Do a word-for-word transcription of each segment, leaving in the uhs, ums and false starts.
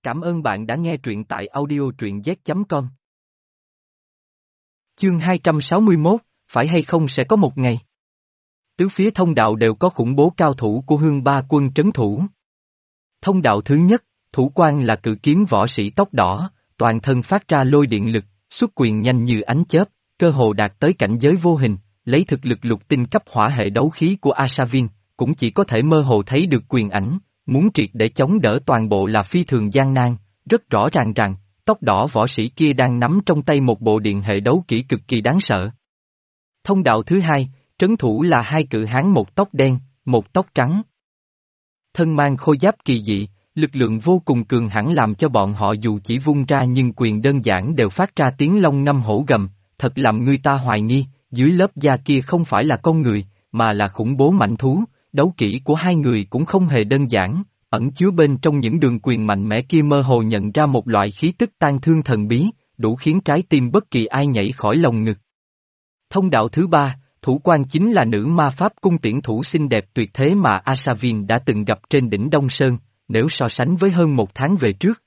Cảm ơn bạn đã nghe truyện tại audio truyện z chấm com. Chương hai trăm sáu mươi mốt, phải hay không sẽ có một ngày. Tứ phía thông đạo đều có khủng bố cao thủ của Hương Ba quân trấn thủ. Thông đạo thứ nhất, thủ quan là cự kiếm võ sĩ tóc đỏ, toàn thân phát ra lôi điện lực, xuất quyền nhanh như ánh chớp, cơ hồ đạt tới cảnh giới vô hình, lấy thực lực lục tinh cấp hỏa hệ đấu khí của Asavin, cũng chỉ có thể mơ hồ thấy được quyền ảnh, muốn triệt để chống đỡ toàn bộ là phi thường gian nan, rất rõ ràng rằng, tóc đỏ võ sĩ kia đang nắm trong tay một bộ điện hệ đấu kỹ cực kỳ đáng sợ. Thông đạo thứ hai, trấn thủ là hai cự hán một tóc đen, một tóc trắng. Thân mang khôi giáp kỳ dị, lực lượng vô cùng cường hãn làm cho bọn họ dù chỉ vung ra nhưng quyền đơn giản đều phát ra tiếng long ngâm hổ gầm, thật làm người ta hoài nghi, dưới lớp da kia không phải là con người, mà là khủng bố mạnh thú, đấu kỹ của hai người cũng không hề đơn giản, ẩn chứa bên trong những đường quyền mạnh mẽ kia mơ hồ nhận ra một loại khí tức tan thương thần bí, đủ khiến trái tim bất kỳ ai nhảy khỏi lồng ngực. Thông đạo thứ ba, thủ quan chính là nữ ma pháp cung tiễn thủ xinh đẹp tuyệt thế mà Asavin đã từng gặp trên đỉnh Đông Sơn, nếu so sánh với hơn một tháng về trước.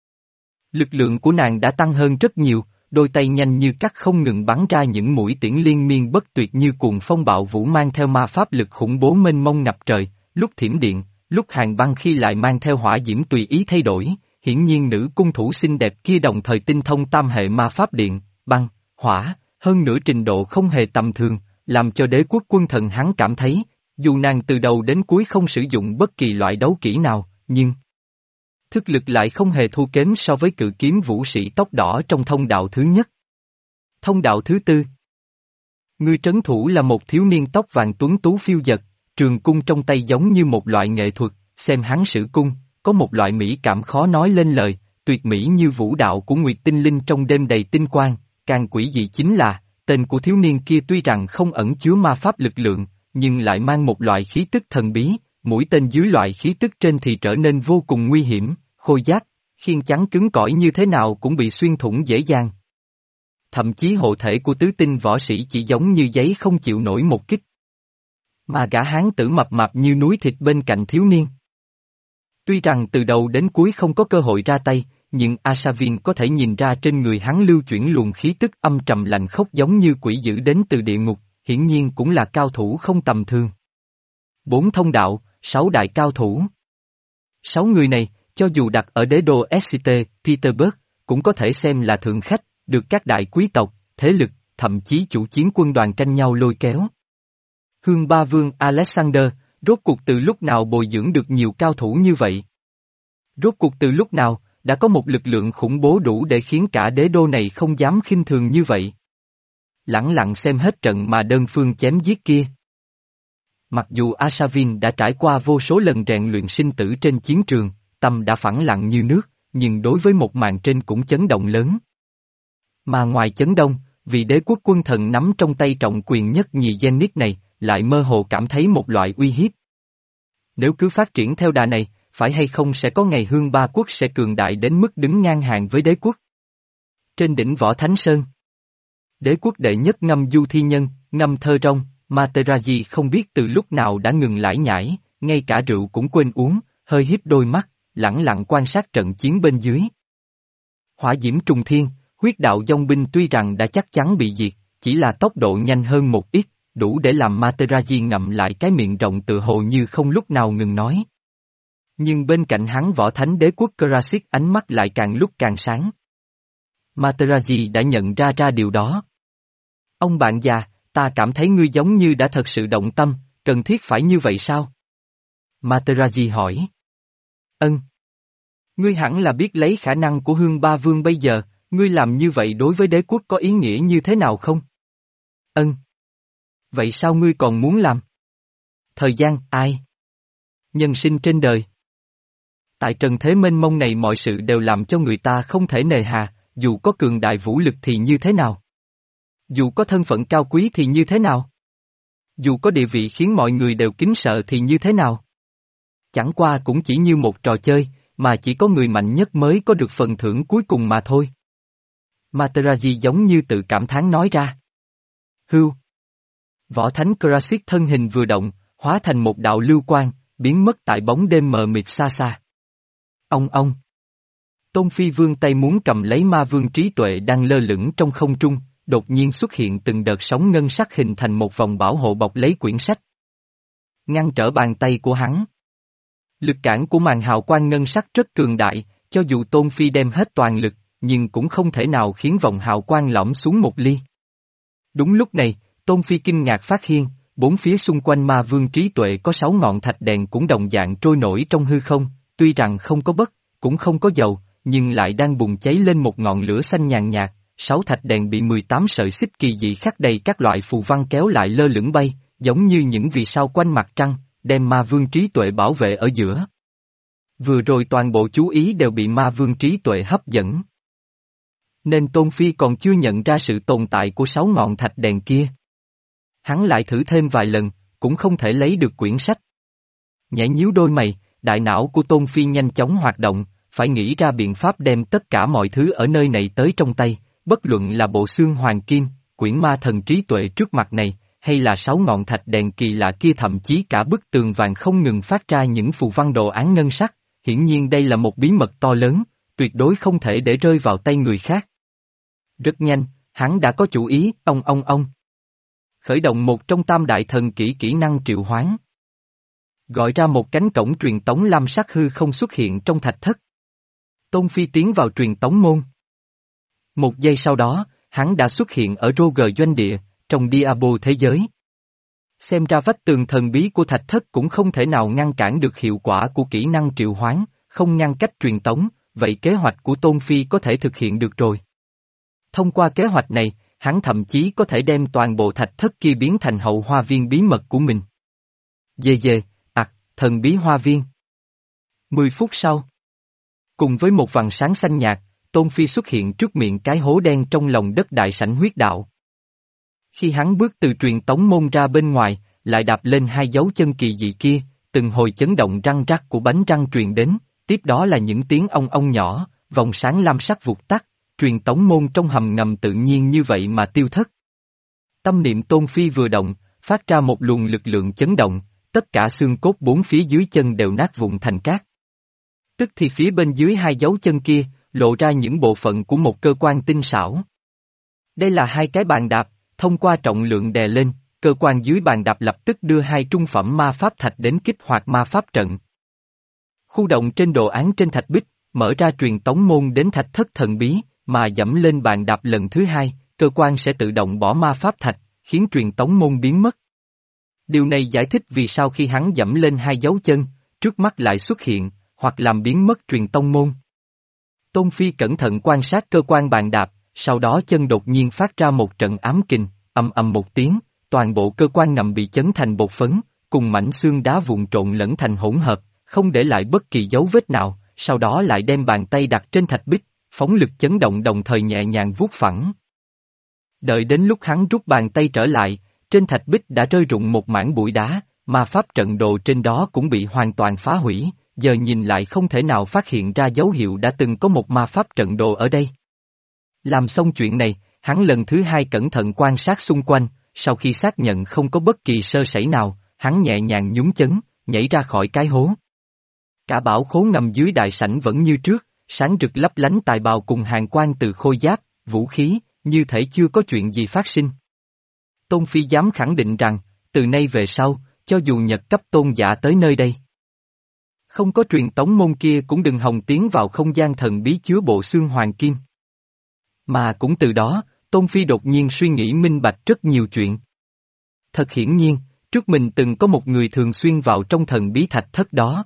Lực lượng của nàng đã tăng hơn rất nhiều, đôi tay nhanh như cắt không ngừng bắn ra những mũi tiễn liên miên bất tuyệt như cuồng phong bạo vũ mang theo ma pháp lực khủng bố mênh mông ngập trời, lúc thiểm điện, lúc hàng băng khi lại mang theo hỏa diễm tùy ý thay đổi, hiển nhiên nữ cung thủ xinh đẹp kia đồng thời tinh thông tam hệ ma pháp điện, băng, hỏa, hơn nữa trình độ không hề tầm thường, làm cho đế quốc quân thần hắn cảm thấy, dù nàng từ đầu đến cuối không sử dụng bất kỳ loại đấu kỹ nào, nhưng thức lực lại không hề thua kém so với cự kiếm vũ sĩ tóc đỏ trong thông đạo thứ nhất. Thông đạo thứ tư. Người trấn thủ là một thiếu niên tóc vàng tuấn tú phiêu dật, trường cung trong tay giống như một loại nghệ thuật, xem hắn sử cung, có một loại mỹ cảm khó nói lên lời, tuyệt mỹ như vũ đạo của Nguyệt Tinh Linh trong đêm đầy tinh quang, càng quỷ dị chính là, tên của thiếu niên kia tuy rằng không ẩn chứa ma pháp lực lượng, nhưng lại mang một loại khí tức thần bí, mũi tên dưới loại khí tức trên thì trở nên vô cùng nguy hiểm, khôi giáp, khiên chắn cứng cỏi như thế nào cũng bị xuyên thủng dễ dàng. Thậm chí hộ thể của tứ tinh võ sĩ chỉ giống như giấy không chịu nổi một kích. Mà gã hán tử mập mạp như núi thịt bên cạnh thiếu niên. Tuy rằng từ đầu đến cuối không có cơ hội ra tay, nhưng Asavin có thể nhìn ra trên người hắn lưu chuyển luồng khí tức âm trầm lạnh khốc giống như quỷ dữ đến từ địa ngục, hiển nhiên cũng là cao thủ không tầm thường. Bốn thông đạo, sáu đại cao thủ. Sáu người này, cho dù đặt ở đế đô ét tê Petersburg, cũng có thể xem là thượng khách, được các đại quý tộc, thế lực, thậm chí chủ chiến quân đoàn tranh nhau lôi kéo. Hương Ba Vương Alexander, rốt cuộc từ lúc nào bồi dưỡng được nhiều cao thủ như vậy? Rốt cuộc từ lúc nào, đã có một lực lượng khủng bố đủ để khiến cả đế đô này không dám khinh thường như vậy? Lẳng lặng xem hết trận mà đơn phương chém giết kia. Mặc dù Asavin đã trải qua vô số lần rèn luyện sinh tử trên chiến trường, tâm đã phẳng lặng như nước, nhưng đối với một màn trên cũng chấn động lớn. Mà ngoài chấn động, vì đế quốc quân thần nắm trong tay trọng quyền nhất nhì Zenith này, lại mơ hồ cảm thấy một loại uy hiếp. Nếu cứ phát triển theo đà này, phải hay không sẽ có ngày Hương Ba quốc sẽ cường đại đến mức đứng ngang hàng với đế quốc. Trên đỉnh Võ Thánh Sơn, đế quốc đệ nhất ngâm du thi nhân, ngâm thơ rong, Materazi không biết từ lúc nào đã ngừng lải nhải, ngay cả rượu cũng quên uống, hơi híp đôi mắt, lẳng lặng quan sát trận chiến bên dưới. Hỏa diễm trùng thiên, huyết đạo dòng binh tuy rằng đã chắc chắn bị diệt, chỉ là tốc độ nhanh hơn một ít, đủ để làm Materazi ngậm lại cái miệng rộng tự hồ như không lúc nào ngừng nói. Nhưng bên cạnh hắn võ thánh đế quốc Karasik ánh mắt lại càng lúc càng sáng. Materazi đã nhận ra ra điều đó. Ông bạn già, ta cảm thấy ngươi giống như đã thật sự động tâm, cần thiết phải như vậy sao? Materazi hỏi. Ân. Ngươi hẳn là biết lấy khả năng của Hương Ba Vương bây giờ, ngươi làm như vậy đối với đế quốc có ý nghĩa như thế nào không? Ân. Vậy sao ngươi còn muốn làm? Thời gian, ai? Nhân sinh trên đời. Tại trần thế mênh mông này mọi sự đều làm cho người ta không thể nề hà, dù có cường đại vũ lực thì như thế nào? Dù có thân phận cao quý thì như thế nào? Dù có địa vị khiến mọi người đều kính sợ thì như thế nào? Chẳng qua cũng chỉ như một trò chơi, mà chỉ có người mạnh nhất mới có được phần thưởng cuối cùng mà thôi. Materazi giống như tự cảm thán nói ra. Hưu. Võ thánh Karasik thân hình vừa động, hóa thành một đạo lưu quang, biến mất tại bóng đêm mờ mịt xa xa. Ông ông. Tôn Phi vươn tay muốn cầm lấy ma vương trí tuệ đang lơ lửng trong không trung, đột nhiên xuất hiện từng đợt sóng ngân sắc hình thành một vòng bảo hộ bọc lấy quyển sách. Ngăn trở bàn tay của hắn. Lực cản của màn hào quang ngân sắc rất cường đại, cho dù Tôn Phi đem hết toàn lực, nhưng cũng không thể nào khiến vòng hào quang lõm xuống một ly. Đúng lúc này, Tôn Phi kinh ngạc phát hiện, bốn phía xung quanh ma vương trí tuệ có sáu ngọn thạch đèn cũng đồng dạng trôi nổi trong hư không, tuy rằng không có bất, cũng không có dầu, nhưng lại đang bùng cháy lên một ngọn lửa xanh nhàn nhạt, sáu thạch đèn bị mười tám sợi xích kỳ dị khắc đầy các loại phù văn kéo lại lơ lửng bay, giống như những vì sao quanh mặt trăng, đem ma vương trí tuệ bảo vệ ở giữa. Vừa rồi toàn bộ chú ý đều bị ma vương trí tuệ hấp dẫn. Nên Tôn Phi còn chưa nhận ra sự tồn tại của sáu ngọn thạch đèn kia. Hắn lại thử thêm vài lần, cũng không thể lấy được quyển sách. Nhảy nhíu đôi mày, đại não của Tôn Phi nhanh chóng hoạt động, phải nghĩ ra biện pháp đem tất cả mọi thứ ở nơi này tới trong tay, bất luận là bộ xương hoàng kim, quyển ma thần trí tuệ trước mặt này, hay là sáu ngọn thạch đèn kỳ lạ kia, thậm chí cả bức tường vàng không ngừng phát ra những phù văn đồ án ngân sắc, hiển nhiên đây là một bí mật to lớn, tuyệt đối không thể để rơi vào tay người khác. Rất nhanh, hắn đã có chủ ý, ông ông ông. Khởi động một trong tam đại thần kỹ kỹ năng triệu hoán. Gọi ra một cánh cổng truyền tống lam sắc hư không xuất hiện trong thạch thất. Tôn Phi tiến vào truyền tống môn. Một giây sau đó, hắn đã xuất hiện ở Roger doanh địa, trong Diablo thế giới. Xem ra vách tường thần bí của thạch thất cũng không thể nào ngăn cản được hiệu quả của kỹ năng triệu hoán, không ngăn cách truyền tống, vậy kế hoạch của Tôn Phi có thể thực hiện được rồi. Thông qua kế hoạch này, hắn thậm chí có thể đem toàn bộ thạch thất kia biến thành hậu hoa viên bí mật của mình. Dê dê, ặc, thần bí hoa viên. Mười phút sau. Cùng với một vầng sáng xanh nhạt, Tôn Phi xuất hiện trước miệng cái hố đen trong lòng đất đại sảnh huyết đạo. Khi hắn bước từ truyền tống môn ra bên ngoài, lại đạp lên hai dấu chân kỳ dị kia, từng hồi chấn động răng rắc của bánh răng truyền đến, tiếp đó là những tiếng ong ong nhỏ, vòng sáng lam sắc vụt tắt, truyền tống môn trong hầm ngầm tự nhiên như vậy mà tiêu thất. Tâm niệm Tôn Phi vừa động, phát ra một luồng lực lượng chấn động, tất cả xương cốt bốn phía dưới chân đều nát vụn thành cát. Tức thì phía bên dưới hai dấu chân kia, lộ ra những bộ phận của một cơ quan tinh xảo. Đây là hai cái bàn đạp, thông qua trọng lượng đè lên, cơ quan dưới bàn đạp lập tức đưa hai trung phẩm ma pháp thạch đến kích hoạt ma pháp trận. Khu động trên đồ án trên thạch bích, mở ra truyền tống môn đến thạch thất thần bí, mà dẫm lên bàn đạp lần thứ hai, cơ quan sẽ tự động bỏ ma pháp thạch, khiến truyền tống môn biến mất. Điều này giải thích vì sao khi hắn dẫm lên hai dấu chân, trước mắt lại xuất hiện, hoặc làm biến mất truyền tống môn. Tôn Phi cẩn thận quan sát cơ quan bàn đạp, sau đó chân đột nhiên phát ra một trận ám kình, ầm ầm một tiếng, toàn bộ cơ quan ngầm bị chấn thành bột phấn, cùng mảnh xương đá vụn trộn lẫn thành hỗn hợp, không để lại bất kỳ dấu vết nào, sau đó lại đem bàn tay đặt trên thạch bích, phóng lực chấn động đồng thời nhẹ nhàng vuốt phẳng. Đợi đến lúc hắn rút bàn tay trở lại, trên thạch bích đã rơi rụng một mảng bụi đá, ma pháp trận đồ trên đó cũng bị hoàn toàn phá hủy, giờ nhìn lại không thể nào phát hiện ra dấu hiệu đã từng có một ma pháp trận đồ ở đây. Làm xong chuyện này, hắn lần thứ hai cẩn thận quan sát xung quanh, sau khi xác nhận không có bất kỳ sơ sẩy nào, hắn nhẹ nhàng nhún chấn, nhảy ra khỏi cái hố. Cả bảo khố ngầm dưới đại sảnh vẫn như trước, sáng rực lấp lánh tài bào cùng hàng quang từ khôi giáp, vũ khí, như thể chưa có chuyện gì phát sinh. Tôn Phi dám khẳng định rằng, từ nay về sau, cho dù nhật cấp tôn giả tới nơi đây, không có truyền tống môn kia cũng đừng hòng tiến vào không gian thần bí chứa bộ xương hoàng kim. Mà cũng từ đó, Tôn Phi đột nhiên suy nghĩ minh bạch rất nhiều chuyện. Thật hiển nhiên, trước mình từng có một người thường xuyên vào trong thần bí thạch thất đó.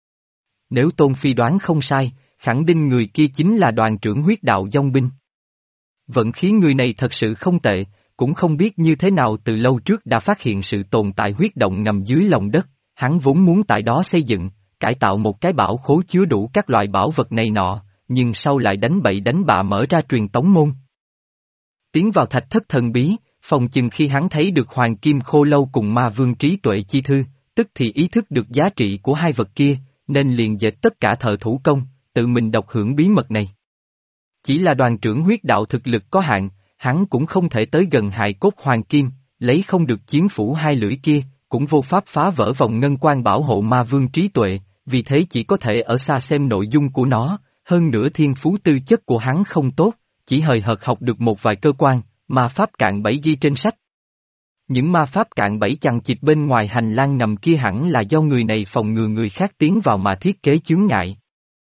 Nếu Tôn Phi đoán không sai, khẳng định người kia chính là đoàn trưởng huyết đạo dòng binh. Vận khí người này thật sự không tệ, cũng không biết như thế nào từ lâu trước đã phát hiện sự tồn tại huyết động ngầm dưới lòng đất, hắn vốn muốn tại đó xây dựng, cải tạo một cái bảo khố chứa đủ các loại bảo vật này nọ, nhưng sau lại đánh bậy đánh bạ mở ra truyền tống môn. Tiến vào thạch thất thần bí, phòng chừng khi hắn thấy được hoàng kim khô lâu cùng ma vương trí tuệ chi thư, tức thì ý thức được giá trị của hai vật kia, nên liền dệt tất cả thợ thủ công, tự mình độc hưởng bí mật này. Chỉ là đoàn trưởng huyết đạo thực lực có hạn, hắn cũng không thể tới gần hài cốt hoàng kim, lấy không được chiến phủ hai lưỡi kia, cũng vô pháp phá vỡ vòng ngân quan bảo hộ ma vương trí tuệ, vì thế chỉ có thể ở xa xem nội dung của nó, hơn nữa thiên phú tư chất của hắn không tốt, chỉ hời hợt học được một vài cơ quan, ma pháp cạn bẫy ghi trên sách. Những ma pháp cạn bẫy chằng chịt bên ngoài hành lang ngầm kia hẳn là do người này phòng ngừa người khác tiến vào mà thiết kế chướng ngại.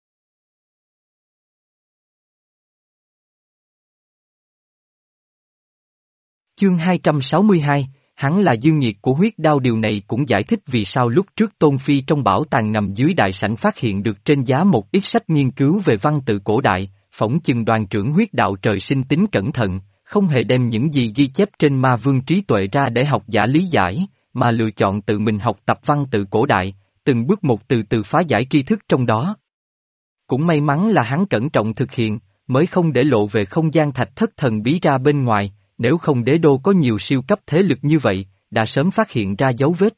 Chương hai trăm sáu mươi hai, hắn là dương nhiệt của huyết đao. Điều này cũng giải thích vì sao lúc trước Tôn Phi trong bảo tàng nằm dưới đại sảnh phát hiện được trên giá một ít sách nghiên cứu về văn tự cổ đại, phỏng chừng đoàn trưởng huyết đạo trời sinh tính cẩn thận, không hề đem những gì ghi chép trên ma vương trí tuệ ra để học giả lý giải, mà lựa chọn tự mình học tập văn tự cổ đại, từng bước một từ từ phá giải tri thức trong đó. Cũng may mắn là hắn cẩn trọng thực hiện, mới không để lộ về không gian thạch thất thần bí ra bên ngoài. Nếu không đế đô có nhiều siêu cấp thế lực như vậy, đã sớm phát hiện ra dấu vết.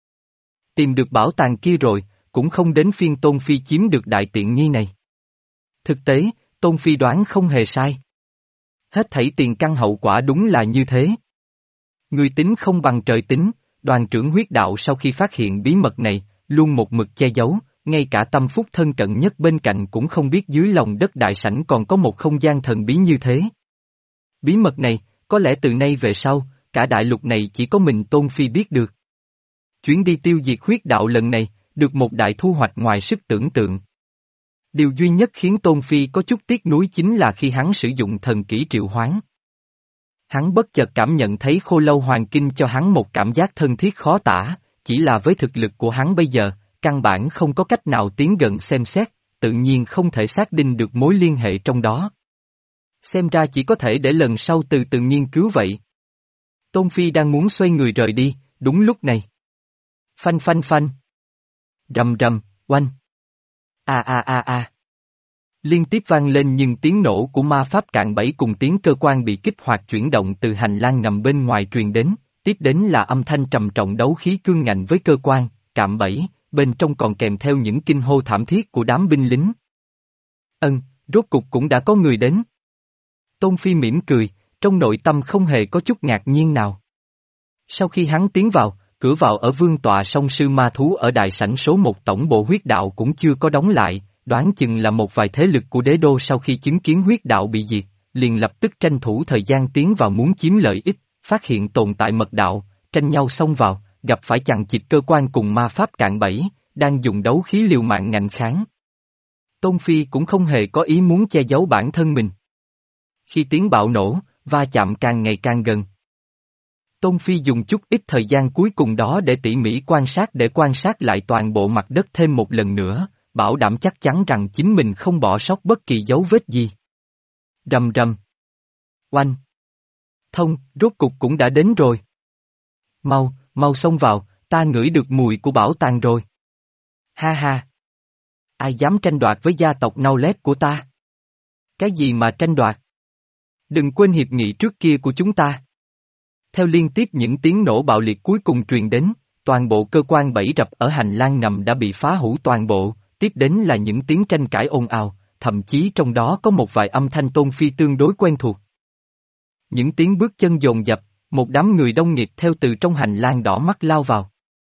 Tìm được bảo tàng kia rồi, cũng không đến phiên Tôn Phi chiếm được đại tiện nghi này. Thực tế, Tôn Phi đoán không hề sai. Hết thảy tiền căn hậu quả đúng là như thế. Người tính không bằng trời tính, đoàn trưởng huyết đạo sau khi phát hiện bí mật này, luôn một mực che giấu, ngay cả tâm phúc thân cận nhất bên cạnh cũng không biết dưới lòng đất đại sảnh còn có một không gian thần bí như thế. Bí mật này, có lẽ từ nay về sau, cả đại lục này chỉ có mình Tôn Phi biết được. Chuyến đi tiêu diệt huyết đạo lần này, được một đại thu hoạch ngoài sức tưởng tượng. Điều duy nhất khiến Tôn Phi có chút tiếc nuối chính là khi hắn sử dụng thần kỹ triệu hoán. Hắn bất chợt cảm nhận thấy khô lâu hoàng kinh cho hắn một cảm giác thân thiết khó tả, chỉ là với thực lực của hắn bây giờ, căn bản không có cách nào tiến gần xem xét, tự nhiên không thể xác định được mối liên hệ trong đó. Xem ra chỉ có thể để lần sau từ từ nghiên cứu vậy. Tôn Phi đang muốn xoay người rời đi, đúng lúc này. Phanh phanh phanh. Rầm rầm, oanh. A a a a. Liên tiếp vang lên nhưng tiếng nổ của ma pháp cạn bẫy cùng tiếng cơ quan bị kích hoạt chuyển động từ hành lang nằm bên ngoài truyền đến, tiếp đến là âm thanh trầm trọng đấu khí cương ngạnh với cơ quan, cạm bẫy, bên trong còn kèm theo những kinh hô thảm thiết của đám binh lính. Ân, rốt cục cũng đã có người đến. Tôn Phi mỉm cười, trong nội tâm không hề có chút ngạc nhiên nào. Sau khi hắn tiến vào, cửa vào ở vương tọa song sư ma thú ở đại sảnh số một tổng bộ huyết đạo cũng chưa có đóng lại, đoán chừng là một vài thế lực của đế đô sau khi chứng kiến huyết đạo bị diệt, liền lập tức tranh thủ thời gian tiến vào muốn chiếm lợi ích, phát hiện tồn tại mật đạo, tranh nhau xông vào, gặp phải chằng chịt cơ quan cùng ma pháp cạn bẫy, đang dùng đấu khí liều mạng ngạnh kháng. Tôn Phi cũng không hề có ý muốn che giấu bản thân mình. Khi tiếng bạo nổ, va chạm càng ngày càng gần. Tôn Phi dùng chút ít thời gian cuối cùng đó để tỉ mỉ quan sát để quan sát lại toàn bộ mặt đất thêm một lần nữa, bảo đảm chắc chắn rằng chính mình không bỏ sót bất kỳ dấu vết gì. Rầm rầm. Oanh. Thông, rốt cục cũng đã đến rồi. Mau, mau xông vào, ta ngửi được mùi của bảo tàng rồi. Ha ha. Ai dám tranh đoạt với gia tộc Naulet của ta? Cái gì mà tranh đoạt? Đừng quên hiệp nghị trước kia của chúng ta. Theo liên tiếp những tiếng nổ bạo liệt cuối cùng truyền đến, toàn bộ cơ quan bẫy rập ở hành lang ngầm đã bị phá hủy toàn bộ, tiếp đến là những tiếng tranh cãi ồn ào, thậm chí trong đó có một vài âm thanh Tôn Phi tương đối quen thuộc. Những tiếng bước chân dồn dập, một đám người đông nghịt theo từ trong hành lang đỏ mắt lao vào.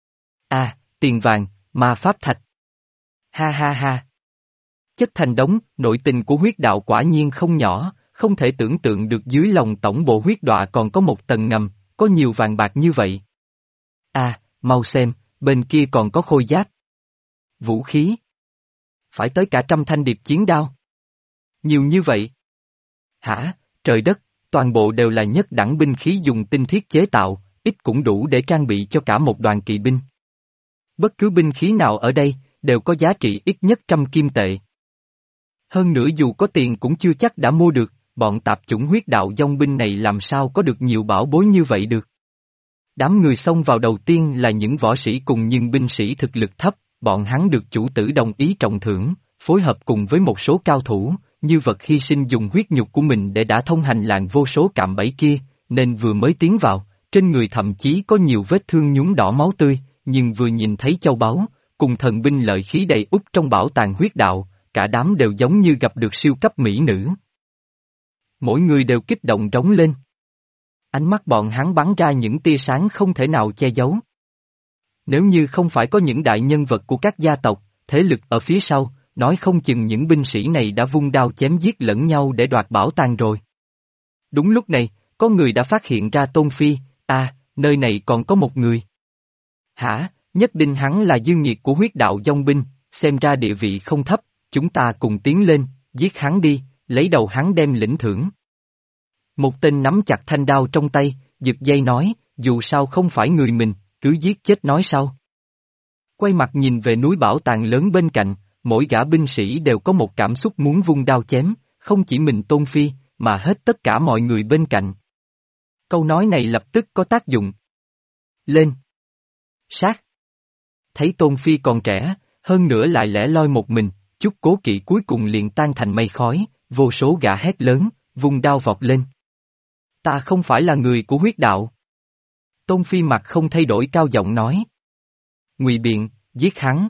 À, tiền vàng, ma pháp thạch. Ha ha ha. Chất thành đống, nội tình của huyết đạo quả nhiên không nhỏ, không thể tưởng tượng được dưới lòng tổng bộ huyết đọa còn có một tầng ngầm, có nhiều vàng bạc như vậy. À, mau xem, bên kia còn có khôi giáp. Vũ khí. Phải tới cả trăm thanh điệp chiến đao. Nhiều như vậy. Hả, trời đất, toàn bộ đều là nhất đẳng binh khí dùng tinh thiết chế tạo, ít cũng đủ để trang bị cho cả một đoàn kỵ binh. Bất cứ binh khí nào ở đây, đều có giá trị ít nhất trăm kim tệ. Hơn nữa dù có tiền cũng chưa chắc đã mua được, bọn tạp chủng huyết đạo dòng binh này làm sao có được nhiều bảo bối như vậy được. Đám người xông vào đầu tiên là những võ sĩ cùng nhưng binh sĩ thực lực thấp, bọn hắn được chủ tử đồng ý trọng thưởng, phối hợp cùng với một số cao thủ, như vật hy sinh dùng huyết nhục của mình để đả thông hành làng vô số cạm bẫy kia, nên vừa mới tiến vào, trên người thậm chí có nhiều vết thương nhúng đỏ máu tươi, nhưng vừa nhìn thấy châu báu, cùng thần binh lợi khí đầy úp trong bảo tàng huyết đạo, cả đám đều giống như gặp được siêu cấp mỹ nữ. Mỗi người đều kích động rống lên. Ánh mắt bọn hắn bắn ra những tia sáng không thể nào che giấu. Nếu như không phải có những đại nhân vật của các gia tộc, thế lực ở phía sau, nói không chừng những binh sĩ này đã vung đao chém giết lẫn nhau để đoạt bảo tàng rồi. Đúng lúc này, có người đã phát hiện ra Tôn Phi, à, nơi này còn có một người. Hả, nhất định hắn là dương nhiệt của huyết đạo dòng binh, xem ra địa vị không thấp, chúng ta cùng tiến lên, giết hắn đi, lấy đầu hắn đem lĩnh thưởng. Một tên nắm chặt thanh đao trong tay, giật dây nói, dù sao không phải người mình, cứ giết chết nói sau. Quay mặt nhìn về núi bảo tàng lớn bên cạnh, mỗi gã binh sĩ đều có một cảm xúc muốn vung đao chém, không chỉ mình Tôn Phi, mà hết tất cả mọi người bên cạnh. Câu nói này lập tức có tác dụng. Lên! Sát! Thấy Tôn Phi còn trẻ, hơn nữa lại lẻ loi một mình, chút cố kỵ cuối cùng liền tan thành mây khói, vô số gã hét lớn, vung đao vọt lên. Ta không phải là người của huyết đạo. Tôn Phi mặt không thay đổi cao giọng nói. Ngụy biện, giết hắn.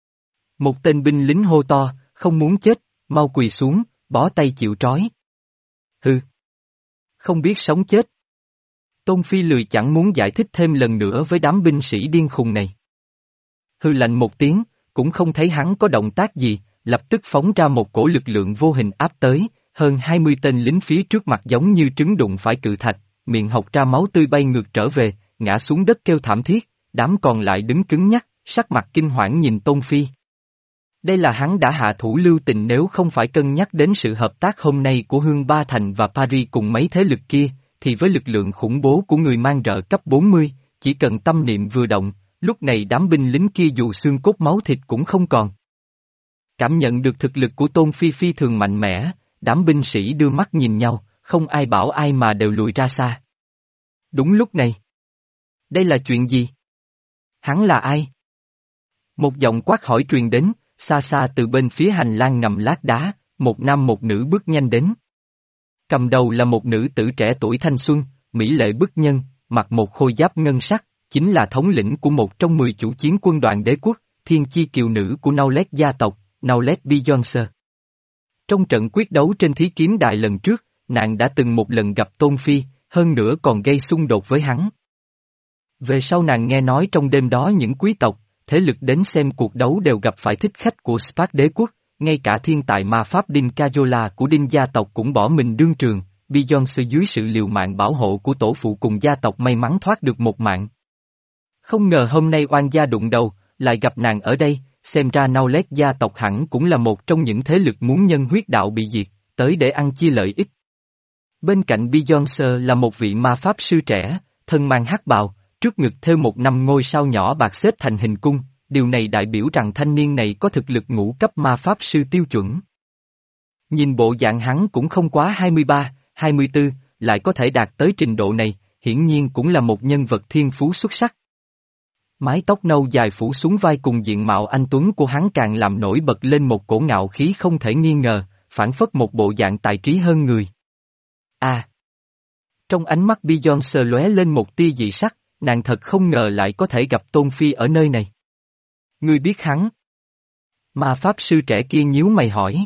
Một tên binh lính hô to, không muốn chết, mau quỳ xuống, bó tay chịu trói. Hừ. Không biết sống chết. Tôn Phi lười chẳng muốn giải thích thêm lần nữa với đám binh sĩ điên khùng này. Hừ lạnh một tiếng, cũng không thấy hắn có động tác gì, lập tức phóng ra một cổ lực lượng vô hình áp tới, hơn hai mươi tên lính phía trước mặt giống như trứng đụng phải cự thạch, miệng hộc ra máu tươi bay ngược trở về, ngã xuống đất kêu thảm thiết, đám còn lại đứng cứng nhắc, sắc mặt kinh hoảng nhìn Tôn Phi. Đây là hắn đã hạ thủ lưu tình nếu không phải cân nhắc đến sự hợp tác hôm nay của Hương Ba Thành và Paris cùng mấy thế lực kia, thì với lực lượng khủng bố của người mang rợ cấp bốn mươi, chỉ cần tâm niệm vừa động, lúc này đám binh lính kia dù xương cốt máu thịt cũng không còn. Cảm nhận được thực lực của Tôn Phi phi thường mạnh mẽ, đám binh sĩ đưa mắt nhìn nhau, không ai bảo ai mà đều lùi ra xa. Đúng lúc này. Đây là chuyện gì? Hắn là ai? Một giọng quát hỏi truyền đến, xa xa từ bên phía hành lang ngầm lát đá, một nam một nữ bước nhanh đến. Cầm đầu là một nữ tử trẻ tuổi thanh xuân, mỹ lệ bức nhân, mặc một khôi giáp ngân sắc, chính là thống lĩnh của một trong mười chủ chiến quân đoàn đế quốc, thiên chi kiều nữ của Naulet gia tộc, Naulet Beyoncé. Trong trận quyết đấu trên thí kiếm đài lần trước, nàng đã từng một lần gặp Tôn Phi, hơn nữa còn gây xung đột với hắn. Về sau nàng nghe nói trong đêm đó những quý tộc, thế lực đến xem cuộc đấu đều gặp phải thích khách của Spark đế quốc, ngay cả thiên tài ma pháp Đinh Cajola của Đinh gia tộc cũng bỏ mình đương trường, Beyoncé dưới sự liều mạng bảo hộ của tổ phụ cùng gia tộc may mắn thoát được một mạng. Không ngờ hôm nay oan gia đụng đầu, lại gặp nàng ở đây, xem ra Naulet gia tộc hẳn cũng là một trong những thế lực muốn nhân huyết đạo bị diệt, tới để ăn chia lợi ích. Bên cạnh Beyoncé là một vị ma pháp sư trẻ, thân mang hắc bào, trước ngực thêu một năm ngôi sao nhỏ bạc xếp thành hình cung, điều này đại biểu rằng thanh niên này có thực lực ngũ cấp ma pháp sư tiêu chuẩn. Nhìn bộ dạng hắn cũng không quá hai mươi ba, hai mươi tư, lại có thể đạt tới trình độ này, hiển nhiên cũng là một nhân vật thiên phú xuất sắc. Mái tóc nâu dài phủ xuống vai cùng diện mạo anh tuấn của hắn càng làm nổi bật lên một cổ ngạo khí không thể nghi ngờ, phản phất một bộ dạng tài trí hơn người. À! Trong ánh mắt Beyoncé lóe lên một tia dị sắc, nàng thật không ngờ lại có thể gặp Tôn Phi ở nơi này. Ngươi biết hắn? Ma pháp sư trẻ kia nhíu mày hỏi.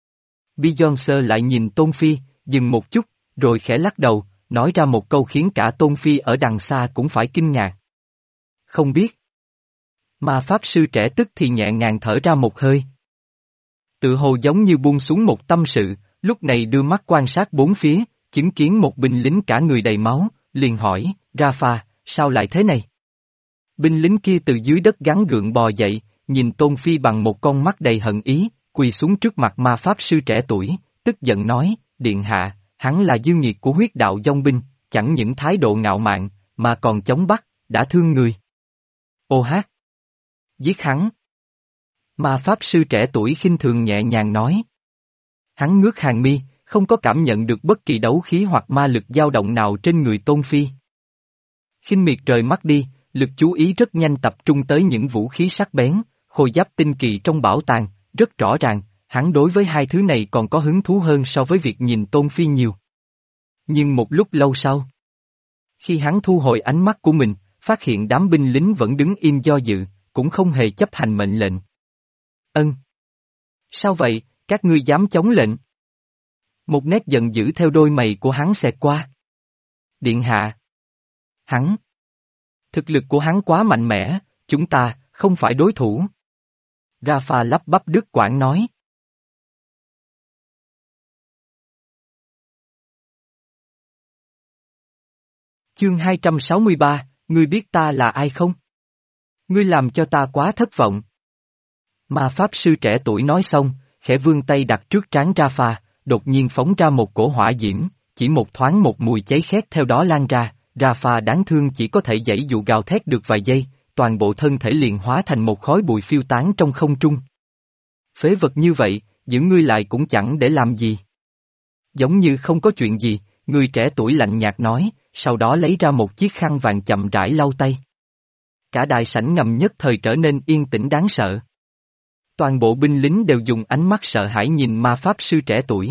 Beyoncé lại nhìn Tôn Phi, dừng một chút, rồi khẽ lắc đầu, nói ra một câu khiến cả Tôn Phi ở đằng xa cũng phải kinh ngạc. Không biết. Ma pháp sư trẻ tức thì nhẹ nhàng thở ra một hơi. Tự hồ giống như buông xuống một tâm sự, lúc này đưa mắt quan sát bốn phía, chứng kiến một binh lính cả người đầy máu, liền hỏi, Rafa, sao lại thế này? Binh lính kia từ dưới đất gắng gượng bò dậy, nhìn Tôn Phi bằng một con mắt đầy hận ý, quỳ xuống trước mặt ma pháp sư trẻ tuổi, tức giận nói, điện hạ, hắn là dương nhiệt của huyết đạo dòng binh, chẳng những thái độ ngạo mạn, mà còn chống bắt, đã thương người. Ô hát! Giết hắn! Ma pháp sư trẻ tuổi khinh thường nhẹ nhàng nói. Hắn ngước hàng mi, không có cảm nhận được bất kỳ đấu khí hoặc ma lực dao động nào trên người Tôn Phi. Khinh miệt rời mắt đi, lực chú ý rất nhanh tập trung tới những vũ khí sắc bén, khôi giáp tinh kỳ trong bảo tàng, rất rõ ràng, hắn đối với hai thứ này còn có hứng thú hơn so với việc nhìn Tôn Phi nhiều. Nhưng một lúc lâu sau, khi hắn thu hồi ánh mắt của mình, phát hiện đám binh lính vẫn đứng im do dự, cũng không hề chấp hành mệnh lệnh. Ân! Sao vậy, các ngươi dám chống lệnh? Một nét giận dữ theo đôi mày của hắn xẹt qua. Điện hạ! Hắn! Thực lực của hắn quá mạnh mẽ, chúng ta, không phải đối thủ. Rafa lắp bắp đứt quãng nói. Chương hai trăm sáu mươi ba, ngươi biết ta là ai không? Ngươi làm cho ta quá thất vọng. Ma Pháp Sư trẻ tuổi nói xong, khẽ vươn tay đặt trước trán Rafa, đột nhiên phóng ra một cổ hỏa diễm, chỉ một thoáng một mùi cháy khét theo đó lan ra, Rafa đáng thương chỉ có thể giãy dụ gào thét được vài giây, toàn bộ thân thể liền hóa thành một khói bụi phiêu tán trong không trung. Phế vật như vậy, giữ ngươi lại cũng chẳng để làm gì. Giống như không có chuyện gì, người trẻ tuổi lạnh nhạt nói, sau đó lấy ra một chiếc khăn vàng chậm rãi lau tay. Cả đại sảnh ngầm nhất thời trở nên yên tĩnh đáng sợ. Toàn bộ binh lính đều dùng ánh mắt sợ hãi nhìn ma pháp sư trẻ tuổi.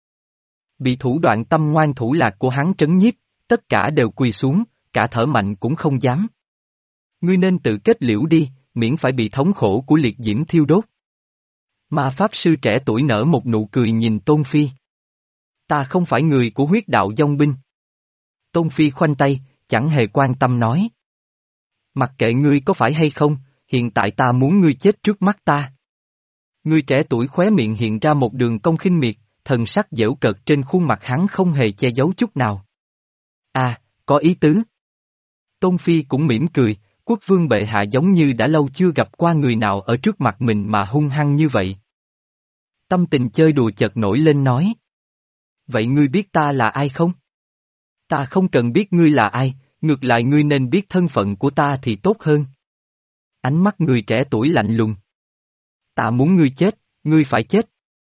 Bị thủ đoạn tâm ngoan thủ lạc của hắn trấn nhiếp, tất cả đều quỳ xuống, cả thở mạnh cũng không dám. Ngươi nên tự kết liễu đi, miễn phải bị thống khổ của liệt diễm thiêu đốt. Ma pháp sư trẻ tuổi nở một nụ cười nhìn Tôn Phi. Ta không phải người của huyết đạo dòng binh. Tôn Phi khoanh tay, chẳng hề quan tâm nói. Mặc kệ ngươi có phải hay không, hiện tại ta muốn ngươi chết trước mắt ta. Người trẻ tuổi khóe miệng hiện ra một đường cong khinh miệt, thần sắc giễu cợt trên khuôn mặt hắn không hề che giấu chút nào. À, có ý tứ. Tôn Phi cũng mỉm cười, quốc vương bệ hạ giống như đã lâu chưa gặp qua người nào ở trước mặt mình mà hung hăng như vậy. Tâm tình chơi đùa chợt nổi lên nói. Vậy ngươi biết ta là ai không? Ta không cần biết ngươi là ai, ngược lại ngươi nên biết thân phận của ta thì tốt hơn. Ánh mắt người trẻ tuổi lạnh lùng. Ta muốn ngươi chết, ngươi phải chết.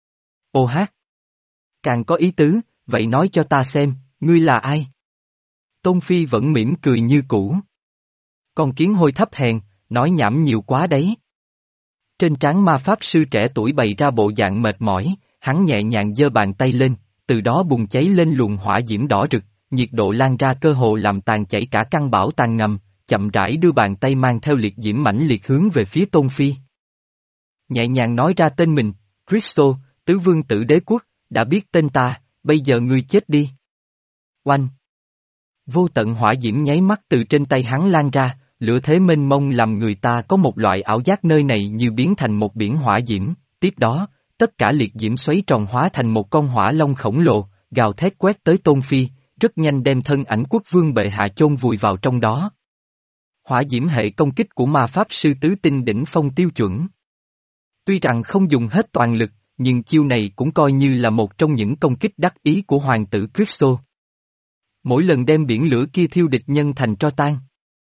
Ô hát. Càng có ý tứ, vậy nói cho ta xem, ngươi là ai? Tôn Phi vẫn mỉm cười như cũ. Con kiến hôi thấp hèn, nói nhảm nhiều quá đấy. Trên trán ma pháp sư trẻ tuổi bày ra bộ dạng mệt mỏi, hắn nhẹ nhàng giơ bàn tay lên, từ đó bùng cháy lên luồng hỏa diễm đỏ rực, nhiệt độ lan ra cơ hồ làm tàn chảy cả căn bảo tàng ngầm, chậm rãi đưa bàn tay mang theo liệt diễm mãnh liệt hướng về phía Tôn Phi. Nhẹ nhàng nói ra tên mình, Cristo, tứ vương tử đế quốc, đã biết tên ta, bây giờ ngươi chết đi. Oanh! Vô tận hỏa diễm nháy mắt từ trên tay hắn lan ra, lửa thế mênh mông làm người ta có một loại ảo giác nơi này như biến thành một biển hỏa diễm, tiếp đó, tất cả liệt diễm xoáy tròn hóa thành một con hỏa long khổng lồ, gào thét quét tới Tôn Phi, rất nhanh đem thân ảnh quốc vương bệ hạ chôn vùi vào trong đó. Hỏa diễm hệ công kích của ma pháp sư tứ tinh đỉnh phong tiêu chuẩn. Tuy rằng không dùng hết toàn lực, nhưng chiêu này cũng coi như là một trong những công kích đắc ý của hoàng tử Cristo. Mỗi lần đem biển lửa kia thiêu địch nhân thành tro tan.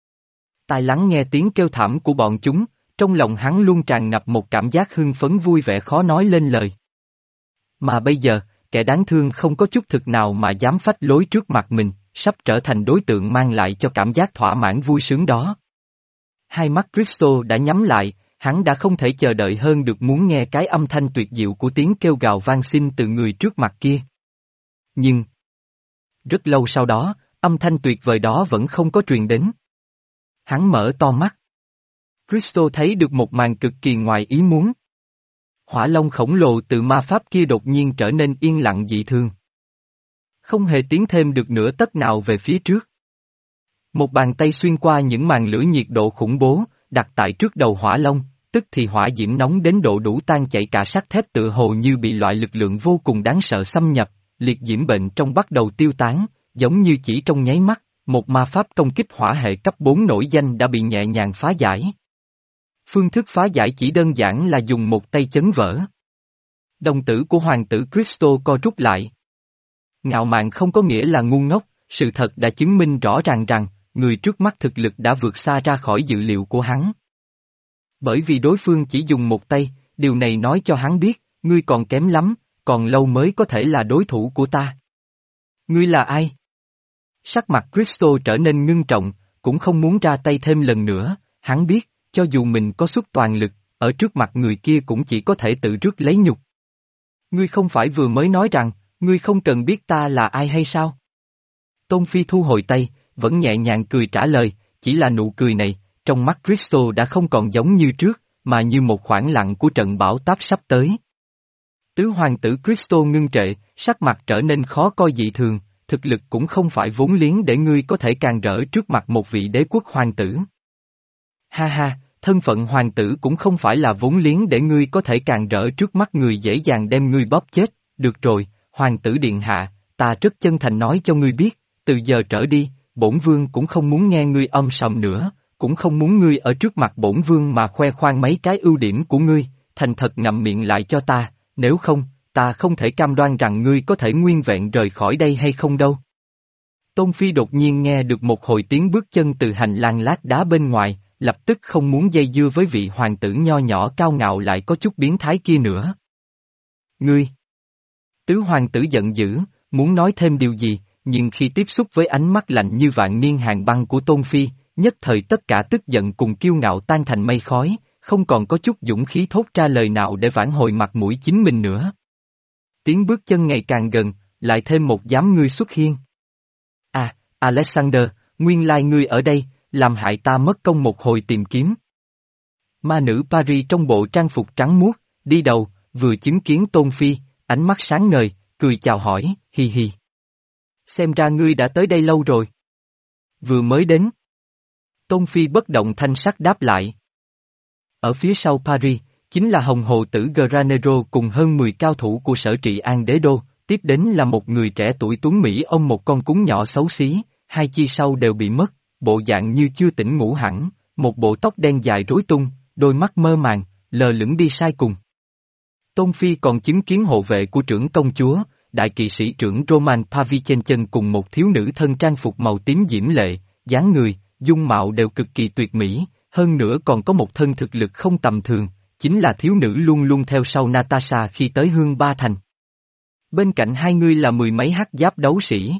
Tai lắng nghe tiếng kêu thảm của bọn chúng, trong lòng hắn luôn tràn ngập một cảm giác hưng phấn vui vẻ khó nói lên lời. Mà bây giờ, kẻ đáng thương không có chút thực nào mà dám phách lối trước mặt mình, sắp trở thành đối tượng mang lại cho cảm giác thỏa mãn vui sướng đó. Hai mắt Cristo đã nhắm lại, hắn đã không thể chờ đợi hơn được muốn nghe cái âm thanh tuyệt diệu của tiếng kêu gào vang xin từ người trước mặt kia. Nhưng, rất lâu sau đó, âm thanh tuyệt vời đó vẫn không có truyền đến. Hắn mở to mắt. Cristo thấy được một màn cực kỳ ngoài ý muốn. Hỏa long khổng lồ từ ma pháp kia đột nhiên trở nên yên lặng dị thường. Không hề tiến thêm được nửa tấc nào về phía trước. Một bàn tay xuyên qua những màn lửa nhiệt độ khủng bố, đặt tại trước đầu hỏa long, tức thì hỏa diễm nóng đến độ đủ tan chảy cả sắt thép tựa hồ như bị loại lực lượng vô cùng đáng sợ xâm nhập, liệt diễm bệnh trong bắt đầu tiêu tán, giống như chỉ trong nháy mắt, một ma pháp công kích hỏa hệ cấp bốn nổi danh đã bị nhẹ nhàng phá giải. Phương thức phá giải chỉ đơn giản là dùng một tay chấn vỡ. Đồng tử của hoàng tử Cristo co rút lại. Ngạo mạn không có nghĩa là ngu ngốc, sự thật đã chứng minh rõ ràng rằng, người trước mắt thực lực đã vượt xa ra khỏi dự liệu của hắn. Bởi vì đối phương chỉ dùng một tay, điều này nói cho hắn biết, ngươi còn kém lắm, còn lâu mới có thể là đối thủ của ta. Ngươi là ai? Sắc mặt Cristo trở nên ngưng trọng, cũng không muốn ra tay thêm lần nữa, hắn biết, cho dù mình có xuất toàn lực, ở trước mặt người kia cũng chỉ có thể tự rước lấy nhục. Ngươi không phải vừa mới nói rằng, ngươi không cần biết ta là ai hay sao? Tôn Phi thu hồi tay, vẫn nhẹ nhàng cười trả lời, chỉ là nụ cười này, trong mắt Cristo đã không còn giống như trước, mà như một khoảng lặng của trận bão táp sắp tới. Tứ hoàng tử Cristo ngưng trệ, sắc mặt trở nên khó coi dị thường, thực lực cũng không phải vốn liếng để ngươi có thể càng rỡ trước mặt một vị đế quốc hoàng tử. Ha ha, thân phận hoàng tử cũng không phải là vốn liếng để ngươi có thể càng rỡ trước mắt người dễ dàng đem ngươi bóp chết, được rồi, hoàng tử điện hạ, ta rất chân thành nói cho ngươi biết, từ giờ trở đi, bổn vương cũng không muốn nghe ngươi om sòm nữa, cũng không muốn ngươi ở trước mặt bổn vương mà khoe khoang mấy cái ưu điểm của ngươi, thành thật ngậm miệng lại cho ta, nếu không, ta không thể cam đoan rằng ngươi có thể nguyên vẹn rời khỏi đây hay không đâu. Tôn Phi đột nhiên nghe được một hồi tiếng bước chân từ hành lang lát đá bên ngoài, lập tức không muốn dây dưa với vị hoàng tử nho nhỏ cao ngạo lại có chút biến thái kia nữa. Ngươi! Tứ hoàng tử giận dữ, muốn nói thêm điều gì, nhưng khi tiếp xúc với ánh mắt lạnh như vạn niên hàng băng của Tôn Phi, nhất thời tất cả tức giận cùng kiêu ngạo tan thành mây khói, không còn có chút dũng khí thốt ra lời nào để vãn hồi mặt mũi chính mình nữa. Tiếng bước chân ngày càng gần, lại thêm một dám ngươi xuất hiện. À, Alexander, nguyên lai ngươi ở đây, làm hại ta mất công một hồi tìm kiếm. Ma nữ Paris trong bộ trang phục trắng muốt, đi đầu, vừa chứng kiến Tôn Phi, ánh mắt sáng ngời, cười chào hỏi, hi hi. Xem ra ngươi đã tới đây lâu rồi. Vừa mới đến. Tôn Phi bất động thanh sắc đáp lại. Ở phía sau Paris, chính là Hồng Hồ tử Granero cùng hơn mười cao thủ của sở trị An Đế Đô, tiếp đến là một người trẻ tuổi tuấn Mỹ ôm một con cún nhỏ xấu xí, hai chi sau đều bị mất, bộ dạng như chưa tỉnh ngủ hẳn, một bộ tóc đen dài rối tung, đôi mắt mơ màng, lờ lững đi sai cùng. Tôn Phi còn chứng kiến hộ vệ của trưởng công chúa, đại kỵ sĩ trưởng Roman Pavlichenchen cùng một thiếu nữ thân trang phục màu tím diễm lệ, dáng người, dung mạo đều cực kỳ tuyệt mỹ, hơn nữa còn có một thân thực lực không tầm thường, chính là thiếu nữ luôn luôn theo sau Natasha khi tới Hương Ba Thành. Bên cạnh hai người là mười mấy hắc giáp đấu sĩ.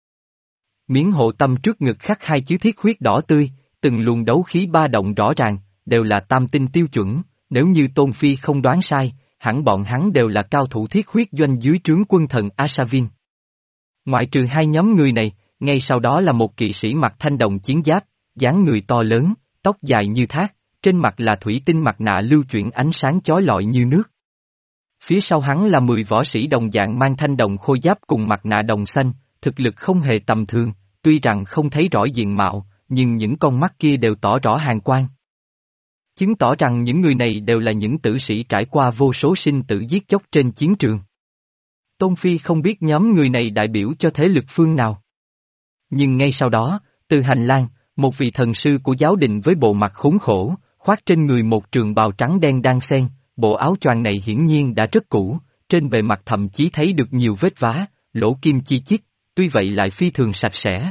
Miếng hộ tâm trước ngực khắc hai chữ thiết huyết đỏ tươi, từng luồng đấu khí ba động rõ ràng, đều là tam tinh tiêu chuẩn, nếu như Tôn Phi không đoán sai, hẳn bọn hắn đều là cao thủ thiết huyết doanh dưới trướng quân thần Asavin. Ngoại trừ hai nhóm người này, ngay sau đó là một kỵ sĩ mặc thanh đồng chiến giáp, dáng người to lớn, tóc dài như thác, trên mặt là thủy tinh mặt nạ lưu chuyển ánh sáng chói lọi như nước. Phía sau hắn là mười võ sĩ đồng dạng mang thanh đồng khôi giáp cùng mặt nạ đồng xanh, thực lực không hề tầm thường, tuy rằng không thấy rõ diện mạo, nhưng những con mắt kia đều tỏ rõ hàn quang. Chứng tỏ rằng những người này đều là những tử sĩ trải qua vô số sinh tử giết chóc trên chiến trường. Tôn Phi không biết nhóm người này đại biểu cho thế lực phương nào. Nhưng ngay sau đó, từ hành lang, một vị thần sư của giáo đình với bộ mặt khốn khổ, khoác trên người một trường bào trắng đen đan xen, bộ áo choàng này hiển nhiên đã rất cũ, trên bề mặt thậm chí thấy được nhiều vết vá, lỗ kim chi chít, tuy vậy lại phi thường sạch sẽ.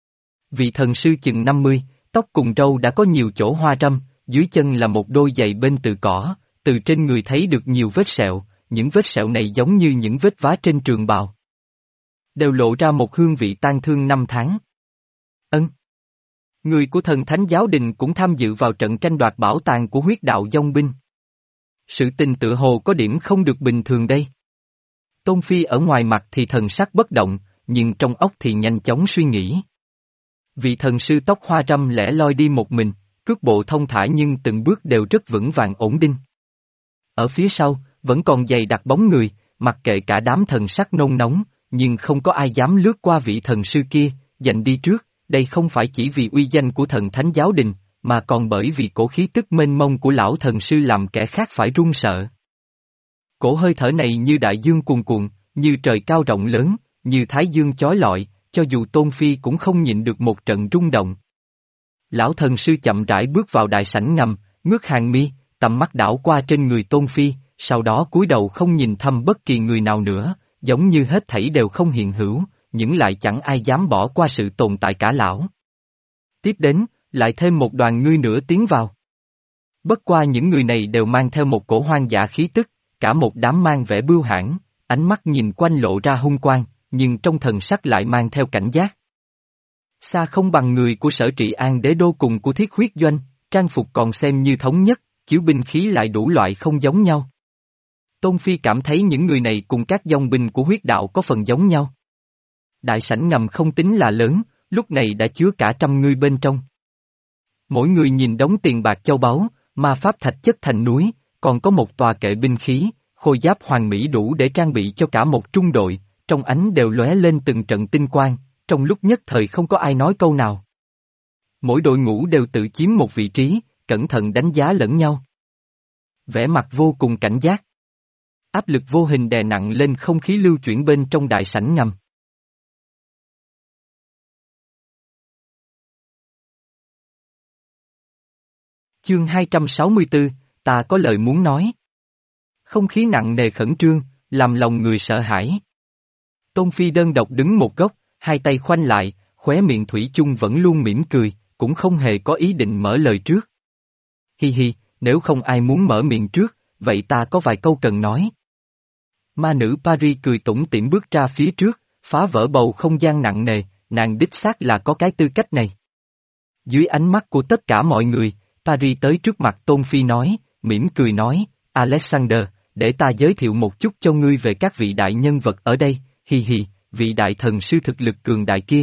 Vị thần sư chừng năm mươi, tóc cùng râu đã có nhiều chỗ hoa râm, dưới chân là một đôi giày bên từ cỏ, từ trên người thấy được nhiều vết sẹo, những vết sẹo này giống như những vết vá trên trường bào. Đều lộ ra một hương vị tang thương năm tháng. Ân. Người của thần thánh giáo đình cũng tham dự vào trận tranh đoạt bảo tàng của huyết đạo dòng binh. Sự tình tựa hồ có điểm không được bình thường đây. Tôn Phi ở ngoài mặt thì thần sắc bất động, nhưng trong óc thì nhanh chóng suy nghĩ. Vị thần sư tóc hoa râm lẻ loi đi một mình, cước bộ thông thả nhưng từng bước đều rất vững vàng ổn định. Ở phía sau, vẫn còn dày đặc bóng người, mặc kệ cả đám thần sắc nôn nóng, nhưng không có ai dám lướt qua vị thần sư kia, giành đi trước, đây không phải chỉ vì uy danh của thần thánh giáo đình, mà còn bởi vì cổ khí tức mênh mông của lão thần sư làm kẻ khác phải run sợ. Cổ hơi thở này như đại dương cuồn cuộn, như trời cao rộng lớn, như thái dương chói lọi, cho dù Tôn Phi cũng không nhịn được một trận rung động. Lão thần sư chậm rãi bước vào đại sảnh ngầm, ngước hàng mi, tầm mắt đảo qua trên người Tôn Phi, sau đó cúi đầu không nhìn thăm bất kỳ người nào nữa, giống như hết thảy đều không hiện hữu, nhưng lại chẳng ai dám bỏ qua sự tồn tại cả lão. Tiếp đến, lại thêm một đoàn ngươi nữa tiến vào. Bất qua những người này đều mang theo một cổ hoang dã khí tức, cả một đám mang vẻ bưu hãn, ánh mắt nhìn quanh lộ ra hung quang, nhưng trong thần sắc lại mang theo cảnh giác. Xa không bằng người của sở trị An Đế Đô cùng của thiết huyết doanh, trang phục còn xem như thống nhất, chiếu binh khí lại đủ loại không giống nhau. Tôn Phi cảm thấy những người này cùng các dòng binh của huyết đạo có phần giống nhau. Đại sảnh ngầm không tính là lớn, lúc này đã chứa cả trăm người bên trong. Mỗi người nhìn đống tiền bạc châu báu, ma pháp thạch chất thành núi, còn có một tòa kệ binh khí, khôi giáp hoàn mỹ đủ để trang bị cho cả một trung đội, trong ánh đều lóe lên từng trận tinh quang, trong lúc nhất thời không có ai nói câu nào. Mỗi đội ngũ đều tự chiếm một vị trí, cẩn thận đánh giá lẫn nhau. Vẻ mặt vô cùng cảnh giác. Áp lực vô hình đè nặng lên không khí lưu chuyển bên trong đại sảnh ngầm. Chương hai trăm sáu mươi tư, ta có lời muốn nói. Không khí nặng nề khẩn trương, làm lòng người sợ hãi. Tôn Phi đơn độc đứng một góc, hai tay khoanh lại, khóe miệng thủy chung vẫn luôn mỉm cười, cũng không hề có ý định mở lời trước. Hi hi, nếu không ai muốn mở miệng trước, vậy ta có vài câu cần nói. Ma nữ Paris cười tủm tỉm bước ra phía trước, phá vỡ bầu không gian nặng nề, nàng đích xác là có cái tư cách này. Dưới ánh mắt của tất cả mọi người, Paris tới trước mặt Tôn Phi nói, mỉm cười nói, Alexander, để ta giới thiệu một chút cho ngươi về các vị đại nhân vật ở đây, hi hi, vị đại thần sư thực lực cường đại kia.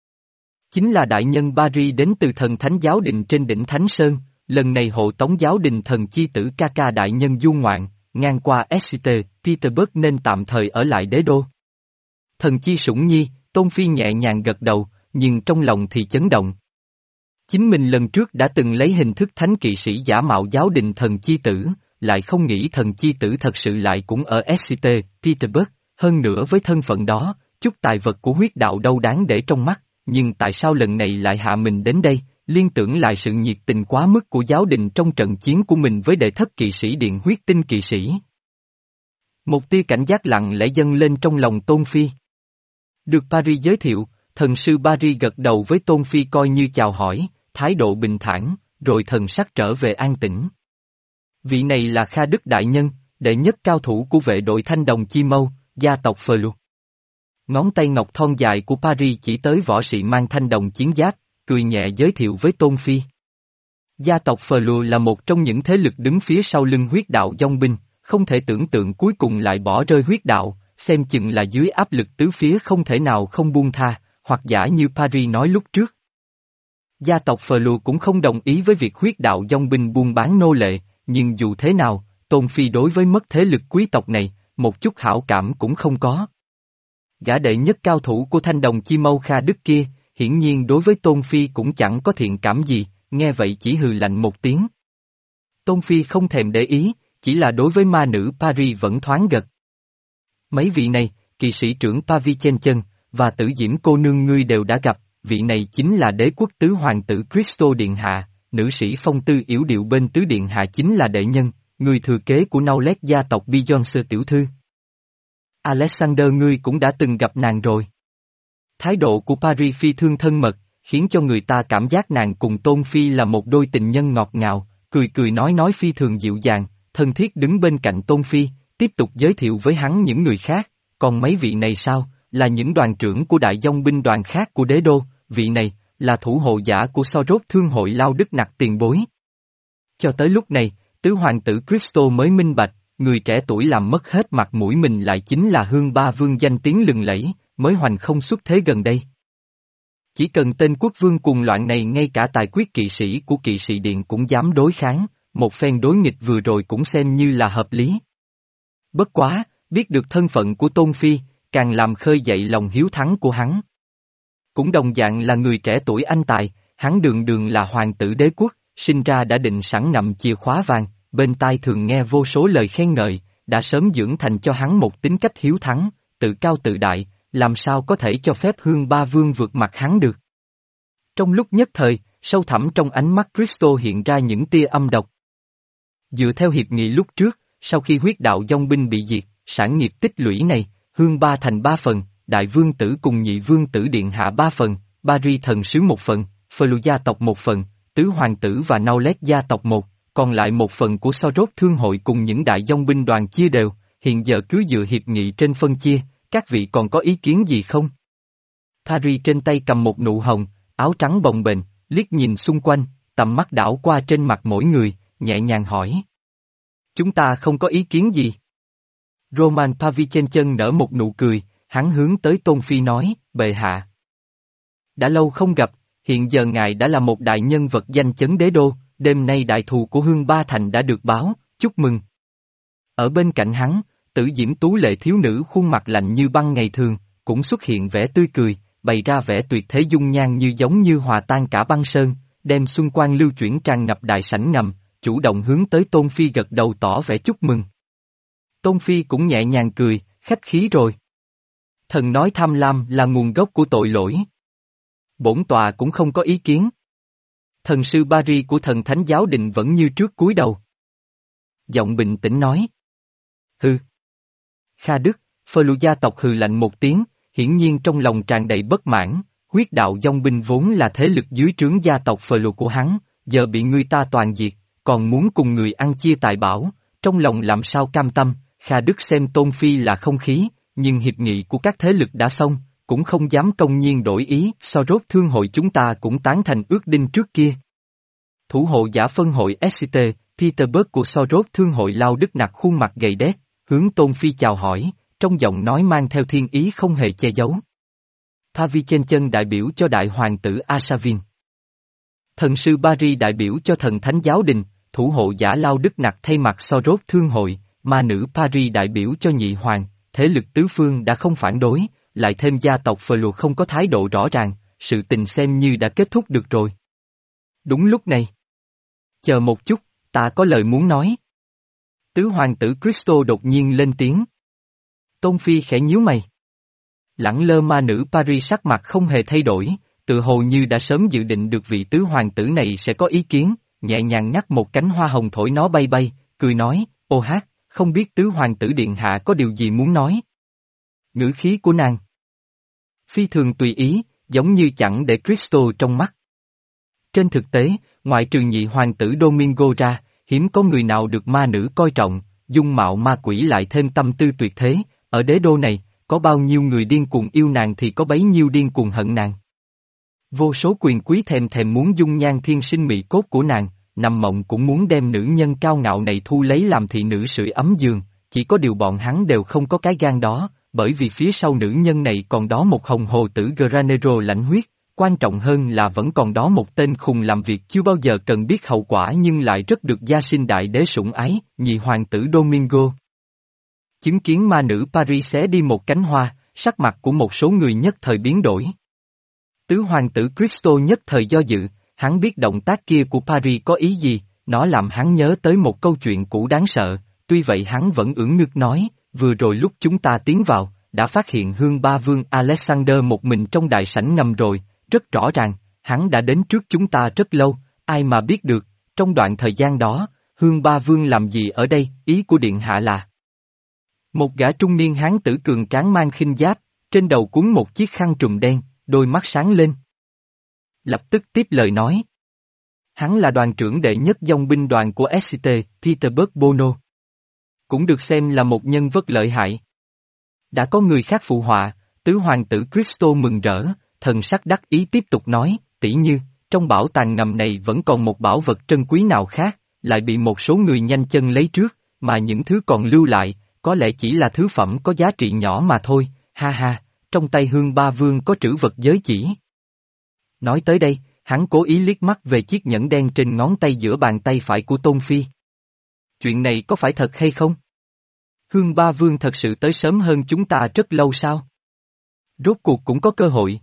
Chính là đại nhân Paris đến từ thần thánh giáo đình trên đỉnh Thánh Sơn, lần này hộ tống giáo đình thần chi tử ca ca đại nhân du ngoạn, ngang qua Exeter, Petersburg nên tạm thời ở lại đế đô. Thần chi sủng nhi, Tôn Phi nhẹ nhàng gật đầu, nhưng trong lòng thì chấn động. Chính mình lần trước đã từng lấy hình thức thánh kỵ sĩ giả mạo giáo đình thần chi tử, lại không nghĩ thần chi tử thật sự lại cũng ở Exeter, Petersburg, hơn nữa với thân phận đó, chút tài vật của huyết đạo đâu đáng để trong mắt, nhưng tại sao lần này lại hạ mình đến đây, liên tưởng lại sự nhiệt tình quá mức của giáo đình trong trận chiến của mình với đệ thất kỵ sĩ điện huyết tinh kỵ sĩ. Một tia cảnh giác lặng lẽ dâng lên trong lòng Tôn Phi. Được Paris giới thiệu, thần sư Paris gật đầu với Tôn Phi coi như chào hỏi, thái độ bình thản, rồi thần sắc trở về an tĩnh. Vị này là Kha Đức Đại Nhân, đệ nhất cao thủ của vệ đội Thanh Đồng Chi Mâu, gia tộc Phờ Lục. Ngón tay ngọc thon dài của Paris chỉ tới võ sĩ mang thanh đồng chiến giáp, cười nhẹ giới thiệu với Tôn Phi. Gia tộc Phờ Lùa là một trong những thế lực đứng phía sau lưng huyết đạo dòng binh, không thể tưởng tượng cuối cùng lại bỏ rơi huyết đạo, xem chừng là dưới áp lực tứ phía không thể nào không buông tha, hoặc giả như Paris nói lúc trước. Gia tộc Phờ Lùa cũng không đồng ý với việc huyết đạo dòng binh buôn bán nô lệ, nhưng dù thế nào, Tôn Phi đối với mất thế lực quý tộc này, một chút hảo cảm cũng không có. Gã đệ nhất cao thủ của Thanh Đồng Chi Mâu Kha Đức kia, hiển nhiên đối với Tôn Phi cũng chẳng có thiện cảm gì, nghe vậy chỉ hừ lạnh một tiếng. Tôn Phi không thèm để ý, chỉ là đối với ma nữ Paris vẫn thoáng gật. Mấy vị này, kỵ sĩ trưởng Pavichen và tử diễm cô nương ngươi đều đã gặp, vị này chính là đế quốc tứ hoàng tử Cristo Điện Hạ, nữ sĩ phong tư yểu điệu bên tứ Điện Hạ chính là đệ nhân, người thừa kế của Naulet gia tộc Beyoncé tiểu thư. Alexander ngươi cũng đã từng gặp nàng rồi. Thái độ của Paris phi thương thân mật, khiến cho người ta cảm giác nàng cùng Tôn Phi là một đôi tình nhân ngọt ngào, cười cười nói nói phi thường dịu dàng, thân thiết đứng bên cạnh Tôn Phi, tiếp tục giới thiệu với hắn những người khác, còn mấy vị này sao, là những đoàn trưởng của đại dòng binh đoàn khác của đế đô, vị này, là thủ hộ giả của Soros thương hội Lao Đức Nặc tiền bối. Cho tới lúc này, tứ hoàng tử Cristo mới minh bạch, người trẻ tuổi làm mất hết mặt mũi mình lại chính là Hương Ba Vương danh tiếng lừng lẫy, mới hoành không xuất thế gần đây. Chỉ cần tên quốc vương cuồng loạn này ngay cả tài quyết kỵ sĩ của kỵ sĩ điện cũng dám đối kháng, một phen đối nghịch vừa rồi cũng xem như là hợp lý. Bất quá, biết được thân phận của Tôn Phi, càng làm khơi dậy lòng hiếu thắng của hắn. Cũng đồng dạng là người trẻ tuổi anh tài, hắn đường đường là hoàng tử đế quốc, sinh ra đã định sẵn ngậm chìa khóa vàng, bên tai thường nghe vô số lời khen ngợi, đã sớm dưỡng thành cho hắn một tính cách hiếu thắng, tự cao tự đại, làm sao có thể cho phép Hương Ba Vương vượt mặt hắn được. Trong lúc nhất thời, sâu thẳm trong ánh mắt Cristo hiện ra những tia âm độc. Dựa theo hiệp nghị lúc trước, sau khi huyết đạo dòng binh bị diệt, sản nghiệp tích lũy này, Hương Ba thành ba phần, đại vương tử cùng nhị vương tử điện hạ ba phần, Paris thần sứ một phần, Phờ Lù gia tộc một phần, tứ hoàng tử và Naulet gia tộc một, còn lại một phần của Soros thương hội cùng những đại dòng binh đoàn chia đều, hiện giờ cứ dựa hiệp nghị trên phân chia, các vị còn có ý kiến gì không? Paris trên tay cầm một nụ hồng, áo trắng bồng bềnh, liếc nhìn xung quanh, tầm mắt đảo qua trên mặt mỗi người, nhẹ nhàng hỏi. Chúng ta không có ý kiến gì. Roman Pavichen nở một nụ cười, hắn hướng tới Tôn Phi nói, bệ hạ. Đã lâu không gặp, hiện giờ ngài đã là một đại nhân vật danh chấn đế đô, đêm nay đại thù của Hương Ba Thành đã được báo, chúc mừng. Ở bên cạnh hắn, tử diễm tú lệ thiếu nữ khuôn mặt lạnh như băng ngày thường, cũng xuất hiện vẻ tươi cười, bày ra vẻ tuyệt thế dung nhan như giống như hòa tan cả băng sơn, đem xuân quang lưu chuyển tràn ngập đại sảnh ngầm, chủ động hướng tới Tôn Phi gật đầu tỏ vẻ chúc mừng. Tôn Phi cũng nhẹ nhàng cười, khách khí rồi. Thần nói tham lam là nguồn gốc của tội lỗi. Bổn tọa cũng không có ý kiến. Thần sư Paris của thần thánh giáo định vẫn như trước cúi đầu. Giọng bình tĩnh nói. Hừ. Kha Đức, Phơ Lù gia tộc hừ lạnh một tiếng, hiển nhiên trong lòng tràn đầy bất mãn, huyết đạo dòng binh vốn là thế lực dưới trướng gia tộc Phơ Lù của hắn, giờ bị người ta toàn diệt, còn muốn cùng người ăn chia tài bảo, trong lòng làm sao cam tâm. Kha Đức xem Tôn Phi là không khí, nhưng hiệp nghị của các thế lực đã xong, cũng không dám công nhiên đổi ý. So rốt thương hội chúng ta cũng tán thành ước định trước kia. Thủ hộ giả phân hội ét xê tê, Peterburg của so rốt thương hội Lao Đức Nặc khuôn mặt gầy đét, hướng Tôn Phi chào hỏi, trong giọng nói mang theo thiên ý không hề che giấu. Pavi Chen Chân đại biểu cho đại hoàng tử Asavin. Thần sư Paris đại biểu cho thần thánh giáo đình, thủ hộ giả Lao Đức Nặc thay mặt so rốt thương hội, ma nữ Paris đại biểu cho nhị hoàng, thế lực tứ phương đã không phản đối, lại thêm gia tộc Phờ Lù không có thái độ rõ ràng, sự tình xem như đã kết thúc được rồi. Đúng lúc này. Chờ một chút, ta có lời muốn nói. Tứ hoàng tử Cristo đột nhiên lên tiếng. Tôn Phi khẽ nhíu mày. Lẳng lơ ma nữ Paris sắc mặt không hề thay đổi, tự hồ như đã sớm dự định được vị tứ hoàng tử này sẽ có ý kiến, nhẹ nhàng nhắc một cánh hoa hồng thổi nó bay bay, cười nói, ô hát, không biết tứ hoàng tử điện hạ có điều gì muốn nói. Ngữ khí của nàng phi thường tùy ý, giống như chẳng để Cristo trong mắt. Trên thực tế, ngoại trừ nhị hoàng tử Domingo ra, hiếm có người nào được ma nữ coi trọng, dung mạo ma quỷ lại thêm tâm tư tuyệt thế, ở đế đô này, có bao nhiêu người điên cuồng yêu nàng thì có bấy nhiêu điên cuồng hận nàng. Vô số quyền quý thèm thèm muốn dung nhan thiên sinh mị cốt của nàng, nằm mộng cũng muốn đem nữ nhân cao ngạo này thu lấy làm thị nữ sưởi ấm giường, chỉ có điều bọn hắn đều không có cái gan đó, bởi vì phía sau nữ nhân này còn đó một hồng hồ tử Granero lãnh huyết, quan trọng hơn là vẫn còn đó một tên khùng làm việc chưa bao giờ cần biết hậu quả nhưng lại rất được gia sinh đại đế sủng ái, nhị hoàng tử Domingo. Chứng kiến ma nữ Paris xé đi một cánh hoa, sắc mặt của một số người nhất thời biến đổi. Tứ hoàng tử Cristo nhất thời do dự, hắn biết động tác kia của Paris có ý gì, nó làm hắn nhớ tới một câu chuyện cũ đáng sợ, tuy vậy hắn vẫn ưỡn ngực nói, vừa rồi lúc chúng ta tiến vào, đã phát hiện Hương Ba Vương Alexander một mình trong đại sảnh ngầm rồi, rất rõ ràng, hắn đã đến trước chúng ta rất lâu, ai mà biết được, trong đoạn thời gian đó, Hương Ba Vương làm gì ở đây, ý của điện hạ là. Một gã trung niên hán tử cường tráng mang khinh giáp, trên đầu cuốn một chiếc khăn trùm đen, đôi mắt sáng lên. Lập tức tiếp lời nói. Hắn là đoàn trưởng đệ nhất dòng binh đoàn của ét xê tê, Peterburg Bono. Cũng được xem là một nhân vật lợi hại. Đã có người khác phụ họa, tứ hoàng tử Cristo mừng rỡ, thần sắc đắc ý tiếp tục nói, tỉ như, trong bảo tàng ngầm này vẫn còn một bảo vật trân quý nào khác, lại bị một số người nhanh chân lấy trước, mà những thứ còn lưu lại, có lẽ chỉ là thứ phẩm có giá trị nhỏ mà thôi, ha ha, trong tay Hương Ba Vương có trữ vật giới chỉ. Nói tới đây, hắn cố ý liếc mắt về chiếc nhẫn đen trên ngón tay giữa bàn tay phải của Tôn Phi. Chuyện này có phải thật hay không? Hương Ba Vương thật sự tới sớm hơn chúng ta rất lâu sao? Rốt cuộc cũng có cơ hội.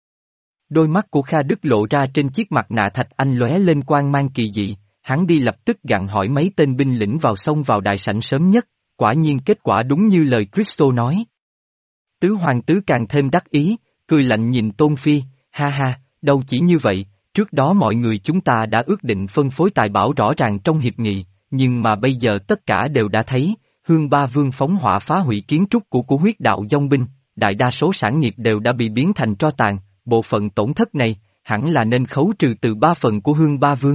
Đôi mắt của Kha Đức lộ ra trên chiếc mặt nạ thạch anh lóe lên quang mang kỳ dị, hắn đi lập tức gặng hỏi mấy tên binh lĩnh vào sông vào đại sảnh sớm nhất, quả nhiên kết quả đúng như lời Cristo nói. Tứ hoàng tứ càng thêm đắc ý, cười lạnh nhìn Tôn Phi, ha ha, đâu chỉ như vậy, trước đó mọi người chúng ta đã ước định phân phối tài bảo rõ ràng trong hiệp nghị, nhưng mà bây giờ tất cả đều đã thấy, Hương Ba Vương phóng hỏa phá hủy kiến trúc của của huyết đạo dòng binh, đại đa số sản nghiệp đều đã bị biến thành tro tàn, bộ phận tổn thất này, hẳn là nên khấu trừ từ ba phần của Hương Ba Vương.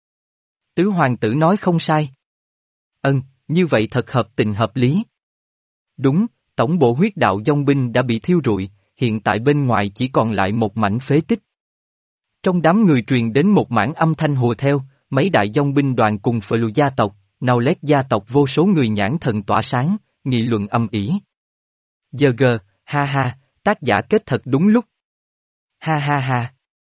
Tứ hoàng tử nói không sai. Ân, như vậy thật hợp tình hợp lý. Đúng, tổng bộ huyết đạo dòng binh đã bị thiêu rụi, hiện tại bên ngoài chỉ còn lại một mảnh phế tích. Trong đám người truyền đến một mảng âm thanh hùa theo, mấy đại dòng binh đoàn cùng Phờ Lù gia tộc, Nào Lét gia tộc vô số người nhãn thần tỏa sáng, nghị luận âm ỉ. Giờ gờ, ha ha, tác giả kết thật đúng lúc. Ha ha ha.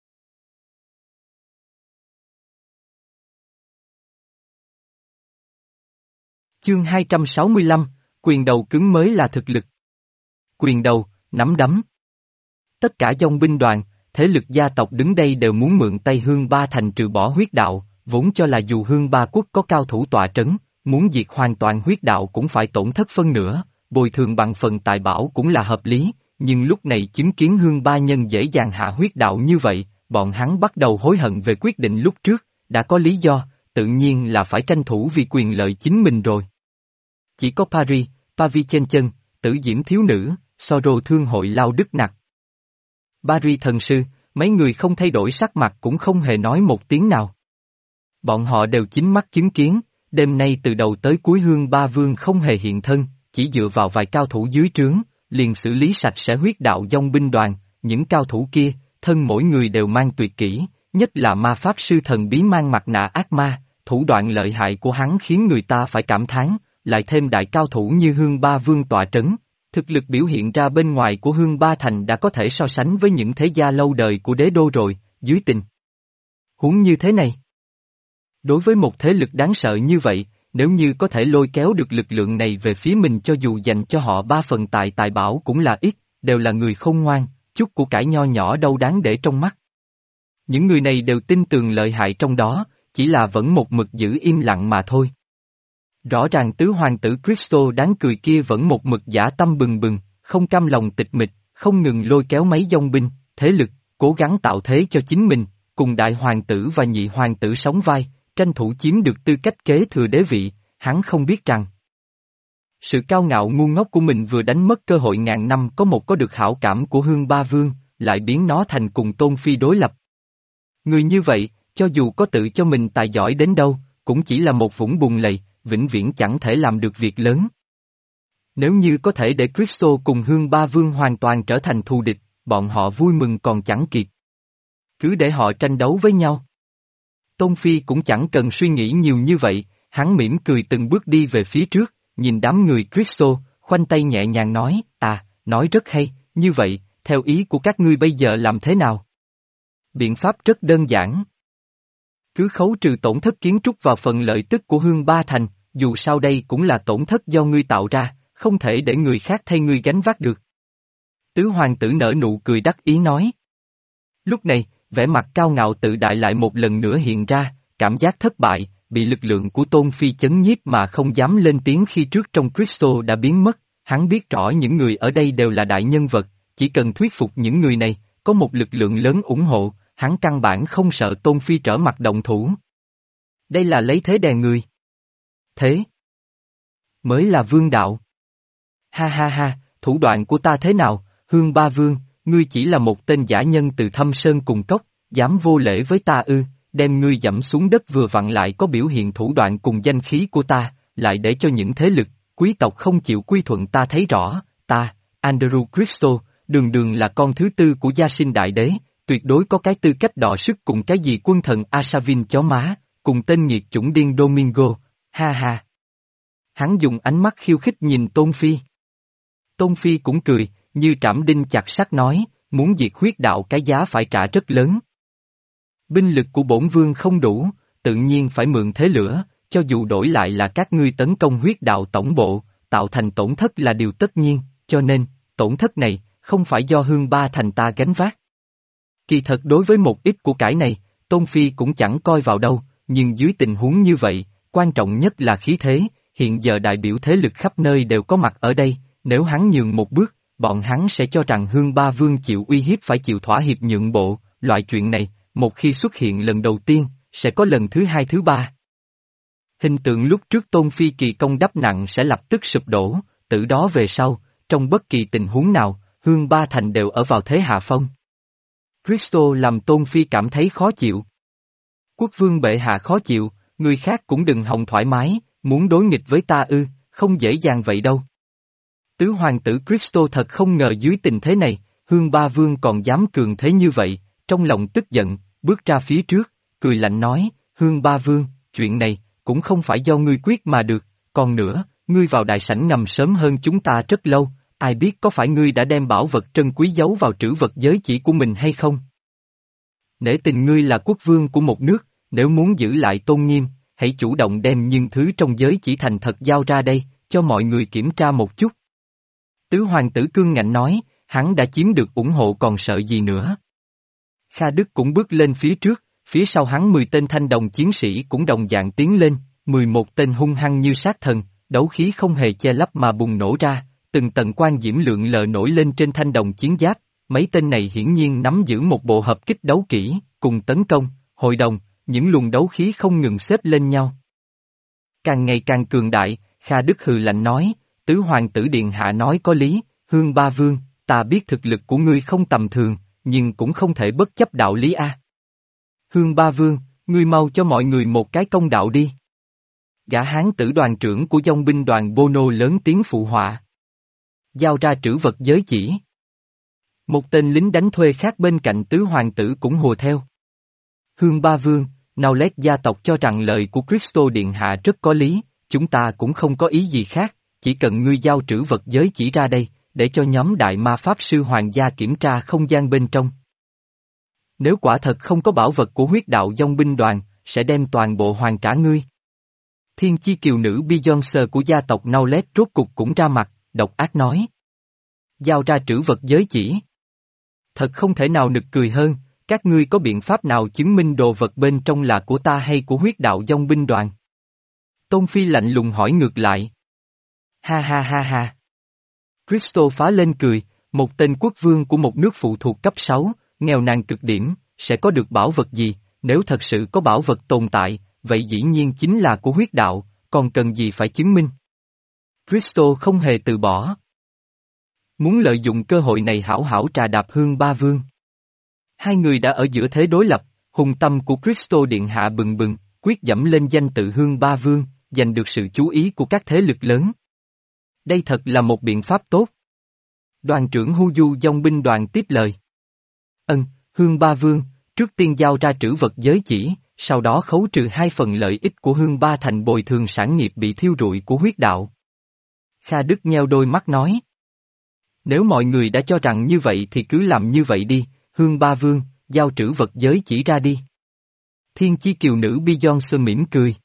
Chương hai trăm sáu mươi lăm, quyền đầu cứng mới là thực lực. Quyền đầu, nắm đấm. Tất cả dòng binh đoàn, thế lực gia tộc đứng đây đều muốn mượn tay Hương Ba thành trừ bỏ huyết đạo, vốn cho là dù Hương Ba quốc có cao thủ tọa trấn, muốn diệt hoàn toàn huyết đạo cũng phải tổn thất phân nửa, bồi thường bằng phần tài bảo cũng là hợp lý, nhưng lúc này chứng kiến Hương Ba nhân dễ dàng hạ huyết đạo như vậy, bọn hắn bắt đầu hối hận về quyết định lúc trước, đã có lý do, tự nhiên là phải tranh thủ vì quyền lợi chính mình rồi. Chỉ có Paris, Pavi trên chân, tử diễm thiếu nữ, Soro thương hội Lao Đức Nặc. Paris thần sư, mấy người không thay đổi sắc mặt cũng không hề nói một tiếng nào. Bọn họ đều chính mắt chứng kiến, đêm nay từ đầu tới cuối Hương Ba Vương không hề hiện thân, chỉ dựa vào vài cao thủ dưới trướng, liền xử lý sạch sẽ huyết đạo dòng binh đoàn, những cao thủ kia, thân mỗi người đều mang tuyệt kỹ, nhất là ma pháp sư thần bí mang mặt nạ ác ma, thủ đoạn lợi hại của hắn khiến người ta phải cảm thán, lại thêm đại cao thủ như Hương Ba Vương tọa trấn. Thực lực biểu hiện ra bên ngoài của Hương Ba Thành đã có thể so sánh với những thế gia lâu đời của đế đô rồi, dưới tình huống như thế này. Đối với một thế lực đáng sợ như vậy, nếu như có thể lôi kéo được lực lượng này về phía mình cho dù dành cho họ ba phần tài tài bảo cũng là ít, đều là người khôn ngoan, chút của cải nho nhỏ đâu đáng để trong mắt. Những người này đều tin tưởng lợi hại trong đó, chỉ là vẫn một mực giữ im lặng mà thôi. Rõ ràng tứ hoàng tử Crystal đáng cười kia vẫn một mực dã tâm bừng bừng, không cam lòng tịch mịch, không ngừng lôi kéo mấy dòng binh, thế lực, cố gắng tạo thế cho chính mình, cùng đại hoàng tử và nhị hoàng tử sóng vai, tranh thủ chiếm được tư cách kế thừa đế vị, hắn không biết rằng sự cao ngạo ngu ngốc của mình vừa đánh mất cơ hội ngàn năm có một có được hảo cảm của Hương Ba Vương, lại biến nó thành cùng Tôn Phi đối lập. Người như vậy, cho dù có tự cho mình tài giỏi đến đâu, cũng chỉ là một vũng bùn lầy, vĩnh viễn chẳng thể làm được việc lớn. Nếu như có thể để Crystal cùng Hương Ba Vương hoàn toàn trở thành thù địch, bọn họ vui mừng còn chẳng kịp. Cứ để họ tranh đấu với nhau. Tôn Phi cũng chẳng cần suy nghĩ nhiều như vậy, hắn mỉm cười từng bước đi về phía trước, nhìn đám người Crystal, khoanh tay nhẹ nhàng nói, à, nói rất hay, như vậy, theo ý của các ngươi bây giờ làm thế nào? Biện pháp rất đơn giản. Cứ khấu trừ tổn thất kiến trúc vào phần lợi tức của Hương Ba Thành, dù sao đây cũng là tổn thất do ngươi tạo ra, không thể để người khác thay ngươi gánh vác được. Tứ hoàng tử nở nụ cười đắc ý nói. Lúc này, vẻ mặt cao ngạo tự đại lại một lần nữa hiện ra, cảm giác thất bại, bị lực lượng của Tôn Phi chấn nhiếp mà không dám lên tiếng khi trước trong Crystal đã biến mất, hắn biết rõ những người ở đây đều là đại nhân vật, chỉ cần thuyết phục những người này, có một lực lượng lớn ủng hộ, hắn căn bản không sợ Tôn Phi trở mặt động thủ. Đây là lấy thế đè người. Thế mới là vương đạo. Ha ha ha, thủ đoạn của ta thế nào, Hương Ba Vương, ngươi chỉ là một tên giả nhân từ Thâm Sơn cùng cốc, dám vô lễ với ta ư, đem ngươi dẫm xuống đất vừa vặn lại có biểu hiện thủ đoạn cùng danh khí của ta, lại để cho những thế lực, quý tộc không chịu quy thuận ta thấy rõ, ta, Andrew Crystal, đường đường là con thứ tư của gia sinh đại đế, tuyệt đối có cái tư cách đọ sức cùng cái gì quân thần Asavin chó má, cùng tên nghiệt chủng điên Domingo, ha ha. Hắn dùng ánh mắt khiêu khích nhìn Tôn Phi. Tôn Phi cũng cười, như trảm đinh chặt sắt nói, muốn diệt huyết đạo cái giá phải trả rất lớn. Binh lực của bổn vương không đủ, tự nhiên phải mượn thế lửa, cho dù đổi lại là các ngươi tấn công huyết đạo tổng bộ, tạo thành tổn thất là điều tất nhiên, cho nên, tổn thất này, không phải do Hương Ba Thành ta gánh vác. Kỳ thật đối với một ít của cải này, Tôn Phi cũng chẳng coi vào đâu, nhưng dưới tình huống như vậy, quan trọng nhất là khí thế, hiện giờ đại biểu thế lực khắp nơi đều có mặt ở đây, nếu hắn nhường một bước, bọn hắn sẽ cho rằng Hương Ba Vương chịu uy hiếp phải chịu thỏa hiệp nhượng bộ, loại chuyện này, một khi xuất hiện lần đầu tiên, sẽ có lần thứ hai thứ ba. Hình tượng lúc trước Tôn Phi kỳ công đắp nặng sẽ lập tức sụp đổ, từ đó về sau, trong bất kỳ tình huống nào, Hương Ba Thành đều ở vào thế hạ phong. Crystal làm Tôn Phi cảm thấy khó chịu. Quốc vương bệ hạ khó chịu, người khác cũng đừng hòng thoải mái, muốn đối nghịch với ta ư, không dễ dàng vậy đâu. Tứ hoàng tử Crystal thật không ngờ dưới tình thế này, Hương Ba Vương còn dám cường thế như vậy, trong lòng tức giận, bước ra phía trước, cười lạnh nói, Hương Ba Vương, chuyện này, cũng không phải do ngươi quyết mà được, còn nữa, ngươi vào đại sảnh ngầm sớm hơn chúng ta rất lâu, ai biết có phải ngươi đã đem bảo vật trân quý giấu vào trữ vật giới chỉ của mình hay không? Nể tình ngươi là quốc vương của một nước, nếu muốn giữ lại tôn nghiêm, hãy chủ động đem những thứ trong giới chỉ thành thật giao ra đây, cho mọi người kiểm tra một chút. Tứ hoàng tử cương ngạnh nói, hắn đã chiếm được ủng hộ còn sợ gì nữa. Kha Đức cũng bước lên phía trước, phía sau hắn mười tên thanh đồng chiến sĩ cũng đồng dạng tiến lên, mười một tên hung hăng như sát thần, đấu khí không hề che lấp mà bùng nổ ra, từng tầng quan diễm lượng lờ nổi lên trên thanh đồng chiến giáp, mấy tên này hiển nhiên nắm giữ một bộ hợp kích đấu kỹ, cùng tấn công, hội đồng, những luồng đấu khí không ngừng xếp lên nhau. Càng ngày càng cường đại, Kha Đức hừ lạnh nói, tứ hoàng tử điện hạ nói có lý, Hương Ba Vương, ta biết thực lực của ngươi không tầm thường, nhưng cũng không thể bất chấp đạo lý a. Hương Ba Vương, ngươi mau cho mọi người một cái công đạo đi. Gã hán tử đoàn trưởng của dòng binh đoàn Bono lớn tiếng phụ họa. Giao ra trữ vật giới chỉ. Một tên lính đánh thuê khác bên cạnh tứ hoàng tử cũng hùa theo. Hương Ba Vương, Naulet gia tộc cho rằng lời của Cristo Điện Hạ rất có lý, chúng ta cũng không có ý gì khác, chỉ cần ngươi giao trữ vật giới chỉ ra đây, để cho nhóm đại ma pháp sư hoàng gia kiểm tra không gian bên trong. Nếu quả thật không có bảo vật của huyết đạo dòng binh đoàn, sẽ đem toàn bộ hoàn trả ngươi. Thiên chi kiều nữ Beyoncé của gia tộc Naulet rốt cục cũng ra mặt, độc ác nói. Giao ra trữ vật giới chỉ. Thật không thể nào nực cười hơn, các ngươi có biện pháp nào chứng minh đồ vật bên trong là của ta hay của huyết đạo dòng binh đoàn? Tôn Phi lạnh lùng hỏi ngược lại. Ha ha ha ha. Cristo phá lên cười, một tên quốc vương của một nước phụ thuộc cấp sáu, nghèo nàn cực điểm, sẽ có được bảo vật gì, nếu thật sự có bảo vật tồn tại, vậy dĩ nhiên chính là của huyết đạo, còn cần gì phải chứng minh. Cristo không hề từ bỏ. Muốn lợi dụng cơ hội này hảo hảo trà đạp Hương Ba Vương. Hai người đã ở giữa thế đối lập, hùng tâm của Cristo Điện Hạ bừng bừng, quyết dẫm lên danh tự Hương Ba Vương, giành được sự chú ý của các thế lực lớn. Đây thật là một biện pháp tốt. Đoàn trưởng Hu Du dòng binh đoàn tiếp lời. Ân, Hương Ba Vương, trước tiên giao ra trữ vật giới chỉ, sau đó khấu trừ hai phần lợi ích của Hương Ba Thành bồi thường sản nghiệp bị thiêu rụi của huyết đạo. Kha Đức nheo đôi mắt nói. Nếu mọi người đã cho rằng như vậy thì cứ làm như vậy đi, Hương Ba Vương, giao trữ vật giới chỉ ra đi. Thiên chi kiều nữ Beyoncé mỉm cười.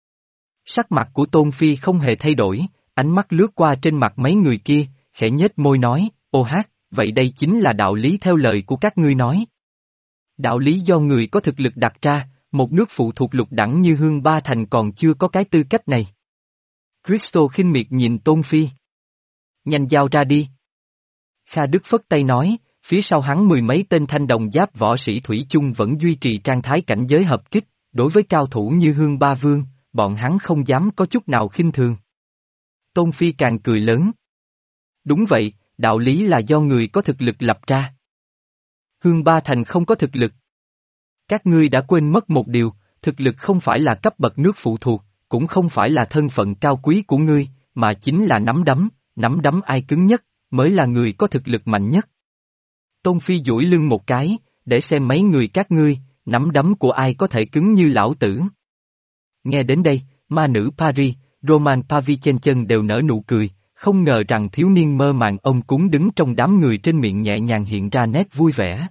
Sắc mặt của Tôn Phi không hề thay đổi, ánh mắt lướt qua trên mặt mấy người kia, khẽ nhếch môi nói, ô hát, vậy đây chính là đạo lý theo lời của các ngươi nói. Đạo lý do người có thực lực đặt ra, một nước phụ thuộc lục đẳng như Hương Ba Thành còn chưa có cái tư cách này. Cristo khinh miệt nhìn Tôn Phi. Nhanh giao ra đi. Kha Đức phất tay nói, phía sau hắn mười mấy tên thanh đồng giáp võ sĩ thủy chung vẫn duy trì trạng thái cảnh giới hợp kích, đối với cao thủ như Hương Ba Vương, bọn hắn không dám có chút nào khinh thường. Tôn Phi càng cười lớn. Đúng vậy, đạo lý là do người có thực lực lập ra. Hương Ba Thành không có thực lực. Các ngươi đã quên mất một điều, thực lực không phải là cấp bậc nước phụ thuộc, cũng không phải là thân phận cao quý của ngươi, mà chính là nắm đấm, nắm đấm ai cứng nhất, mới là người có thực lực mạnh nhất. Tôn Phi duỗi lưng một cái, để xem mấy người các ngươi, nắm đấm của ai có thể cứng như lão tử. Nghe đến đây, ma nữ Paris, Roman Pavlichenchen đều nở nụ cười, không ngờ rằng thiếu niên mơ màng ông cúng đứng trong đám người trên miệng nhẹ nhàng hiện ra nét vui vẻ.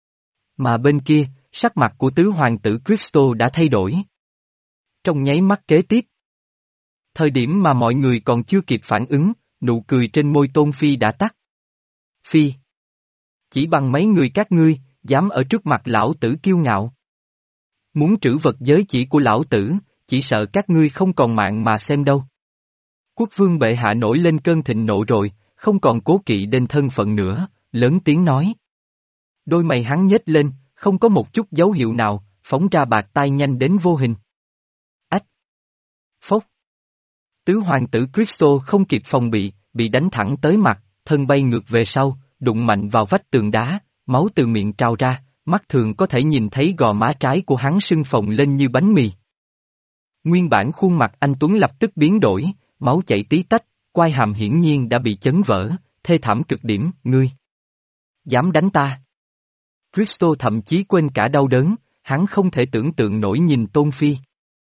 Mà bên kia, sắc mặt của tứ hoàng tử Cristo đã thay đổi. Trong nháy mắt kế tiếp. Thời điểm mà mọi người còn chưa kịp phản ứng, nụ cười trên môi Tôn Phi đã tắt. Phi. Chỉ bằng mấy người các ngươi, dám ở trước mặt lão tử kiêu ngạo. Muốn trữ vật giới chỉ của lão tử, chỉ sợ các ngươi không còn mạng mà xem đâu. Quốc vương bệ hạ nổi lên cơn thịnh nộ rồi, không còn cố kỵ đến thân phận nữa, lớn tiếng nói. Đôi mày hắn nhếch lên, không có một chút dấu hiệu nào, phóng ra bạt tai nhanh đến vô hình. Ách! Phốc! Tứ hoàng tử Cristo không kịp phòng bị, bị đánh thẳng tới mặt, thân bay ngược về sau, đụng mạnh vào vách tường đá, máu từ miệng trào ra, mắt thường có thể nhìn thấy gò má trái của hắn sưng phồng lên như bánh mì. Nguyên bản khuôn mặt anh Tuấn lập tức biến đổi, máu chảy tí tách, quai hàm hiển nhiên đã bị chấn vỡ, thê thảm cực điểm, ngươi. Dám đánh ta. Cristo thậm chí quên cả đau đớn, hắn không thể tưởng tượng nổi nhìn Tôn Phi.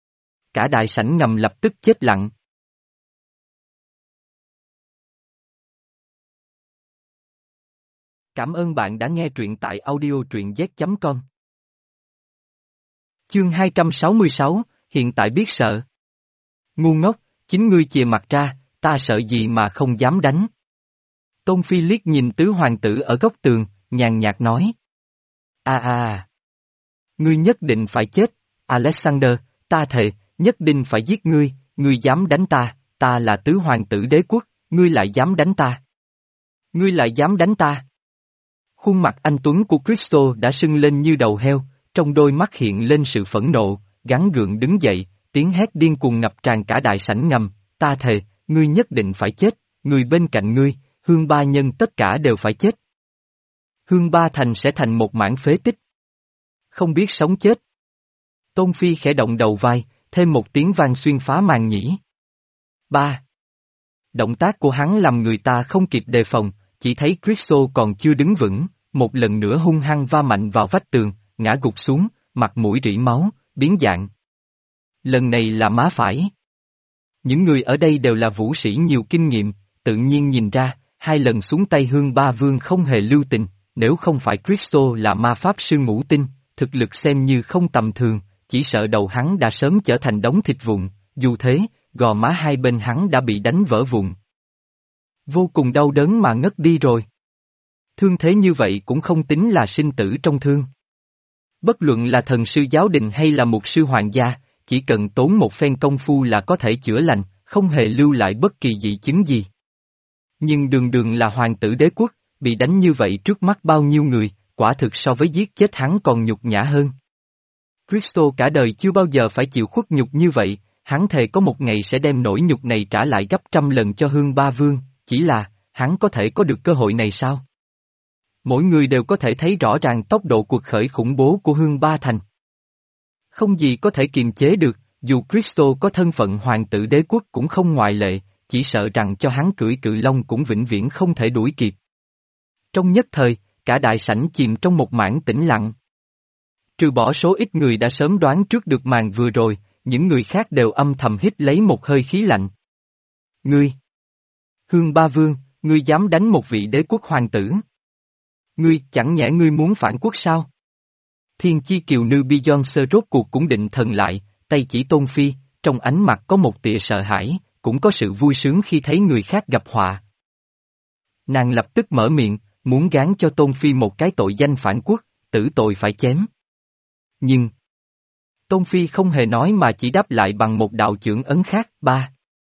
Cả đại sảnh ngầm lập tức chết lặng. Cảm ơn bạn đã nghe truyện tại audio truyện z chấm com. Chương hai trăm sáu mươi sáu, hiện tại biết sợ. Ngu ngốc, chính ngươi chìa mặt ra, ta sợ gì mà không dám đánh. Tôn Phi liếc nhìn tứ hoàng tử ở góc tường, nhàn nhạt nói. À à. Ngươi nhất định phải chết, Alexander, ta thề, nhất định phải giết ngươi, ngươi dám đánh ta, ta là tứ hoàng tử đế quốc, ngươi lại dám đánh ta. Ngươi lại dám đánh ta. Khuôn mặt anh tuấn của Crystal đã sưng lên như đầu heo, trong đôi mắt hiện lên sự phẫn nộ, gắng gượng đứng dậy, tiếng hét điên cuồng ngập tràn cả đại sảnh ngầm, ta thề, ngươi nhất định phải chết, người bên cạnh ngươi, Hương Ba Nhân tất cả đều phải chết. Hương Ba Thành sẽ thành một mảng phế tích. Không biết sống chết. Tôn Phi khẽ động đầu vai, thêm một tiếng vang xuyên phá màn nhĩ. Ba. Động tác của hắn làm người ta không kịp đề phòng, chỉ thấy Crystal còn chưa đứng vững, một lần nữa hung hăng va mạnh vào vách tường, ngã gục xuống, mặt mũi rỉ máu, biến dạng. Lần này là má phải. Những người ở đây đều là vũ sĩ nhiều kinh nghiệm, tự nhiên nhìn ra, hai lần xuống tay Hương Ba Vương không hề lưu tình, nếu không phải Crystal là ma pháp sư ngũ tinh, thực lực xem như không tầm thường, chỉ sợ đầu hắn đã sớm trở thành đống thịt vụn, dù thế, gò má hai bên hắn đã bị đánh vỡ vụn. Vô cùng đau đớn mà ngất đi rồi. Thương thế như vậy cũng không tính là sinh tử trong thương. Bất luận là thần sư giáo đình hay là mục sư hoàng gia, chỉ cần tốn một phen công phu là có thể chữa lành, không hề lưu lại bất kỳ dị chứng gì. Nhưng đường đường là hoàng tử đế quốc, bị đánh như vậy trước mắt bao nhiêu người, quả thực so với giết chết hắn còn nhục nhã hơn. Crystal cả đời chưa bao giờ phải chịu khuất nhục như vậy, hắn thề có một ngày sẽ đem nỗi nhục này trả lại gấp trăm lần cho Hương Ba Vương, chỉ là, hắn có thể có được cơ hội này sao? Mỗi người đều có thể thấy rõ ràng tốc độ cuộc khởi khủng bố của Hương Ba Thành. Không gì có thể kiềm chế được, dù Crystal có thân phận hoàng tử đế quốc cũng không ngoại lệ, chỉ sợ rằng cho hắn cưỡi cự long cũng vĩnh viễn không thể đuổi kịp. Trong nhất thời, cả đại sảnh chìm trong một mảng tĩnh lặng. Trừ bỏ số ít người đã sớm đoán trước được màn vừa rồi, những người khác đều âm thầm hít lấy một hơi khí lạnh. Ngươi! Hương Ba Vương, ngươi dám đánh một vị đế quốc hoàng tử? Ngươi, chẳng nhẽ ngươi muốn phản quốc sao? Thiên chi kiều nữ Beyoncé rốt cuộc cũng định thần lại, tay chỉ Tôn Phi, trong ánh mặt có một tia sợ hãi, cũng có sự vui sướng khi thấy người khác gặp họa. Nàng lập tức mở miệng, muốn gán cho Tôn Phi một cái tội danh phản quốc, tử tội phải chém. Nhưng, Tôn Phi không hề nói mà chỉ đáp lại bằng một đạo chưởng ấn khác, ba.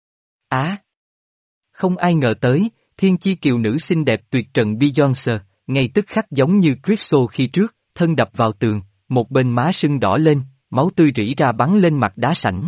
Á! Không ai ngờ tới, thiên chi kiều nữ xinh đẹp tuyệt trần Beyoncé, ngay tức khắc giống như Crystal khi trước, thân đập vào tường, một bên má sưng đỏ lên, máu tươi rỉ ra bắn lên mặt đá sảnh.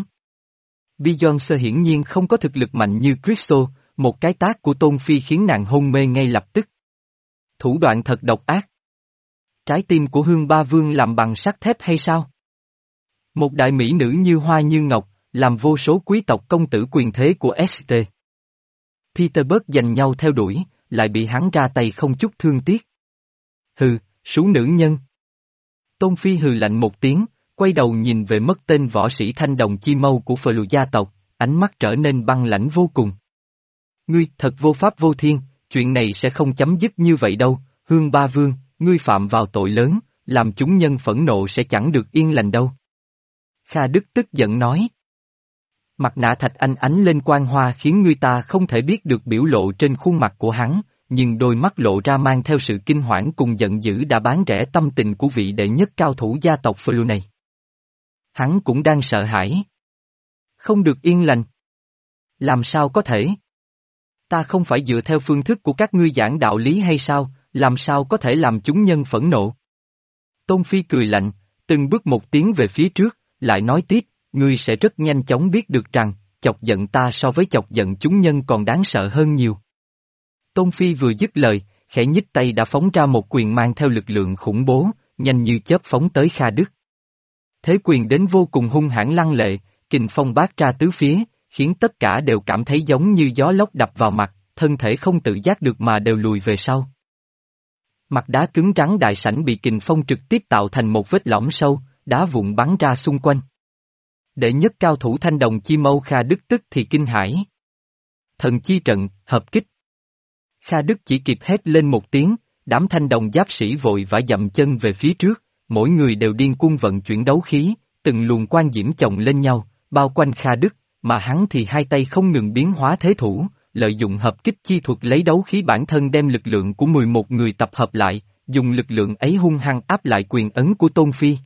Beyoncé hiển nhiên không có thực lực mạnh như Crystal, một cái tát của Tôn Phi khiến nàng hôn mê ngay lập tức. Thủ đoạn thật độc ác. Trái tim của Hương Ba Vương làm bằng sắt thép hay sao? Một đại mỹ nữ như hoa như ngọc, làm vô số quý tộc công tử quyền thế của ét tê. Petersburg giành nhau theo đuổi, lại bị hắn ra tay không chút thương tiếc. Hừ, số nữ nhân. Tôn Phi hừ lạnh một tiếng, quay đầu nhìn về mất tên võ sĩ thanh đồng chi mâu của Phờ Lù gia tộc, ánh mắt trở nên băng lãnh vô cùng. Ngươi thật vô pháp vô thiên, chuyện này sẽ không chấm dứt như vậy đâu, Hương Ba Vương, ngươi phạm vào tội lớn, làm chúng nhân phẫn nộ sẽ chẳng được yên lành đâu. Kha Đức tức giận nói. Mặt nạ thạch anh ánh lên quang hoa khiến người ta không thể biết được biểu lộ trên khuôn mặt của hắn, nhưng đôi mắt lộ ra mang theo sự kinh hoảng cùng giận dữ đã bán rẻ tâm tình của vị đệ nhất cao thủ gia tộc Phờ Lù này. Hắn cũng đang sợ hãi. Không được yên lành. Làm sao có thể? Ta không phải dựa theo phương thức của các ngươi giảng đạo lý hay sao, làm sao có thể làm chúng nhân phẫn nộ? Tôn Phi cười lạnh, từng bước một tiến về phía trước, lại nói tiếp, ngươi sẽ rất nhanh chóng biết được rằng, chọc giận ta so với chọc giận chúng nhân còn đáng sợ hơn nhiều. Tôn Phi vừa dứt lời, khẽ nhích tay đã phóng ra một quyền mang theo lực lượng khủng bố, nhanh như chớp phóng tới Kha Đức. Thế quyền đến vô cùng hung hãn lăng lệ, kình phong bát ra tứ phía, khiến tất cả đều cảm thấy giống như gió lốc đập vào mặt, thân thể không tự giác được mà đều lùi về sau. Mặt đá cứng rắn đại sảnh bị kình phong trực tiếp tạo thành một vết lõm sâu, đá vụn bắn ra xung quanh. Đệ nhất cao thủ thanh đồng chi mâu Kha Đức tức thì kinh hãi. Thần chi trận, hợp kích. Kha Đức chỉ kịp hét lên một tiếng, đám thanh đồng giáp sĩ vội vã dậm chân về phía trước, mỗi người đều điên cuồng vận chuyển đấu khí, từng luồng quan diễm chồng lên nhau, bao quanh Kha Đức, mà hắn thì hai tay không ngừng biến hóa thế thủ, lợi dụng hợp kích chi thuật lấy đấu khí bản thân đem lực lượng của mười một người tập hợp lại, dùng lực lượng ấy hung hăng áp lại quyền ấn của Tôn Phi.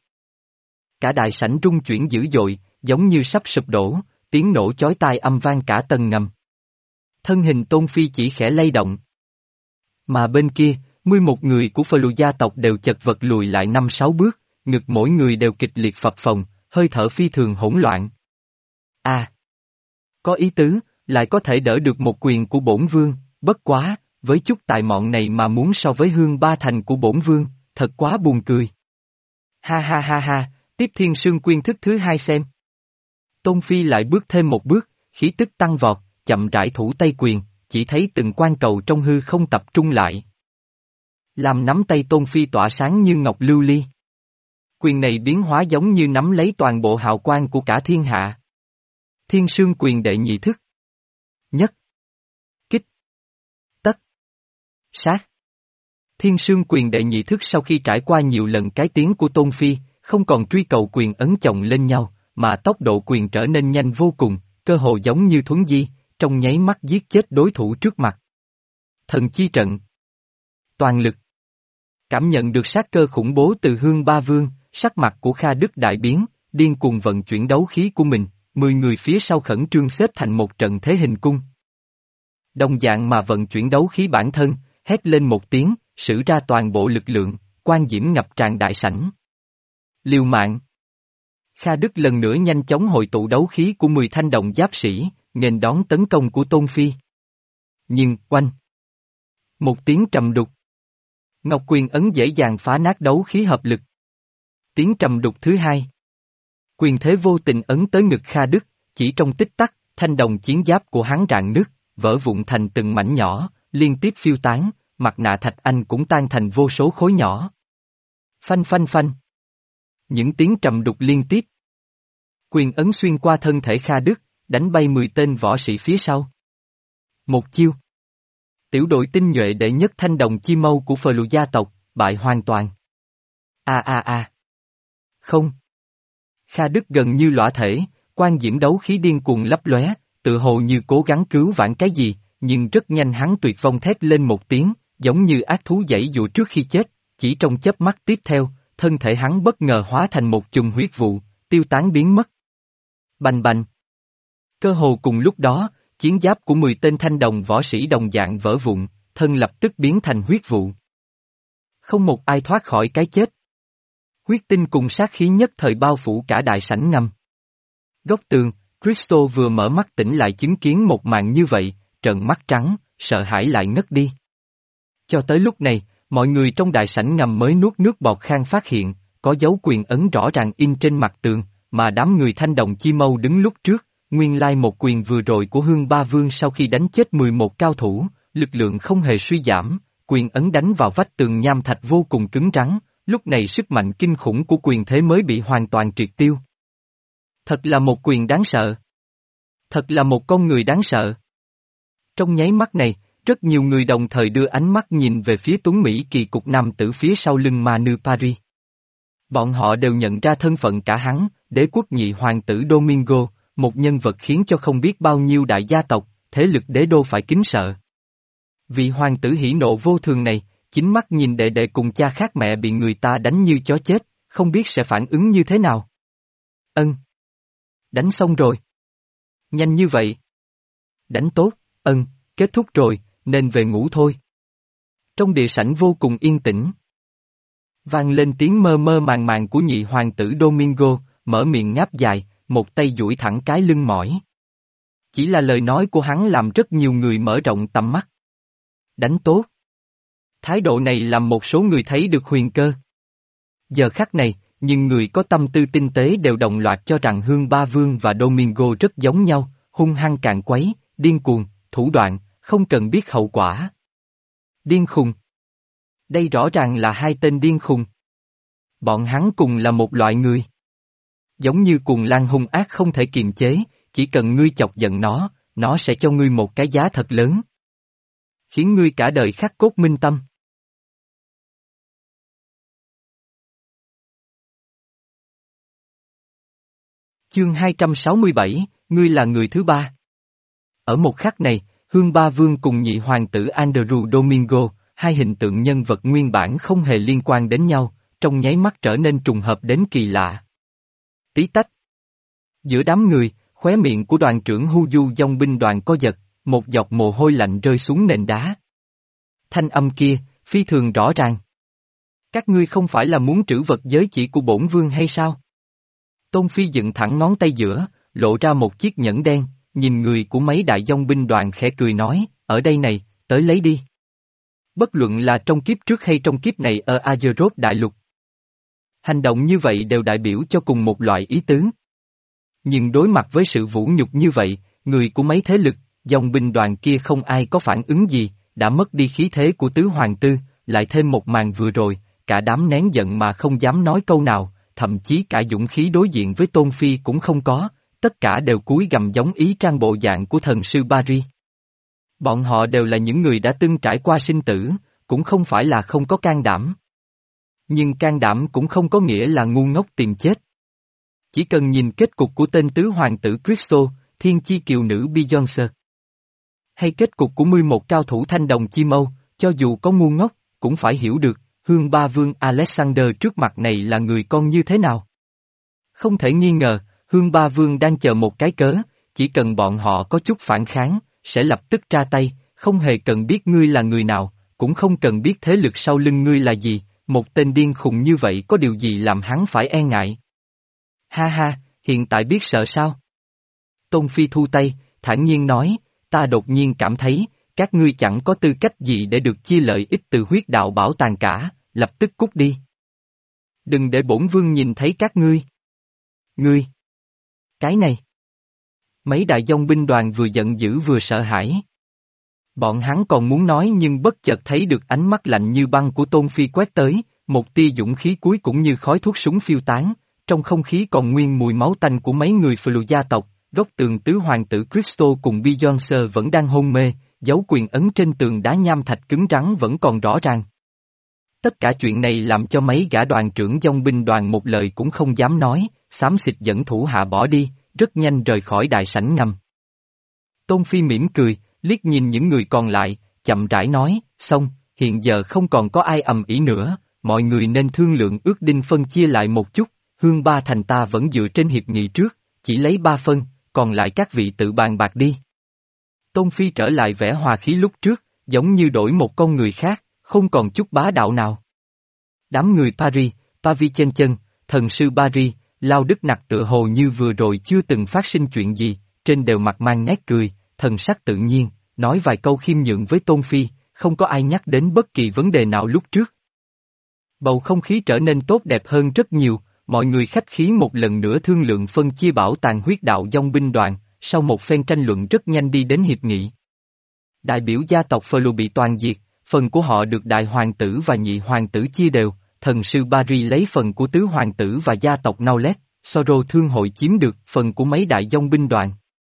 Cả đại sảnh rung chuyển dữ dội, giống như sắp sụp đổ, tiếng nổ chói tai âm vang cả tầng ngầm. Thân hình Tôn Phi chỉ khẽ lay động. Mà bên kia, mười một người của Phờ Lù gia tộc đều chật vật lùi lại năm sáu bước, ngực mỗi người đều kịch liệt phập phồng, hơi thở phi thường hỗn loạn. À! Có ý tứ, lại có thể đỡ được một quyền của bổn vương, bất quá, với chút tài mọn này mà muốn so với hương ba thành của bổn vương, thật quá buồn cười. Ha ha ha ha, tiếp Thiên Sương Quyên thức thứ hai xem. Tôn Phi lại bước thêm một bước, khí tức tăng vọt, chậm rãi thủ tay quyền, chỉ thấy từng quan cầu trong hư không tập trung lại. Làm nắm tay Tôn Phi tỏa sáng như ngọc lưu ly. Quyền này biến hóa giống như nắm lấy toàn bộ hào quang của cả thiên hạ. Thiên Sương Quyền đệ nhị thức. Nhất. Kích. Tất. Sát. Thiên Sương Quyền đệ nhị thức sau khi trải qua nhiều lần cái tiếng của Tôn Phi, không còn truy cầu quyền ấn chồng lên nhau, mà tốc độ quyền trở nên nhanh vô cùng, cơ hồ giống như thuấn di, trong nháy mắt giết chết đối thủ trước mặt. Thần chi trận. Toàn lực. Cảm nhận được sát cơ khủng bố từ Hương Ba Vương, sắc mặt của Kha Đức đại biến, điên cuồng vận chuyển đấu khí của mình, mười người phía sau khẩn trương xếp thành một trận thế hình cung. Đồng dạng mà vận chuyển đấu khí bản thân, hét lên một tiếng, sử ra toàn bộ lực lượng, quan diễm ngập tràn đại sảnh. Liều mạng. Kha Đức lần nữa nhanh chóng hội tụ đấu khí của mười thanh đồng giáp sĩ, nghênh đón tấn công của Tôn Phi. Nhưng, oanh! Một tiếng trầm đục. Ngọc quyền ấn dễ dàng phá nát đấu khí hợp lực. Tiếng trầm đục thứ hai. Quyền thế vô tình ấn tới ngực Kha Đức, chỉ trong tích tắc, thanh đồng chiến giáp của hắn rạn nứt, vỡ vụn thành từng mảnh nhỏ, liên tiếp phiêu tán, mặt nạ thạch anh cũng tan thành vô số khối nhỏ. Phanh phanh phanh. Những tiếng trầm đục liên tiếp. Quyền ấn xuyên qua thân thể Kha Đức, đánh bay mười tên võ sĩ phía sau. Một chiêu. Tiểu đội tinh nhuệ đệ nhất thanh đồng chi mâu của Phờ Lù gia tộc, bại hoàn toàn. A a a. Không. Kha Đức gần như lõa thể, quan diễm đấu khí điên cuồng lấp lóe, tự hồ như cố gắng cứu vãn cái gì, nhưng rất nhanh hắn tuyệt vong thét lên một tiếng, giống như ác thú giãy giụa trước khi chết, chỉ trong chớp mắt tiếp theo, thân thể hắn bất ngờ hóa thành một chùm huyết vụ, tiêu tán biến mất. Bành bành. Cơ hồ cùng lúc đó, chiến giáp của mười tên thanh đồng võ sĩ đồng dạng vỡ vụn, thân lập tức biến thành huyết vụ. Không một ai thoát khỏi cái chết. Huyết tinh cùng sát khí nhất thời bao phủ cả đại sảnh ngầm. Góc tường, Crystal vừa mở mắt tỉnh lại chứng kiến một màn như vậy, trợn mắt trắng, sợ hãi lại ngất đi. Cho tới lúc này, mọi người trong đại sảnh ngầm mới nuốt nước bọt khan phát hiện, có dấu quyền ấn rõ ràng in trên mặt tường, mà đám người thanh đồng chi mâu đứng lúc trước, nguyên lai một quyền vừa rồi của Hương Ba Vương sau khi đánh chết mười một cao thủ, lực lượng không hề suy giảm, quyền ấn đánh vào vách tường nham thạch vô cùng cứng rắn, lúc này sức mạnh kinh khủng của quyền thế mới bị hoàn toàn triệt tiêu. Thật là một quyền đáng sợ. Thật là một con người đáng sợ. Trong nháy mắt này, rất nhiều người đồng thời đưa ánh mắt nhìn về phía Tuấn Mỹ kỳ cục nam tử phía sau lưng Manu Paris. Bọn họ đều nhận ra thân phận cả hắn, đế quốc nhị hoàng tử Domingo, một nhân vật khiến cho không biết bao nhiêu đại gia tộc, thế lực đế đô phải kính sợ. Vị hoàng tử hỉ nộ vô thường này, chính mắt nhìn đệ đệ cùng cha khác mẹ bị người ta đánh như chó chết, không biết sẽ phản ứng như thế nào. Ân. Đánh xong rồi. Nhanh như vậy. Đánh tốt, ân, kết thúc rồi, nên về ngủ thôi. Trong địa sảnh vô cùng yên tĩnh. Vang lên tiếng mơ mơ màng màng của nhị hoàng tử Domingo, mở miệng ngáp dài, một tay duỗi thẳng cái lưng mỏi. Chỉ là lời nói của hắn làm rất nhiều người mở rộng tầm mắt. Đánh tốt. Thái độ này làm một số người thấy được huyền cơ. Giờ khắc này, nhưng người có tâm tư tinh tế đều đồng loạt cho rằng Hương Ba Vương và Domingo rất giống nhau, hung hăng càn quấy, điên cuồng, thủ đoạn, không cần biết hậu quả. Điên khùng. Đây rõ ràng là hai tên điên khùng. Bọn hắn cùng là một loại người. Giống như cuồng lang hung ác không thể kiềm chế, chỉ cần ngươi chọc giận nó, nó sẽ cho ngươi một cái giá thật lớn. Khiến ngươi cả đời khắc cốt minh tâm. Chương hai trăm sáu mươi bảy, ngươi là người thứ ba. Ở một khắc này, Hương Ba Vương cùng nhị hoàng tử Andrew Domingo, hai hình tượng nhân vật nguyên bản không hề liên quan đến nhau, trong nháy mắt trở nên trùng hợp đến kỳ lạ. Tí tách. Giữa đám người, khóe miệng của đoàn trưởng Hu Du dòng binh đoàn co giật, một giọt mồ hôi lạnh rơi xuống nền đá. Thanh âm kia, Phi thường rõ ràng. Các ngươi không phải là muốn trữ vật giới chỉ của bổn vương hay sao? Tôn Phi dựng thẳng ngón tay giữa, lộ ra một chiếc nhẫn đen, nhìn người của mấy đại dòng binh đoàn khẽ cười nói, ở đây này, tới lấy đi. Bất luận là trong kiếp trước hay trong kiếp này ở Azeroth đại lục. Hành động như vậy đều đại biểu cho cùng một loại ý tứ. Nhưng đối mặt với sự vũ nhục như vậy, người của mấy thế lực, dòng binh đoàn kia không ai có phản ứng gì, đã mất đi khí thế của tứ hoàng tư, lại thêm một màn vừa rồi, cả đám nén giận mà không dám nói câu nào, thậm chí cả dũng khí đối diện với Tôn Phi cũng không có, tất cả đều cúi gằm giống ý trang bộ dạng của thần sư Bari. Bọn họ đều là những người đã từng trải qua sinh tử, cũng không phải là không có can đảm. Nhưng can đảm cũng không có nghĩa là ngu ngốc tìm chết. Chỉ cần nhìn kết cục của tên tứ hoàng tử Crystal, thiên chi kiều nữ Beyoncé. Hay kết cục của mười một cao thủ thanh đồng chi mâu, cho dù có ngu ngốc, cũng phải hiểu được, Hương Ba Vương Alexander trước mặt này là người con như thế nào. Không thể nghi ngờ, Hương Ba Vương đang chờ một cái cớ, chỉ cần bọn họ có chút phản kháng, sẽ lập tức ra tay, không hề cần biết ngươi là người nào, cũng không cần biết thế lực sau lưng ngươi là gì, một tên điên khùng như vậy có điều gì làm hắn phải e ngại. Ha ha, hiện tại biết sợ sao? Tôn Phi thu tay, thản nhiên nói, ta đột nhiên cảm thấy, các ngươi chẳng có tư cách gì để được chia lợi ích từ huyết đạo bảo tàng cả, lập tức cút đi. Đừng để bổn vương nhìn thấy các ngươi. Ngươi! Cái này! Mấy đại dòng binh đoàn vừa giận dữ vừa sợ hãi. Bọn hắn còn muốn nói nhưng bất chợt thấy được ánh mắt lạnh như băng của Tôn Phi quét tới, một tia dũng khí cuối cũng như khói thuốc súng phiêu tán, trong không khí còn nguyên mùi máu tanh của mấy người Phù gia tộc, góc tường tứ hoàng tử Crystal cùng Beyoncé vẫn đang hôn mê, dấu quyền ấn trên tường đá nham thạch cứng rắn vẫn còn rõ ràng. Tất cả chuyện này làm cho mấy gã đoàn trưởng dòng binh đoàn một lời cũng không dám nói, xám xịt dẫn thủ hạ bỏ đi, rất nhanh rời khỏi đại sảnh ngầm. Tôn Phi mỉm cười, liếc nhìn những người còn lại, chậm rãi nói, xong, hiện giờ không còn có ai ầm ĩ nữa, mọi người nên thương lượng ước định phân chia lại một chút, Hương Ba thành ta vẫn dựa trên hiệp nghị trước, chỉ lấy ba phân, còn lại các vị tự bàn bạc đi. Tôn Phi trở lại vẻ hòa khí lúc trước, giống như đổi một con người khác, không còn chút bá đạo nào. Đám người Paris, Pavi trên chân, thần sư Paris, Lao Đức Nặc tựa hồ như vừa rồi chưa từng phát sinh chuyện gì, trên đều mặt mang nét cười, thần sắc tự nhiên, nói vài câu khiêm nhượng với Tôn Phi, không có ai nhắc đến bất kỳ vấn đề nào lúc trước. Bầu không khí trở nên tốt đẹp hơn rất nhiều, mọi người khách khí một lần nữa thương lượng phân chia bảo tàng huyết đạo dòng binh đoàn, sau một phen tranh luận rất nhanh đi đến hiệp nghị. Đại biểu gia tộc Phlu bị toàn diệt, phần của họ được đại hoàng tử và nhị hoàng tử chia đều, thần sư Bari lấy phần của tứ hoàng tử và gia tộc Naulet, Soro thương hội chiếm được phần của mấy đại dòng binh đoàn.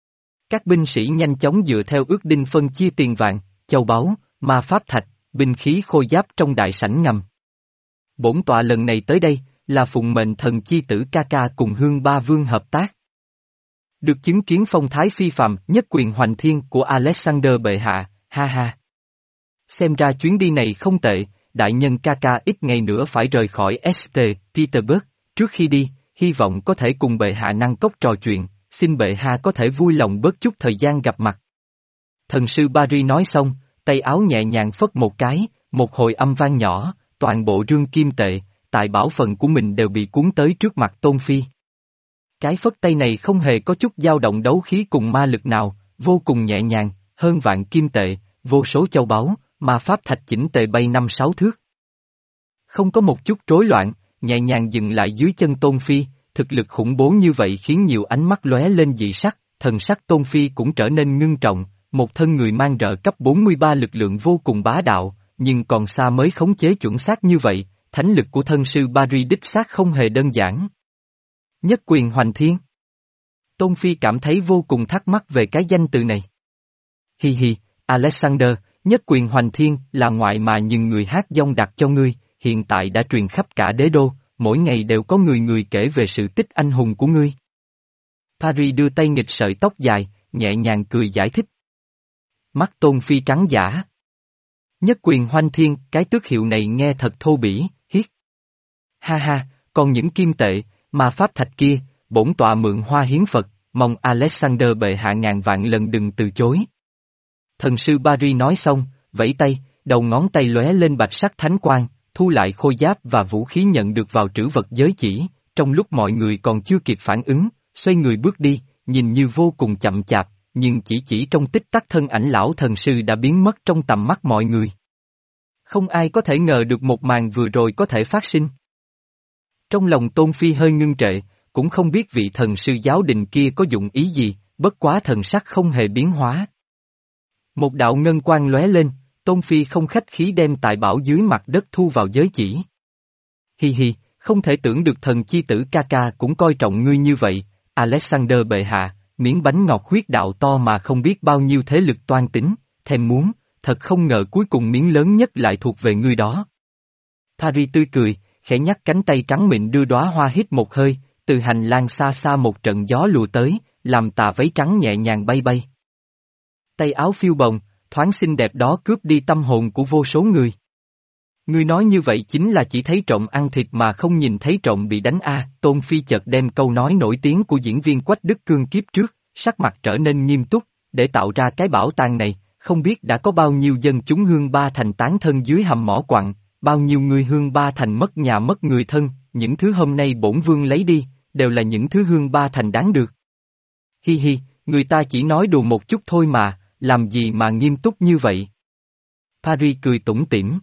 Các binh sĩ nhanh chóng dựa theo ước định phân chia tiền vàng, châu báu, ma pháp thạch, binh khí khôi giáp trong đại sảnh ngầm. Bổn tọa lần này tới đây, là phụng mệnh thần chi tử ca ca cùng Hương Ba Vương hợp tác. Được chứng kiến phong thái phi phàm nhất quyền hoành thiên của Alexander bệ hạ, ha ha. Xem ra chuyến đi này không tệ, đại nhân ca ca ít ngày nữa phải rời khỏi Saint Petersburg, trước khi đi, hy vọng có thể cùng bệ hạ năng cốc trò chuyện, xin bệ hạ có thể vui lòng bớt chút thời gian gặp mặt. Thần sư Bari nói xong, tay áo nhẹ nhàng phất một cái, một hồi âm vang nhỏ, toàn bộ rương kim tệ, tài bảo phần của mình đều bị cuốn tới trước mặt Tôn Phi. Cái phất tay này không hề có chút dao động đấu khí cùng ma lực nào, vô cùng nhẹ nhàng, hơn vạn kim tệ, vô số châu báu, ma pháp thạch chỉnh tề bay năm sáu thước. Không có một chút rối loạn, nhẹ nhàng dừng lại dưới chân Tôn Phi, thực lực khủng bố như vậy khiến nhiều ánh mắt lóe lên dị sắc, thần sắc Tôn Phi cũng trở nên ngưng trọng, một thân người mang rợ cấp bốn mươi ba lực lượng vô cùng bá đạo, nhưng còn xa mới khống chế chuẩn xác như vậy, thánh lực của thân sư Bari đích xác không hề đơn giản. Nhất quyền hoành thiên. Tôn Phi cảm thấy vô cùng thắc mắc về cái danh từ này. Hi hi, Alexander, nhất quyền hoành thiên là ngoại mà nhưng người hát dông đặt cho ngươi, hiện tại đã truyền khắp cả đế đô, mỗi ngày đều có người người kể về sự tích anh hùng của ngươi. Paris đưa tay nghịch sợi tóc dài, nhẹ nhàng cười giải thích. Mắt Tôn Phi trắng giả. Nhất quyền hoành thiên, cái tước hiệu này nghe thật thô bỉ, hiết. Ha ha, còn những kim tệ, mà pháp thạch kia, bổn tọa mượn hoa hiến Phật, mong Alexander bệ hạ ngàn vạn lần đừng từ chối. Thần sư Bari nói xong, vẫy tay, đầu ngón tay lóe lên bạch sắc thánh quang, thu lại khôi giáp và vũ khí nhận được vào trữ vật giới chỉ, trong lúc mọi người còn chưa kịp phản ứng, xoay người bước đi, nhìn như vô cùng chậm chạp, nhưng chỉ chỉ trong tích tắc thân ảnh lão thần sư đã biến mất trong tầm mắt mọi người. Không ai có thể ngờ được một màn vừa rồi có thể phát sinh. Trong lòng Tôn Phi hơi ngưng trệ, cũng không biết vị thần sư giáo đình kia có dụng ý gì, bất quá thần sắc không hề biến hóa. Một đạo ngân quang lóe lên, Tôn Phi không khách khí đem tài bảo dưới mặt đất thu vào giới chỉ. Hi hi, không thể tưởng được thần chi tử ca ca cũng coi trọng ngươi như vậy, Alexander bệ hạ, miếng bánh ngọt huyết đạo to mà không biết bao nhiêu thế lực toan tính, thèm muốn, thật không ngờ cuối cùng miếng lớn nhất lại thuộc về ngươi đó. Paris tươi cười, khẽ nhắc cánh tay trắng mịn đưa đóa hoa hít một hơi, từ hành lang xa xa một trận gió lùa tới, làm tà váy trắng nhẹ nhàng bay bay. Tay áo phiêu bồng, thoáng xinh đẹp đó cướp đi tâm hồn của vô số người. Ngươi nói như vậy chính là chỉ thấy trộm ăn thịt mà không nhìn thấy trộm bị đánh a. Tôn Phi chợt đem câu nói nổi tiếng của diễn viên Quách Đức Cương kiếp trước, sắc mặt trở nên nghiêm túc, để tạo ra cái bảo tàng này, không biết đã có bao nhiêu dân chúng Hương Ba Thành tán thân dưới hầm mỏ quặng, bao nhiêu người Hương Ba Thành mất nhà mất người thân, những thứ hôm nay bổn vương lấy đi, đều là những thứ Hương Ba Thành đáng được. Hi hi, người ta chỉ nói đùa một chút thôi mà, làm gì mà nghiêm túc như vậy? Paris cười tủm tỉm.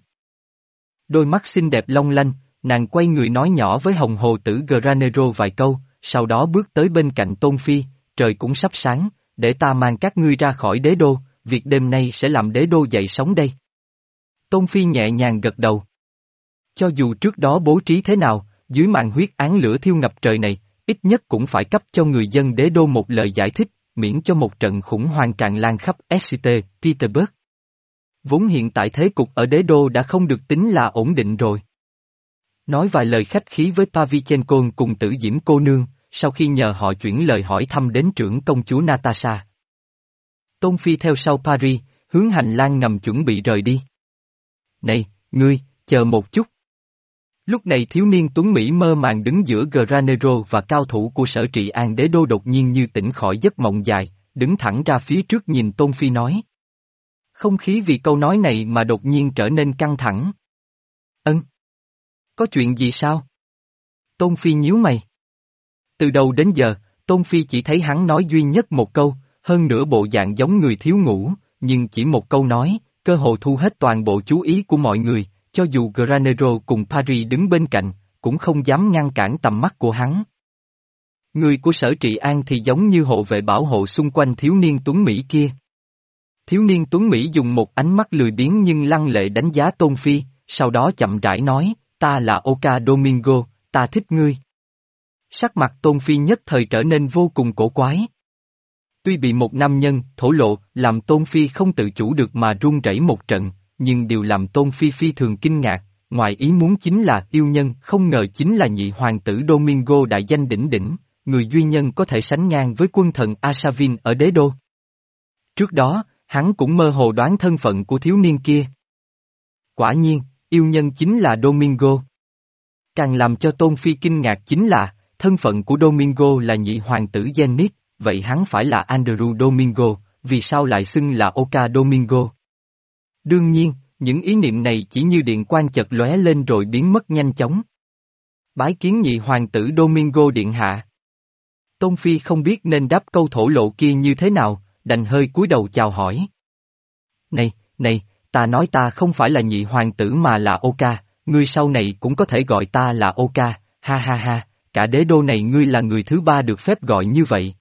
Đôi mắt xinh đẹp long lanh, nàng quay người nói nhỏ với hồng hồ tử Granero vài câu, sau đó bước tới bên cạnh Tôn Phi, trời cũng sắp sáng, để ta mang các ngươi ra khỏi đế đô, việc đêm nay sẽ làm đế đô dậy sóng đây. Tôn Phi nhẹ nhàng gật đầu. Cho dù trước đó bố trí thế nào, dưới màn huyết án lửa thiêu ngập trời này, ít nhất cũng phải cấp cho người dân đế đô một lời giải thích, miễn cho một trận khủng hoảng tràn lan khắp Saint Petersburg. Vốn hiện tại thế cục ở đế đô đã không được tính là ổn định rồi. Nói vài lời khách khí với Pavlichenko cùng Tử Diễm cô nương, sau khi nhờ họ chuyển lời hỏi thăm đến trưởng công chúa Natasha. Tôn Phi theo sau Paris, hướng hành lang ngầm chuẩn bị rời đi. Này, ngươi, chờ một chút. Lúc này thiếu niên tuấn Mỹ mơ màng đứng giữa Granero và cao thủ của sở trị an đế đô đột nhiên như tỉnh khỏi giấc mộng dài, đứng thẳng ra phía trước nhìn Tôn Phi nói. Không khí vì câu nói này mà đột nhiên trở nên căng thẳng. Ân. Có chuyện gì sao? Tôn Phi nhíu mày. Từ đầu đến giờ, Tôn Phi chỉ thấy hắn nói duy nhất một câu, hơn nữa bộ dạng giống người thiếu ngủ, nhưng chỉ một câu nói, cơ hồ thu hết toàn bộ chú ý của mọi người, cho dù Granero cùng Paris đứng bên cạnh, cũng không dám ngăn cản tầm mắt của hắn. Người của sở trị an thì giống như hộ vệ bảo hộ xung quanh thiếu niên tuấn Mỹ kia. Thiếu niên tuấn Mỹ dùng một ánh mắt lười biếng nhưng lăng lệ đánh giá Tôn Phi, sau đó chậm rãi nói, ta là Oka Domingo, ta thích ngươi. Sắc mặt Tôn Phi nhất thời trở nên vô cùng cổ quái. Tuy bị một nam nhân, thổ lộ, làm Tôn Phi không tự chủ được mà run rẩy một trận, nhưng điều làm Tôn Phi phi thường kinh ngạc, ngoài ý muốn chính là yêu nhân không ngờ chính là nhị hoàng tử Domingo đại danh đỉnh đỉnh, người duy nhân có thể sánh ngang với quân thần Asavin ở đế đô. Trước đó, hắn cũng mơ hồ đoán thân phận của thiếu niên kia. Quả nhiên, yêu nhân chính là Domingo. Càng làm cho Tôn Phi kinh ngạc chính là, thân phận của Domingo là nhị hoàng tử Zenith, vậy hắn phải là Andrew Domingo, vì sao lại xưng là Oka Domingo? Đương nhiên, những ý niệm này chỉ như điện quang chợt lóe lên rồi biến mất nhanh chóng. Bái kiến nhị hoàng tử Domingo điện hạ. Tôn Phi không biết nên đáp câu thổ lộ kia như thế nào, đành hơi cúi đầu chào hỏi. Này, này, ta nói ta không phải là nhị hoàng tử mà là Oka, ngươi sau này cũng có thể gọi ta là Oka, ha ha ha, cả đế đô này ngươi là người thứ ba được phép gọi như vậy.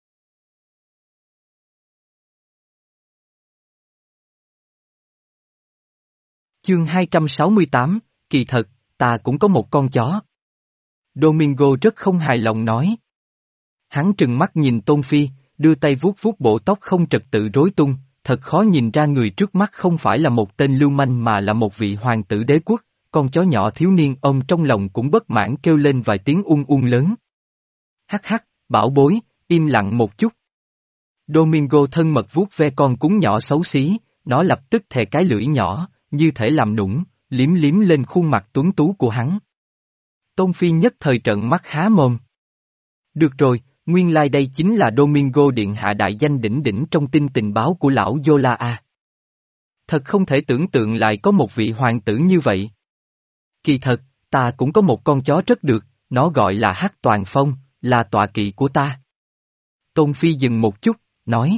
Chương hai trăm sáu mươi tám, kỳ thật, ta cũng có một con chó. Domingo rất không hài lòng nói. Hắn trừng mắt nhìn Tôn Phi, đưa tay vuốt vuốt bộ tóc không trật tự rối tung, thật khó nhìn ra người trước mắt không phải là một tên lưu manh mà là một vị hoàng tử đế quốc, con chó nhỏ thiếu niên ông trong lòng cũng bất mãn kêu lên vài tiếng ung ung lớn. Hắc hắc, bảo bối, im lặng một chút. Domingo thân mật vuốt ve con cún nhỏ xấu xí, nó lập tức thè cái lưỡi nhỏ, như thể làm nũng, liếm liếm lên khuôn mặt tuấn tú của hắn. Tôn Phi nhất thời trợn mắt há mồm. Được rồi, nguyên lai đây chính là Domingo điện hạ đại danh đỉnh đỉnh trong tin tình báo của lão Yola a. Thật không thể tưởng tượng lại có một vị hoàng tử như vậy. Kỳ thật, ta cũng có một con chó rất được, nó gọi là Hắc Toàn Phong, là tọa kỵ của ta. Tôn Phi dừng một chút, nói.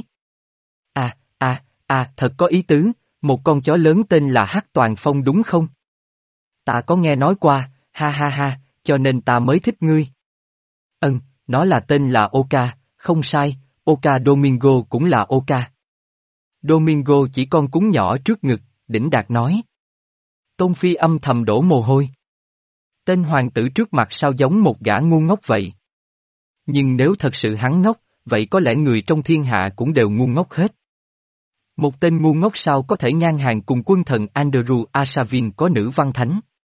À, à, à, thật có ý tứ, một con chó lớn tên là Hắc Toàn Phong đúng không? Ta có nghe nói qua, ha ha ha, cho nên ta mới thích ngươi. Ừm, nó là tên là Oka, không sai, Oka Domingo cũng là Oka. Domingo chỉ con cún nhỏ trước ngực, đỉnh đạt nói. Tôn Phi âm thầm đổ mồ hôi. Tên hoàng tử trước mặt sao giống một gã ngu ngốc vậy? Nhưng nếu thật sự hắn ngốc, vậy có lẽ người trong thiên hạ cũng đều ngu ngốc hết. Một tên ngu ngốc sao có thể ngang hàng cùng quân thần Andrew Asavin có nữ văn thánh?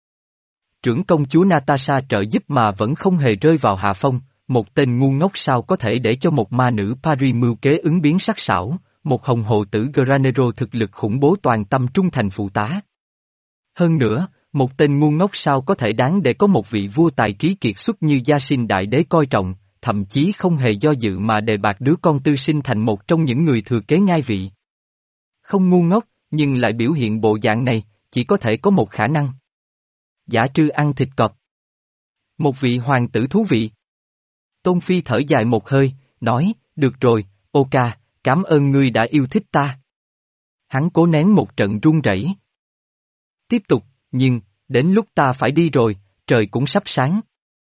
Trưởng công chúa Natasha trợ giúp mà vẫn không hề rơi vào hạ phong, một tên ngu ngốc sao có thể để cho một ma nữ Paris mưu kế ứng biến sắc sảo, một hồng hồ tử Granero thực lực khủng bố toàn tâm trung thành phụ tá. Hơn nữa, một tên ngu ngốc sao có thể đáng để có một vị vua tài trí kiệt xuất như Gia Sinh Đại Đế coi trọng, thậm chí không hề do dự mà đề bạt đứa con tư sinh thành một trong những người thừa kế ngai vị. Không ngu ngốc, nhưng lại biểu hiện bộ dạng này, chỉ có thể có một khả năng. Giả trư ăn thịt cọp. Một vị hoàng tử thú vị. Tôn Phi thở dài một hơi, nói, được rồi, Oka, cảm ơn ngươi đã yêu thích ta. Hắn cố nén một trận run rẩy. Tiếp tục, nhưng, đến lúc ta phải đi rồi, trời cũng sắp sáng.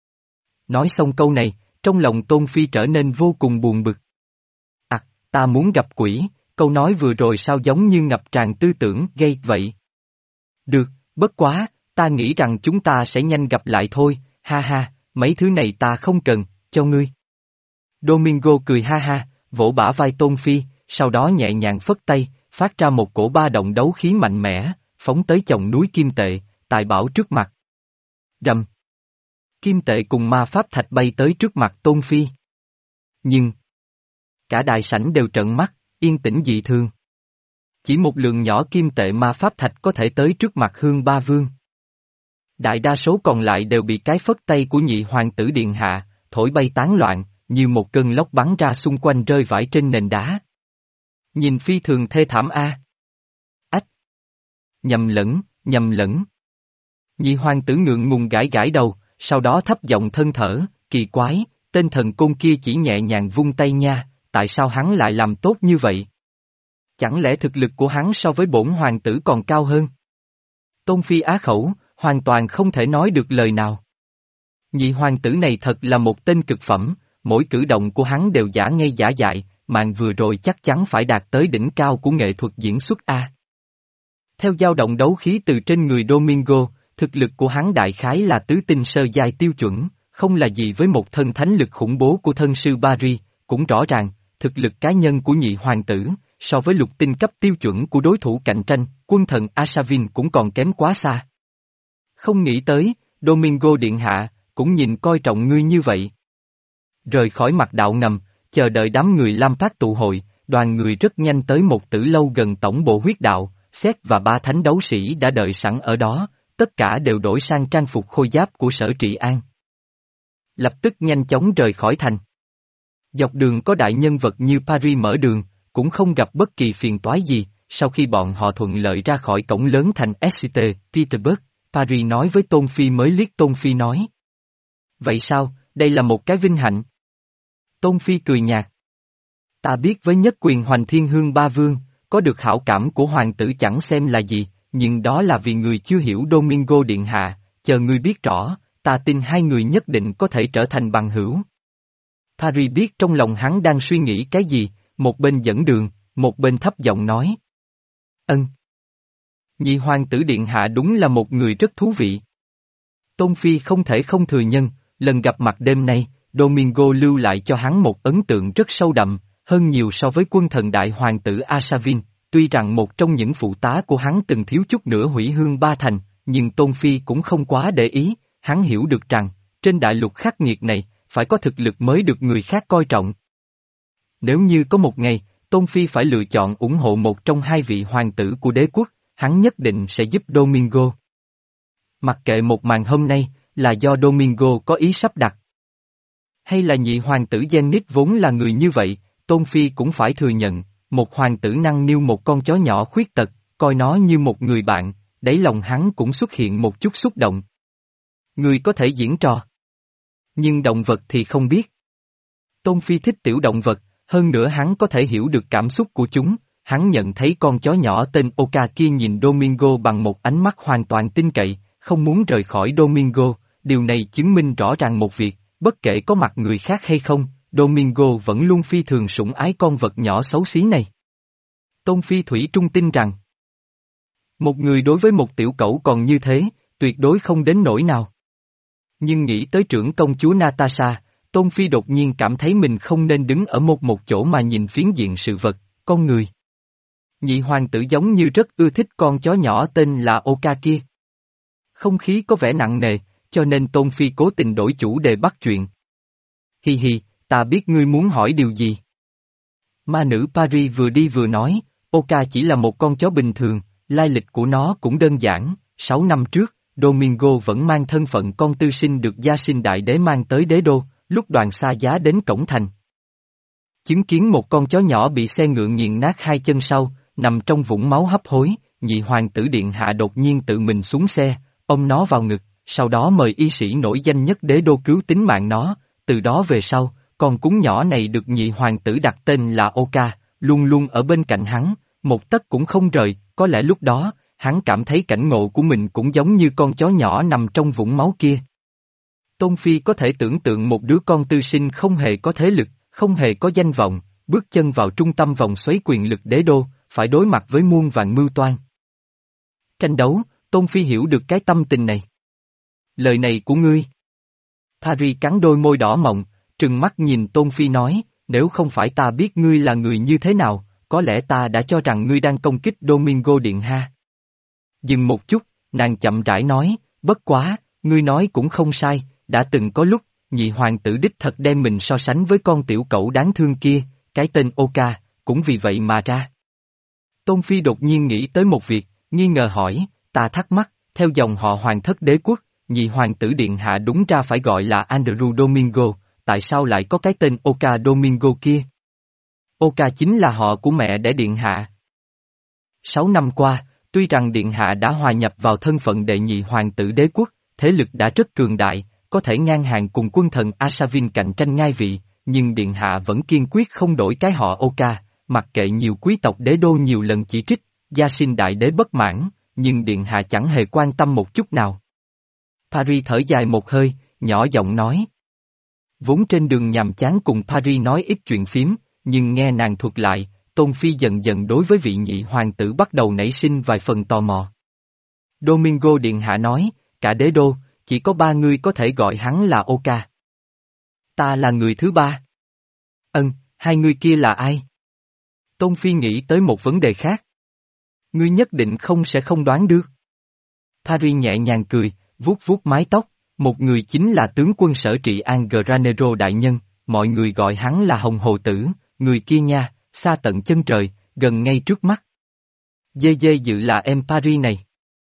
Nói xong câu này, trong lòng Tôn Phi trở nên vô cùng buồn bực. À, ta muốn gặp quỷ, câu nói vừa rồi sao giống như ngập tràn tư tưởng gây vậy. Được, bất quá, ta nghĩ rằng chúng ta sẽ nhanh gặp lại thôi, ha ha, mấy thứ này ta không cần, cho ngươi. Domingo cười ha ha, vỗ bả vai Tôn Phi, sau đó nhẹ nhàng phất tay, phát ra một cổ ba động đấu khí mạnh mẽ, phóng tới chồng núi kim tệ, tài bảo trước mặt. Rầm. Kim tệ cùng ma pháp thạch bay tới trước mặt Tôn Phi. Nhưng, cả đại sảnh đều trợn mắt, yên tĩnh dị thường. Chỉ một lượng nhỏ kim tệ ma pháp thạch có thể tới trước mặt Hương Ba Vương. Đại đa số còn lại đều bị cái phất tay của nhị hoàng tử điện hạ, thổi bay tán loạn, như một cơn lốc bắn ra xung quanh rơi vãi trên nền đá. Nhìn phi thường thê thảm a. Ách! Nhầm lẫn, nhầm lẫn. Nhị hoàng tử ngượng ngùng gãi gãi đầu, sau đó thấp giọng thân thở, kỳ quái, tên thần côn kia chỉ nhẹ nhàng vung tay nha, tại sao hắn lại làm tốt như vậy? Chẳng lẽ thực lực của hắn so với bổn hoàng tử còn cao hơn? Tôn Phi á khẩu, hoàn toàn không thể nói được lời nào. Nhị hoàng tử này thật là một tên cực phẩm, mỗi cử động của hắn đều giả ngây giả dại, màn vừa rồi chắc chắn phải đạt tới đỉnh cao của nghệ thuật diễn xuất A. Theo dao động đấu khí từ trên người Domingo, thực lực của hắn đại khái là tứ tinh sơ giai tiêu chuẩn, không là gì với một thân thánh lực khủng bố của thân sư Paris, cũng rõ ràng, thực lực cá nhân của nhị hoàng tử, so với lục tinh cấp tiêu chuẩn của đối thủ cạnh tranh, quân thần Asavin cũng còn kém quá xa. Không nghĩ tới, Domingo điện hạ, cũng nhìn coi trọng ngươi như vậy. Rời khỏi mặt đạo ngầm, chờ đợi đám người Lam Phát tụ hội, đoàn người rất nhanh tới một tử lâu gần tổng bộ huyết đạo, Sét và ba thánh đấu sĩ đã đợi sẵn ở đó, tất cả đều đổi sang trang phục khôi giáp của Sở Trị An. Lập tức nhanh chóng rời khỏi thành. Dọc đường có đại nhân vật như Paris mở đường, cũng không gặp bất kỳ phiền toái gì, sau khi bọn họ thuận lợi ra khỏi cổng lớn thành Saint Petersburg, Paris nói với Tôn Phi mới liếc Tôn Phi nói. Vậy sao, đây là một cái vinh hạnh. Tôn Phi cười nhạt. Ta biết với nhất quyền hoành thiên hương ba vương, có được hảo cảm của hoàng tử chẳng xem là gì, nhưng đó là vì người chưa hiểu Domingo điện hạ, chờ người biết rõ, ta tin hai người nhất định có thể trở thành bằng hữu. Paris biết trong lòng hắn đang suy nghĩ cái gì, một bên dẫn đường, một bên thấp giọng nói. Ân. Nhị hoàng tử điện hạ đúng là một người rất thú vị. Tôn Phi không thể không thừa nhân, lần gặp mặt đêm nay, Domingo lưu lại cho hắn một ấn tượng rất sâu đậm, hơn nhiều so với quân thần đại hoàng tử Asavin, tuy rằng một trong những phụ tá của hắn từng thiếu chút nữa hủy hương ba thành, nhưng Tôn Phi cũng không quá để ý, hắn hiểu được rằng, trên đại lục khắc nghiệt này, phải có thực lực mới được người khác coi trọng. Nếu như có một ngày, Tôn Phi phải lựa chọn ủng hộ một trong hai vị hoàng tử của đế quốc, hắn nhất định sẽ giúp Domingo. Mặc kệ một màn hôm nay, là do Domingo có ý sắp đặt. Hay là nhị hoàng tử Zenith vốn là người như vậy, Tôn Phi cũng phải thừa nhận, một hoàng tử năng niu một con chó nhỏ khuyết tật, coi nó như một người bạn, đáy lòng hắn cũng xuất hiện một chút xúc động. Người có thể diễn trò. Nhưng động vật thì không biết. Tôn Phi thích tiểu động vật, hơn nữa hắn có thể hiểu được cảm xúc của chúng, hắn nhận thấy con chó nhỏ tên Oka kia nhìn Domingo bằng một ánh mắt hoàn toàn tin cậy, không muốn rời khỏi Domingo, điều này chứng minh rõ ràng một việc, bất kể có mặt người khác hay không, Domingo vẫn luôn phi thường sủng ái con vật nhỏ xấu xí này. Tôn Phi thủy trung tin rằng, một người đối với một tiểu cẩu còn như thế, tuyệt đối không đến nỗi nào. Nhưng nghĩ tới trưởng công chúa Natasha, Tôn Phi đột nhiên cảm thấy mình không nên đứng ở một một chỗ mà nhìn phiến diện sự vật, con người. Nhị hoàng tử giống như rất ưa thích con chó nhỏ tên là Oka kia. Không khí có vẻ nặng nề, cho nên Tôn Phi cố tình đổi chủ đề bắt chuyện. Hi hi, ta biết ngươi muốn hỏi điều gì. Ma nữ Paris vừa đi vừa nói, Oka chỉ là một con chó bình thường, lai lịch của nó cũng đơn giản, sáu năm trước, Domingo vẫn mang thân phận con tư sinh được gia sinh đại đế mang tới đế đô, lúc đoàn xa giá đến cổng thành. Chứng kiến một con chó nhỏ bị xe ngựa nghiền nát hai chân sau, nằm trong vũng máu hấp hối, nhị hoàng tử điện hạ đột nhiên tự mình xuống xe, ôm nó vào ngực, sau đó mời y sĩ nổi danh nhất đế đô cứu tính mạng nó, từ đó về sau, con cún nhỏ này được nhị hoàng tử đặt tên là Oka, luôn luôn ở bên cạnh hắn, một tấc cũng không rời, có lẽ lúc đó, hắn cảm thấy cảnh ngộ của mình cũng giống như con chó nhỏ nằm trong vũng máu kia. Tôn Phi có thể tưởng tượng một đứa con tư sinh không hề có thế lực, không hề có danh vọng, bước chân vào trung tâm vòng xoáy quyền lực đế đô, phải đối mặt với muôn vàn mưu toan. Tranh đấu, Tôn Phi hiểu được cái tâm tình này. Lời này của ngươi. Paris cắn đôi môi đỏ mọng, trừng mắt nhìn Tôn Phi nói, nếu không phải ta biết ngươi là người như thế nào, có lẽ ta đã cho rằng ngươi đang công kích Domingo điện ha. Dừng một chút, nàng chậm rãi nói, bất quá, ngươi nói cũng không sai, đã từng có lúc, nhị hoàng tử đích thật đem mình so sánh với con tiểu cẩu đáng thương kia, cái tên Oka, cũng vì vậy mà ra. Tôn Phi đột nhiên nghĩ tới một việc, nghi ngờ hỏi, ta thắc mắc, theo dòng họ hoàng thất đế quốc, nhị hoàng tử điện hạ đúng ra phải gọi là Andrew Domingo, tại sao lại có cái tên Oka Domingo kia? Oka chính là họ của mẹ đẻ điện hạ. Sáu năm qua, tuy rằng điện hạ đã hòa nhập vào thân phận đệ nhị hoàng tử đế quốc, thế lực đã rất cường đại, có thể ngang hàng cùng quân thần Asavin cạnh tranh ngai vị, nhưng điện hạ vẫn kiên quyết không đổi cái họ Oka, mặc kệ nhiều quý tộc đế đô nhiều lần chỉ trích, gia sinh đại đế bất mãn, nhưng điện hạ chẳng hề quan tâm một chút nào. Paris thở dài một hơi, nhỏ giọng nói. Vốn trên đường nhàm chán cùng Paris nói ít chuyện phím, nhưng nghe nàng thuật lại, Tôn Phi dần dần đối với vị nhị hoàng tử bắt đầu nảy sinh vài phần tò mò. Domingo điện hạ nói, cả đế đô, chỉ có ba người có thể gọi hắn là Oka. Ta là người thứ ba. Ân, hai người kia là ai? Tôn Phi nghĩ tới một vấn đề khác. Ngươi nhất định không sẽ không đoán được. Paris nhẹ nhàng cười, vuốt vuốt mái tóc, một người chính là tướng quân sở trị An Granero đại nhân, mọi người gọi hắn là Hồng Hồ Tử, người kia nha, xa tận chân trời, gần ngay trước mắt. Dê dê dự là em Paris này.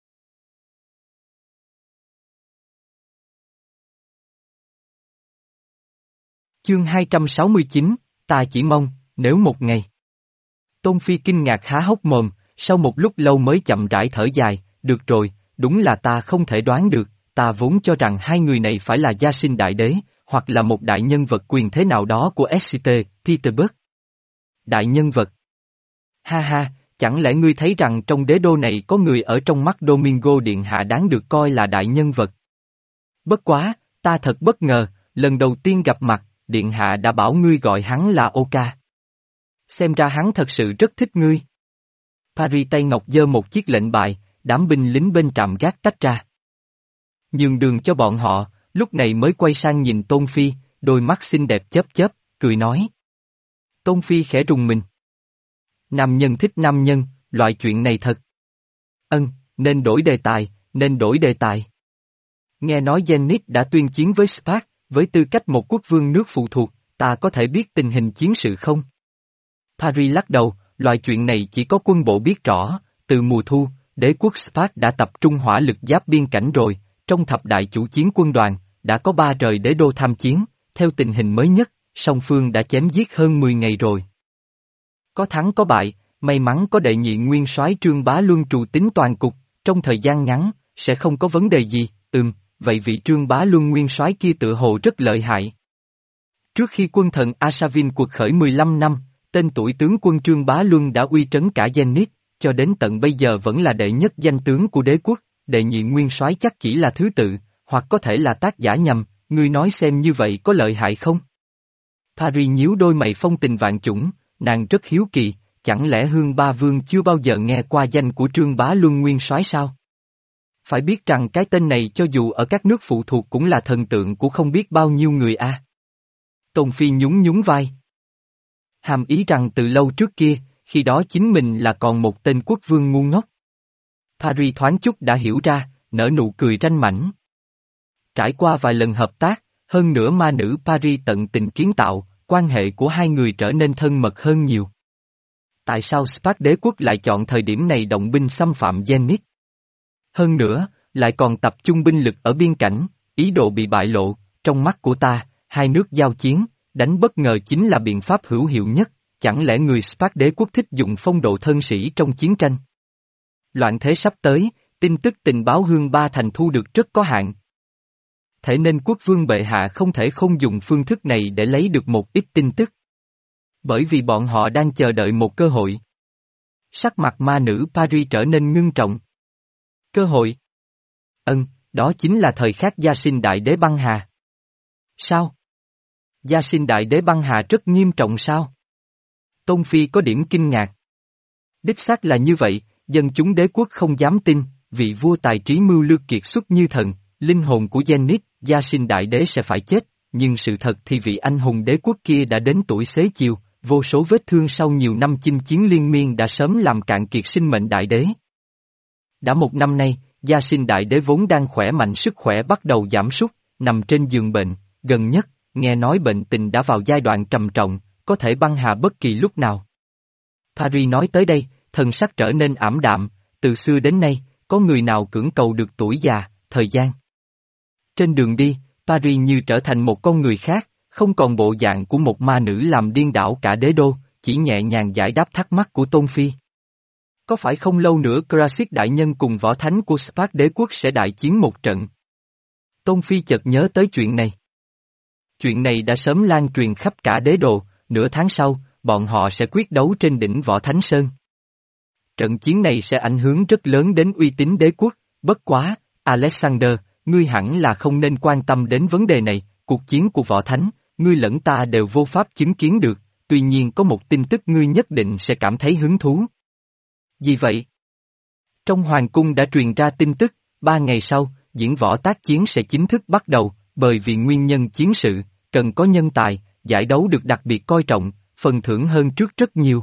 Chương hai trăm sáu mươi chín, ta chỉ mong, nếu một ngày. Tôn Phi kinh ngạc há hốc mồm, sau một lúc lâu mới chậm rãi thở dài, được rồi, đúng là ta không thể đoán được, ta vốn cho rằng hai người này phải là gia sinh đại đế, hoặc là một đại nhân vật quyền thế nào đó của ét tê, Petersburg. Đại nhân vật. Ha ha, chẳng lẽ ngươi thấy rằng trong đế đô này có người ở trong mắt Domingo điện hạ đáng được coi là đại nhân vật? Bất quá, ta thật bất ngờ, lần đầu tiên gặp mặt, điện hạ đã bảo ngươi gọi hắn là Oka. Xem ra hắn thật sự rất thích ngươi. Paris tay ngọc giơ một chiếc lệnh bài, đám binh lính bên trạm gác tách ra. Nhường đường cho bọn họ, lúc này mới quay sang nhìn Tôn Phi, đôi mắt xinh đẹp chớp chớp, cười nói. Tôn Phi khẽ rùng mình. Nam nhân thích nam nhân, loại chuyện này thật. Ân, nên đổi đề tài, nên đổi đề tài. Nghe nói Zenith đã tuyên chiến với Spark, với tư cách một quốc vương nước phụ thuộc, ta có thể biết tình hình chiến sự không? Paris lắc đầu, loại chuyện này chỉ có quân bộ biết rõ, từ mùa thu, đế quốc Spark đã tập trung hỏa lực giáp biên cảnh rồi, trong thập đại chủ chiến quân đoàn, đã có ba rời đế đô tham chiến, theo tình hình mới nhất, song phương đã chém giết hơn mười ngày rồi. Có thắng có bại, may mắn có đệ nhị nguyên soái Trương Bá Luân trù tính toàn cục, trong thời gian ngắn, sẽ không có vấn đề gì, ừm, vậy vị Trương Bá Luân nguyên soái kia tự hồ rất lợi hại. Trước khi quân thần Asavin cuộc khởi mười lăm năm, tên tuổi tướng quân Trương Bá Luân đã uy trấn cả Zenith, cho đến tận bây giờ vẫn là đệ nhất danh tướng của đế quốc, đệ nhị nguyên soái chắc chỉ là thứ tự, hoặc có thể là tác giả nhầm, ngươi nói xem như vậy có lợi hại không? Paris nhíu đôi mày phong tình vạn chủng, nàng rất hiếu kỳ, chẳng lẽ Hương Ba Vương chưa bao giờ nghe qua danh của Trương Bá Luân nguyên soái sao? Phải biết rằng cái tên này cho dù ở các nước phụ thuộc cũng là thần tượng của không biết bao nhiêu người a. À. Tôn Phi nhún nhún vai. Hàm ý rằng từ lâu trước kia, khi đó chính mình là còn một tên quốc vương ngu ngốc. Paris thoáng chút đã hiểu ra, nở nụ cười ranh mãnh. Trải qua vài lần hợp tác, hơn nữa ma nữ Paris tận tình kiến tạo, quan hệ của hai người trở nên thân mật hơn nhiều. Tại sao Spark đế quốc lại chọn thời điểm này động binh xâm phạm Zenith? Hơn nữa, lại còn tập trung binh lực ở biên cảnh, ý đồ bị bại lộ, trong mắt của ta, hai nước giao chiến, đánh bất ngờ chính là biện pháp hữu hiệu nhất, chẳng lẽ người Spark đế quốc thích dùng phong độ thân sĩ trong chiến tranh? Loạn thế sắp tới, tin tức tình báo Hương Ba Thành thu được rất có hạn. Thế nên quốc vương bệ hạ không thể không dùng phương thức này để lấy được một ít tin tức. Bởi vì bọn họ đang chờ đợi một cơ hội. Sắc mặt ma nữ Paris trở nên ngưng trọng. Cơ hội? Ân, đó chính là thời khắc gia sinh đại đế băng hà. Sao? Gia sinh đại đế băng hà rất nghiêm trọng sao? Tôn Phi có điểm kinh ngạc. Đích xác là như vậy, dân chúng đế quốc không dám tin, vị vua tài trí mưu lược kiệt xuất như thần, linh hồn của Zenith, gia sinh đại đế sẽ phải chết, nhưng sự thật thì vị anh hùng đế quốc kia đã đến tuổi xế chiều, vô số vết thương sau nhiều năm chinh chiến liên miên đã sớm làm cạn kiệt sinh mệnh đại đế. Đã một năm nay, gia sinh đại đế vốn đang khỏe mạnh sức khỏe bắt đầu giảm sút, nằm trên giường bệnh, gần nhất, nghe nói bệnh tình đã vào giai đoạn trầm trọng, có thể băng hà bất kỳ lúc nào. Paris nói tới đây, thần sắc trở nên ảm đạm, từ xưa đến nay, có người nào cưỡng cầu được tuổi già, thời gian. Trên đường đi, Paris như trở thành một con người khác, không còn bộ dạng của một ma nữ làm điên đảo cả đế đô, chỉ nhẹ nhàng giải đáp thắc mắc của Tôn Phi. Có phải không lâu nữa Krasit đại nhân cùng võ thánh của Spark đế quốc sẽ đại chiến một trận? Tôn Phi chợt nhớ tới chuyện này. Chuyện này đã sớm lan truyền khắp cả đế đô, nửa tháng sau, bọn họ sẽ quyết đấu trên đỉnh Võ Thánh Sơn. Trận chiến này sẽ ảnh hưởng rất lớn đến uy tín đế quốc, bất quá, Alexander, ngươi hẳn là không nên quan tâm đến vấn đề này, cuộc chiến của Võ Thánh, ngươi lẫn ta đều vô pháp chứng kiến được, tuy nhiên có một tin tức ngươi nhất định sẽ cảm thấy hứng thú. Gì vậy? Trong hoàng cung đã truyền ra tin tức, ba ngày sau, diễn võ tác chiến sẽ chính thức bắt đầu, bởi vì nguyên nhân chiến sự, cần có nhân tài, giải đấu được đặc biệt coi trọng, phần thưởng hơn trước rất nhiều.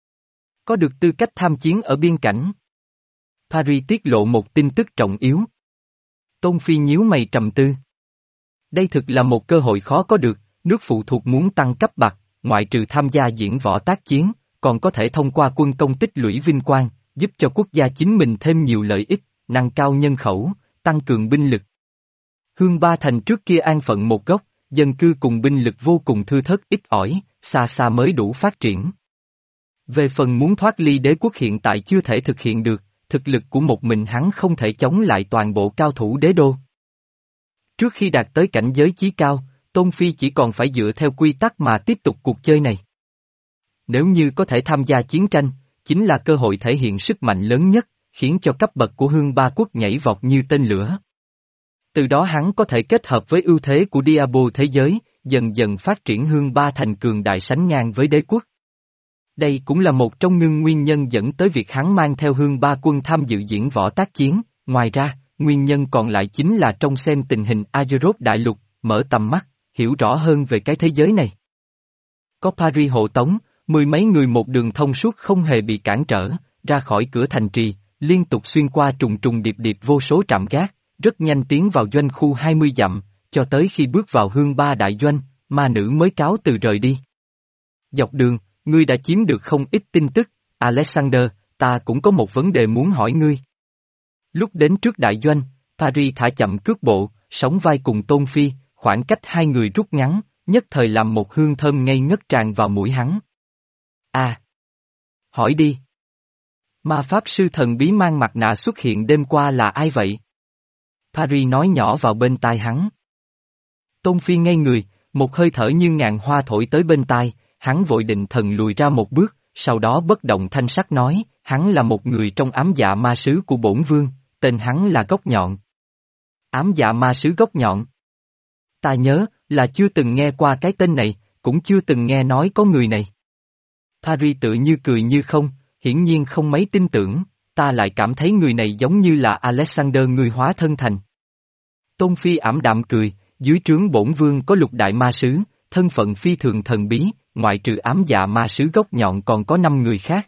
Có được tư cách tham chiến ở biên cảnh. Paris tiết lộ một tin tức trọng yếu. Tôn Phi nhíu mày trầm tư. Đây thực là một cơ hội khó có được, nước phụ thuộc muốn tăng cấp bậc, ngoại trừ tham gia diễn võ tác chiến, còn có thể thông qua quân công tích lũy vinh quang, giúp cho quốc gia chính mình thêm nhiều lợi ích, nâng cao nhân khẩu, tăng cường binh lực. Hương Ba Thành trước kia an phận một góc, dân cư cùng binh lực vô cùng thưa thớt ít ỏi, xa xa mới đủ phát triển. Về phần muốn thoát ly đế quốc hiện tại chưa thể thực hiện được, thực lực của một mình hắn không thể chống lại toàn bộ cao thủ đế đô. Trước khi đạt tới cảnh giới chí cao, Tôn Phi chỉ còn phải dựa theo quy tắc mà tiếp tục cuộc chơi này. Nếu như có thể tham gia chiến tranh, chính là cơ hội thể hiện sức mạnh lớn nhất, khiến cho cấp bậc của Hương Ba Quốc nhảy vọt như tên lửa. Từ đó hắn có thể kết hợp với ưu thế của Diablo thế giới, dần dần phát triển Hương Ba thành cường đại sánh ngang với đế quốc. Đây cũng là một trong những nguyên nhân dẫn tới việc hắn mang theo Hương Ba quân tham dự diễn võ tác chiến, ngoài ra, nguyên nhân còn lại chính là trong xem tình hình Azeroth đại lục, mở tầm mắt, hiểu rõ hơn về cái thế giới này. Có Paris hộ tống, mười mấy người một đường thông suốt không hề bị cản trở, ra khỏi cửa thành trì, liên tục xuyên qua trùng trùng điệp điệp vô số trạm gác, rất nhanh tiến vào doanh khu hai mươi dặm, cho tới khi bước vào Hương Ba đại doanh, ma nữ mới cáo từ rời đi. Dọc đường, ngươi đã chiếm được không ít tin tức, Alexander, ta cũng có một vấn đề muốn hỏi ngươi. Lúc đến trước đại doanh, Paris thả chậm cước bộ, sóng vai cùng Tôn Phi, khoảng cách hai người rút ngắn, nhất thời làm một hương thơm ngây ngất tràn vào mũi hắn. À! Hỏi đi. Ma pháp sư thần bí mang mặt nạ xuất hiện đêm qua là ai vậy? Paris nói nhỏ vào bên tai hắn. Tôn Phi ngây người, một hơi thở như ngàn hoa thổi tới bên tai, hắn vội định thần lùi ra một bước, sau đó bất động thanh sắc nói, hắn là một người trong ám dạ ma sứ của bổn vương, tên hắn là Góc Nhọn. Ám dạ ma sứ Góc Nhọn. Ta nhớ, là chưa từng nghe qua cái tên này, cũng chưa từng nghe nói có người này. Paris tự như cười như không, hiển nhiên không mấy tin tưởng, ta lại cảm thấy người này giống như là Alexander người hóa thân thành. Tôn Phi ảm đạm cười, dưới trướng bổn vương có lục đại ma sứ, thân phận phi thường thần bí, ngoại trừ ám dạ ma sứ Góc Nhọn còn có năm người khác.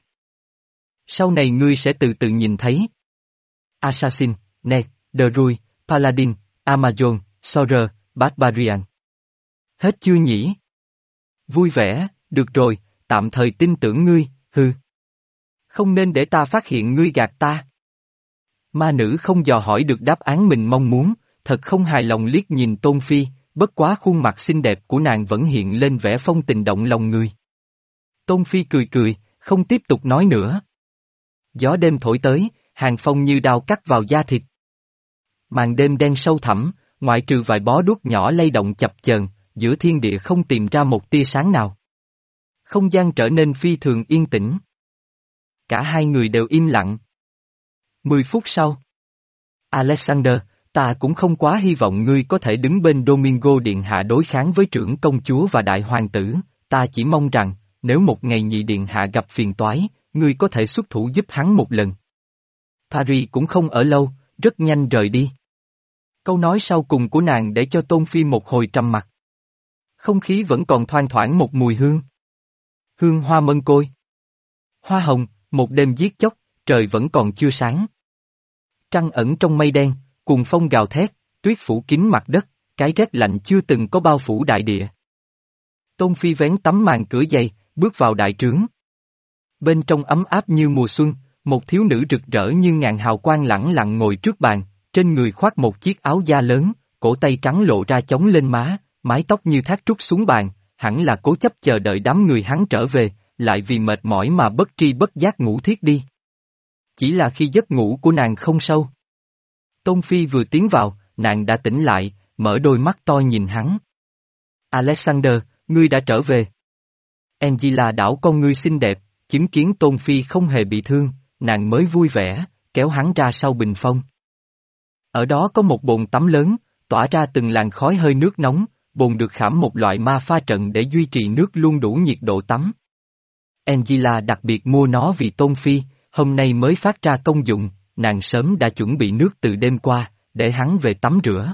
Sau này ngươi sẽ từ từ nhìn thấy. Assassin, Ned, Druid, Paladin, Amazon, Sorcerer, Barbarian. Hết chưa nhỉ? Vui vẻ, được rồi, tạm thời tin tưởng ngươi, hừ. Không nên để ta phát hiện ngươi gạt ta. Ma nữ không dò hỏi được đáp án mình mong muốn, thật không hài lòng liếc nhìn Tôn Phi, bất quá khuôn mặt xinh đẹp của nàng vẫn hiện lên vẻ phong tình động lòng người. Tôn Phi cười cười, không tiếp tục nói nữa. Gió đêm thổi tới, hàng phong như đao cắt vào da thịt. Màn đêm đen sâu thẳm, ngoại trừ vài bó đuốc nhỏ lay động chập chờn, giữa thiên địa không tìm ra một tia sáng nào. Không gian trở nên phi thường yên tĩnh. Cả hai người đều im lặng. Mười phút sau. Alexander, ta cũng không quá hy vọng ngươi có thể đứng bên Domingo Điện Hạ đối kháng với trưởng công chúa và đại hoàng tử, ta chỉ mong rằng, nếu một ngày nhị Điện Hạ gặp phiền toái, ngươi có thể xuất thủ giúp hắn một lần. Paris cũng không ở lâu, rất nhanh rời đi. Câu nói sau cùng của nàng để cho Tôn Phi một hồi trầm mặc. Không khí vẫn còn thoang thoảng một mùi hương. Hương hoa mân côi. Hoa hồng, một đêm giết chóc, trời vẫn còn chưa sáng. Trăng ẩn trong mây đen, cuồng phong gào thét, tuyết phủ kín mặt đất, cái rét lạnh chưa từng có bao phủ đại địa. Tôn Phi vén tấm màn cửa dày, bước vào đại trướng. Bên trong ấm áp như mùa xuân, một thiếu nữ rực rỡ như ngàn hào quang lẳng lặng ngồi trước bàn, trên người khoác một chiếc áo da lớn, cổ tay trắng lộ ra chống lên má, mái tóc như thác trút xuống bàn, hẳn là cố chấp chờ đợi đám người hắn trở về, lại vì mệt mỏi mà bất tri bất giác ngủ thiếp đi. Chỉ là khi giấc ngủ của nàng không sâu. Tôn Phi vừa tiến vào, nàng đã tỉnh lại, mở đôi mắt to nhìn hắn. Alexander, ngươi đã trở về. Angela đảo con ngươi xinh đẹp, chứng kiến Tôn Phi không hề bị thương, nàng mới vui vẻ, kéo hắn ra sau bình phong. Ở đó có một bồn tắm lớn, tỏa ra từng làn khói hơi nước nóng, bồn được khảm một loại ma pha trận để duy trì nước luôn đủ nhiệt độ tắm. Angela đặc biệt mua nó vì Tôn Phi, hôm nay mới phát ra công dụng, nàng sớm đã chuẩn bị nước từ đêm qua, để hắn về tắm rửa.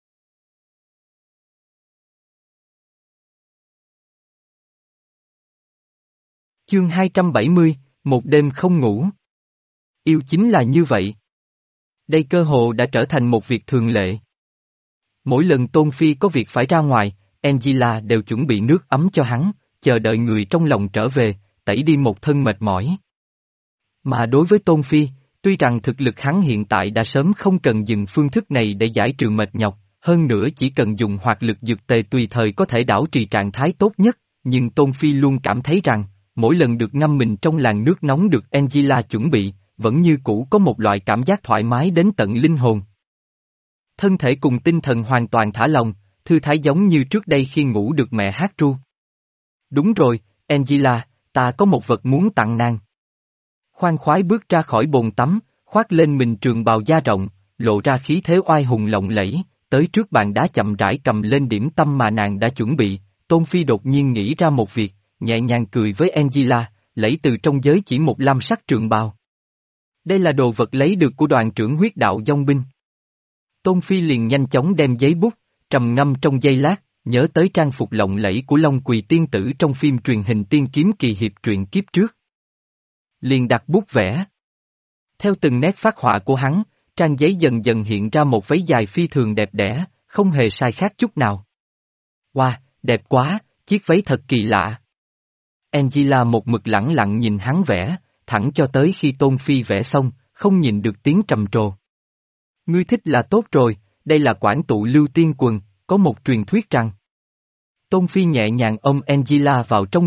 Chương hai trăm bảy mươi, một đêm không ngủ. Yêu chính là như vậy. Đây cơ hồ đã trở thành một việc thường lệ. Mỗi lần Tôn Phi có việc phải ra ngoài, Angela đều chuẩn bị nước ấm cho hắn, chờ đợi người trong lòng trở về, tẩy đi một thân mệt mỏi. Mà đối với Tôn Phi, tuy rằng thực lực hắn hiện tại đã sớm không cần dừng phương thức này để giải trừ mệt nhọc, hơn nữa chỉ cần dùng hoạt lực dược tề tùy thời có thể đảo trì trạng thái tốt nhất, nhưng Tôn Phi luôn cảm thấy rằng, mỗi lần được ngâm mình trong làn nước nóng được Angela chuẩn bị, vẫn như cũ có một loại cảm giác thoải mái đến tận linh hồn. Thân thể cùng tinh thần hoàn toàn thả lỏng, thư thái giống như trước đây khi ngủ được mẹ hát ru. Đúng rồi, Angela, ta có một vật muốn tặng nàng. Khoan khoái bước ra khỏi bồn tắm, khoác lên mình trường bào da rộng, lộ ra khí thế oai hùng lộng lẫy, tới trước bàn đá chậm rãi cầm lên điểm tâm mà nàng đã chuẩn bị. Tôn Phi đột nhiên nghĩ ra một việc, nhẹ nhàng cười với Angela, lấy từ trong giới chỉ một lam sắc trường bào. Đây là đồ vật lấy được của đoàn trưởng huyết đạo dòng binh. Tôn Phi liền nhanh chóng đem giấy bút, trầm ngâm trong giây lát, nhớ tới trang phục lộng lẫy của Long Quỳ tiên tử trong phim truyền hình Tiên Kiếm Kỳ Hiệp truyện kiếp trước. Liền đặt bút vẽ. Theo từng nét phác họa của hắn, trang giấy dần dần hiện ra một váy dài phi thường đẹp đẽ, không hề sai khác chút nào. Wow, đẹp quá, chiếc váy thật kỳ lạ. Angela một mực lẳng lặng nhìn hắn vẽ, thẳng cho tới khi Tôn Phi vẽ xong, không nhìn được tiếng trầm trồ. Ngươi thích là tốt rồi, đây là quản tụ lưu tiên quần, có một truyền thuyết rằng. Tôn Phi nhẹ nhàng ôm Angela vào trong ngực,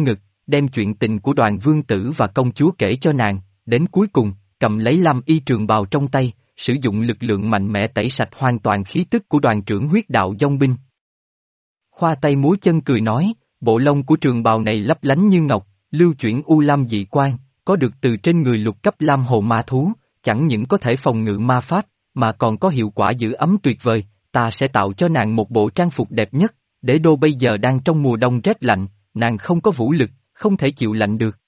đem chuyện tình của đoàn vương tử và công chúa kể cho nàng, đến cuối cùng, cầm lấy lam y trường bào trong tay, sử dụng lực lượng mạnh mẽ tẩy sạch hoàn toàn khí tức của đoàn trưởng huyết đạo dông binh. Khoa tay múa chân cười nói, bộ lông của trường bào này lấp lánh như ngọc, lưu chuyển u lam dị quang, có được từ trên người lục cấp lam hồ ma thú, chẳng những có thể phòng ngự ma pháp, mà còn có hiệu quả giữ ấm tuyệt vời, ta sẽ tạo cho nàng một bộ trang phục đẹp nhất, đế đô bây giờ đang trong mùa đông rét lạnh, nàng không có vũ lực, không thể chịu lạnh được.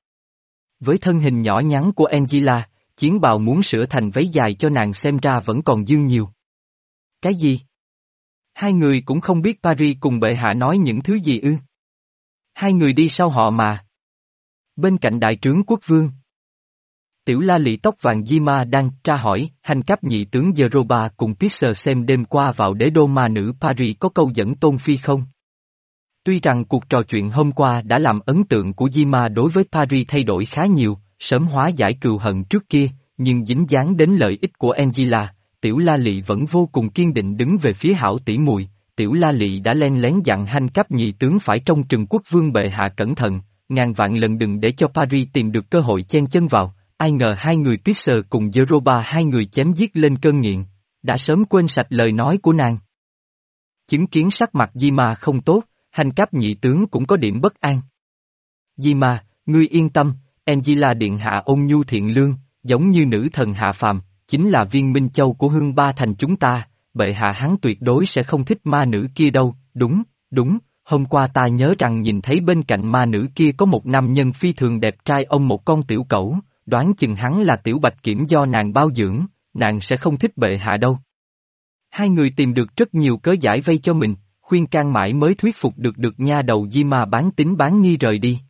Với thân hình nhỏ nhắn của Angela, chiến bào muốn sửa thành váy dài cho nàng xem ra vẫn còn dư nhiều. Cái gì? Hai người cũng không biết Paris cùng bệ hạ nói những thứ gì ư? Hai người đi sau họ mà. Bên cạnh đại trướng quốc vương, tiểu la lị tóc vàng Yima đang tra hỏi, hành cấp nhị tướng Zeroba cùng Pisser xem đêm qua vào đế đô ma nữ Paris có câu dẫn tôn phi không? Tuy rằng cuộc trò chuyện hôm qua đã làm ấn tượng của Yima đối với Paris thay đổi khá nhiều, sớm hóa giải cừu hận trước kia, nhưng dính dáng đến lợi ích của Angela, tiểu la lị vẫn vô cùng kiên định đứng về phía hảo tỷ muội. Tiểu la lị đã len lén dặn hành cấp nhị tướng phải trông chừng quốc vương bệ hạ cẩn thận, ngàn vạn lần đừng để cho Paris tìm được cơ hội chen chân vào. Ai ngờ hai người Pisser cùng Zeroba hai người chém giết lên cơn nghiện, đã sớm quên sạch lời nói của nàng. Chứng kiến sắc mặt Yima không tốt, hành cấp nhị tướng cũng có điểm bất an. Yima, ngươi yên tâm, Angela điện hạ ôn nhu thiện lương, giống như nữ thần hạ phàm, chính là viên minh châu của hương ba thành chúng ta, bệ hạ hắn tuyệt đối sẽ không thích ma nữ kia đâu, đúng, đúng, hôm qua ta nhớ rằng nhìn thấy bên cạnh ma nữ kia có một nam nhân phi thường đẹp trai ôm một con tiểu cẩu. Đoán chừng hắn là tiểu bạch kiểm do nàng bao dưỡng, nàng sẽ không thích bệ hạ đâu. Hai người tìm được rất nhiều cớ giải vây cho mình, khuyên can mãi mới thuyết phục được được nha đầu Yima bán tín bán nghi rời đi.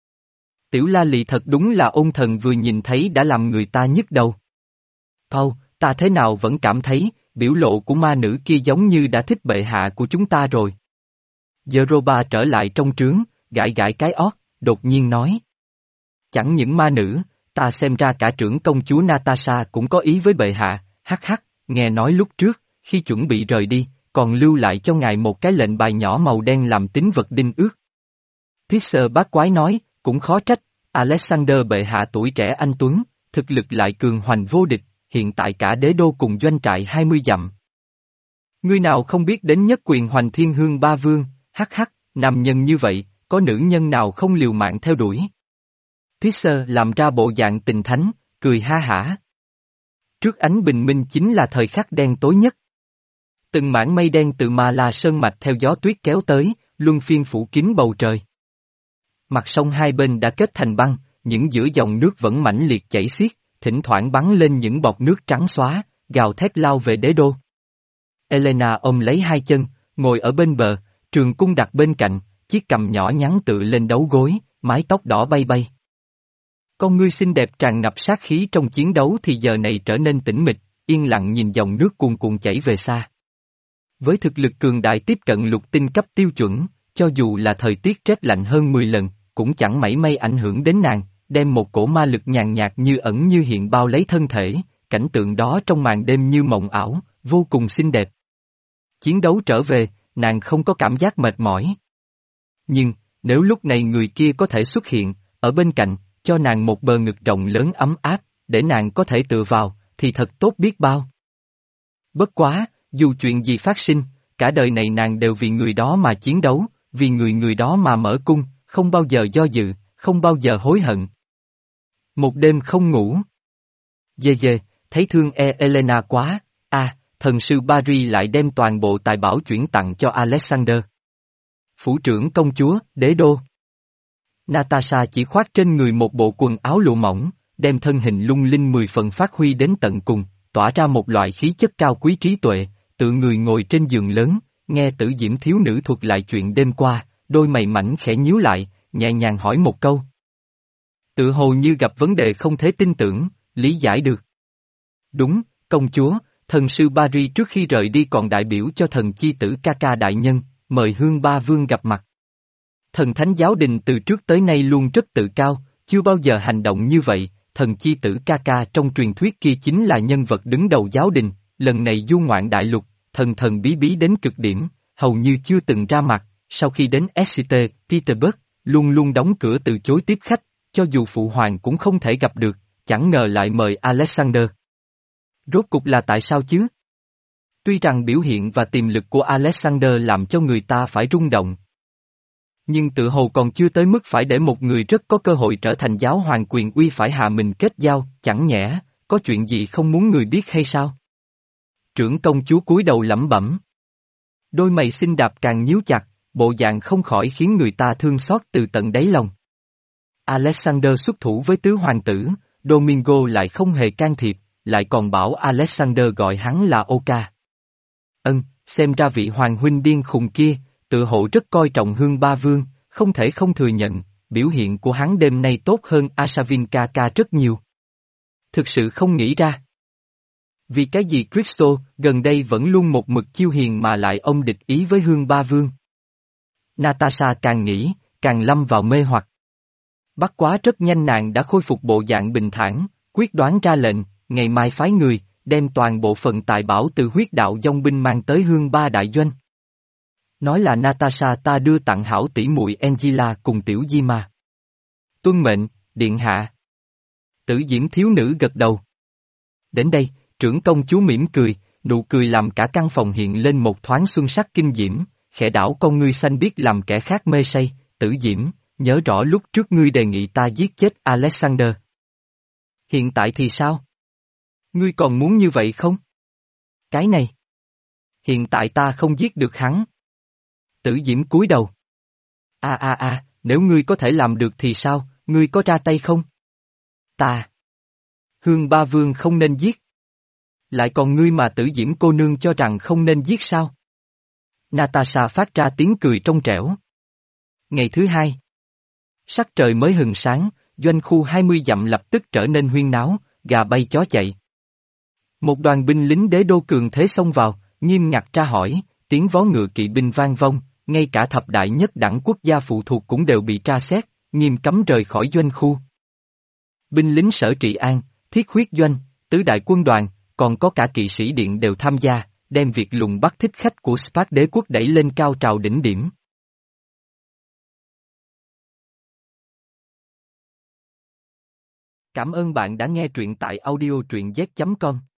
Tiểu la lị thật đúng là ôn thần vừa nhìn thấy đã làm người ta nhức đầu. Paul, ta thế nào vẫn cảm thấy, biểu lộ của ma nữ kia giống như đã thích bệ hạ của chúng ta rồi. Zeroba trở lại trong trướng, gãi gãi cái ót, đột nhiên nói. Chẳng những ma nữ, ta xem ra cả trưởng công chúa Natasha cũng có ý với bệ hạ, hắc hắc, nghe nói lúc trước, khi chuẩn bị rời đi, còn lưu lại cho ngài một cái lệnh bài nhỏ màu đen làm tín vật đinh ước. Pisser bác quái nói, cũng khó trách, Alexander bệ hạ tuổi trẻ anh tuấn, thực lực lại cường hoành vô địch, hiện tại cả đế đô cùng doanh trại hai mươi dặm. Người nào không biết đến nhất quyền hoành thiên hương ba vương, hắc hắc, nam nhân như vậy, có nữ nhân nào không liều mạng theo đuổi. Pisser làm ra bộ dạng tình thánh, cười ha hả. Trước ánh bình minh chính là thời khắc đen tối nhất. Từng mảng mây đen từ Ma La Sơn mạch theo gió tuyết kéo tới, luân phiên phủ kín bầu trời. Mặt sông hai bên đã kết thành băng, những giữa dòng nước vẫn mãnh liệt chảy xiết, thỉnh thoảng bắn lên những bọt nước trắng xóa, gào thét lao về đế đô. Elena ôm lấy hai chân, ngồi ở bên bờ, trường cung đặt bên cạnh, chiếc cằm nhỏ nhắn tựa lên đấu gối, mái tóc đỏ bay bay. Con ngươi xinh đẹp tràn ngập sát khí trong chiến đấu thì giờ này trở nên tĩnh mịch, yên lặng nhìn dòng nước cuồn cuộn chảy về xa. Với thực lực cường đại tiếp cận lục tinh cấp tiêu chuẩn, cho dù là thời tiết rét lạnh hơn mười lần, cũng chẳng mảy may ảnh hưởng đến nàng, đem một cổ ma lực nhàn nhạt như ẩn như hiện bao lấy thân thể, cảnh tượng đó trong màn đêm như mộng ảo, vô cùng xinh đẹp. Chiến đấu trở về, nàng không có cảm giác mệt mỏi. Nhưng, nếu lúc này người kia có thể xuất hiện, ở bên cạnh, cho nàng một bờ ngực rộng lớn ấm áp, để nàng có thể tựa vào, thì thật tốt biết bao. Bất quá, dù chuyện gì phát sinh, cả đời này nàng đều vì người đó mà chiến đấu, vì người người đó mà mở cung, không bao giờ do dự, không bao giờ hối hận. Một đêm không ngủ. Dê dê, thấy thương e Elena quá, a, thần sư Paris lại đem toàn bộ tài bảo chuyển tặng cho Alexander. Phủ trưởng công chúa, đế đô. Natasha chỉ khoác trên người một bộ quần áo lụa mỏng, đem thân hình lung linh mười phần phát huy đến tận cùng, tỏa ra một loại khí chất cao quý trí tuệ, tự người ngồi trên giường lớn, nghe Tử Diễm thiếu nữ thuật lại chuyện đêm qua, đôi mày mảnh khẽ nhíu lại, nhẹ nhàng hỏi một câu. Tự hồ như gặp vấn đề không thể tin tưởng, lý giải được. Đúng, công chúa, thần sư Paris trước khi rời đi còn đại biểu cho thần chi tử ca ca đại nhân, mời hương ba vương gặp mặt. Thần thánh giáo đình từ trước tới nay luôn rất tự cao, chưa bao giờ hành động như vậy, thần chi tử ca ca trong truyền thuyết kia chính là nhân vật đứng đầu giáo đình, lần này du ngoạn đại lục, thần thần bí bí đến cực điểm, hầu như chưa từng ra mặt, sau khi đến Exeter, Petersburg, luôn luôn đóng cửa từ chối tiếp khách, cho dù phụ hoàng cũng không thể gặp được, chẳng ngờ lại mời Alexander. Rốt cục là tại sao chứ? Tuy rằng biểu hiện và tiềm lực của Alexander làm cho người ta phải rung động. Nhưng tự hồ còn chưa tới mức phải để một người rất có cơ hội trở thành giáo hoàng quyền uy phải hạ mình kết giao, chẳng nhẽ, có chuyện gì không muốn người biết hay sao? Trưởng công chúa cúi đầu lẩm bẩm. Đôi mày xinh đạp càng nhíu chặt, bộ dạng không khỏi khiến người ta thương xót từ tận đáy lòng. Alexander xuất thủ với tứ hoàng tử, Domingo lại không hề can thiệp, lại còn bảo Alexander gọi hắn là Oka. Ân, xem ra vị hoàng huynh điên khùng kia, tự hộ rất coi trọng Hương Ba Vương, không thể không thừa nhận, biểu hiện của hắn đêm nay tốt hơn Asavin ca ca rất nhiều. Thực sự không nghĩ ra. Vì cái gì Crystal gần đây vẫn luôn một mực chiêu hiền mà lại ông địch ý với Hương Ba Vương. Natasha càng nghĩ, càng lâm vào mê hoặc. Bắt quá rất nhanh nàng đã khôi phục bộ dạng bình thản, quyết đoán ra lệnh, ngày mai phái người, đem toàn bộ phận tài bảo từ huyết đạo dòng binh mang tới Hương Ba đại doanh. Nói là Natasha ta đưa tặng hảo tỷ muội Angela cùng tiểu Di mà. Tuân mệnh, điện hạ. Tử Diễm thiếu nữ gật đầu. Đến đây, trưởng công chúa mỉm cười, nụ cười làm cả căn phòng hiện lên một thoáng xuân sắc kinh diễm, khẽ đảo con ngươi xanh biếc làm kẻ khác mê say, Tử Diễm, nhớ rõ lúc trước ngươi đề nghị ta giết chết Alexander. Hiện tại thì sao? Ngươi còn muốn như vậy không? Cái này. Hiện tại ta không giết được hắn. Tử Diễm cúi đầu. A a a, nếu ngươi có thể làm được thì sao, ngươi có ra tay không? Ta. Hương Ba Vương không nên giết. Lại còn ngươi mà Tử Diễm cô nương cho rằng không nên giết sao? Natasha phát ra tiếng cười trong trẻo. Ngày thứ hai. Sắc trời mới hừng sáng, doanh khu hai mươi dặm lập tức trở nên huyên náo, gà bay chó chạy. Một đoàn binh lính đế đô cường thế xông vào, nghiêm ngặt tra hỏi, tiếng vó ngựa kỵ binh vang vong, ngay cả thập đại nhất đẳng quốc gia phụ thuộc cũng đều bị tra xét, nghiêm cấm rời khỏi doanh khu. Binh lính sở trị an, thiết huyết doanh, tứ đại quân đoàn, còn có cả kỵ sĩ điện đều tham gia, đem việc lùng bắt thích khách của Spark đế quốc đẩy lên cao trào đỉnh điểm. Cảm ơn bạn đã nghe truyện tại audio truyện z chấm com.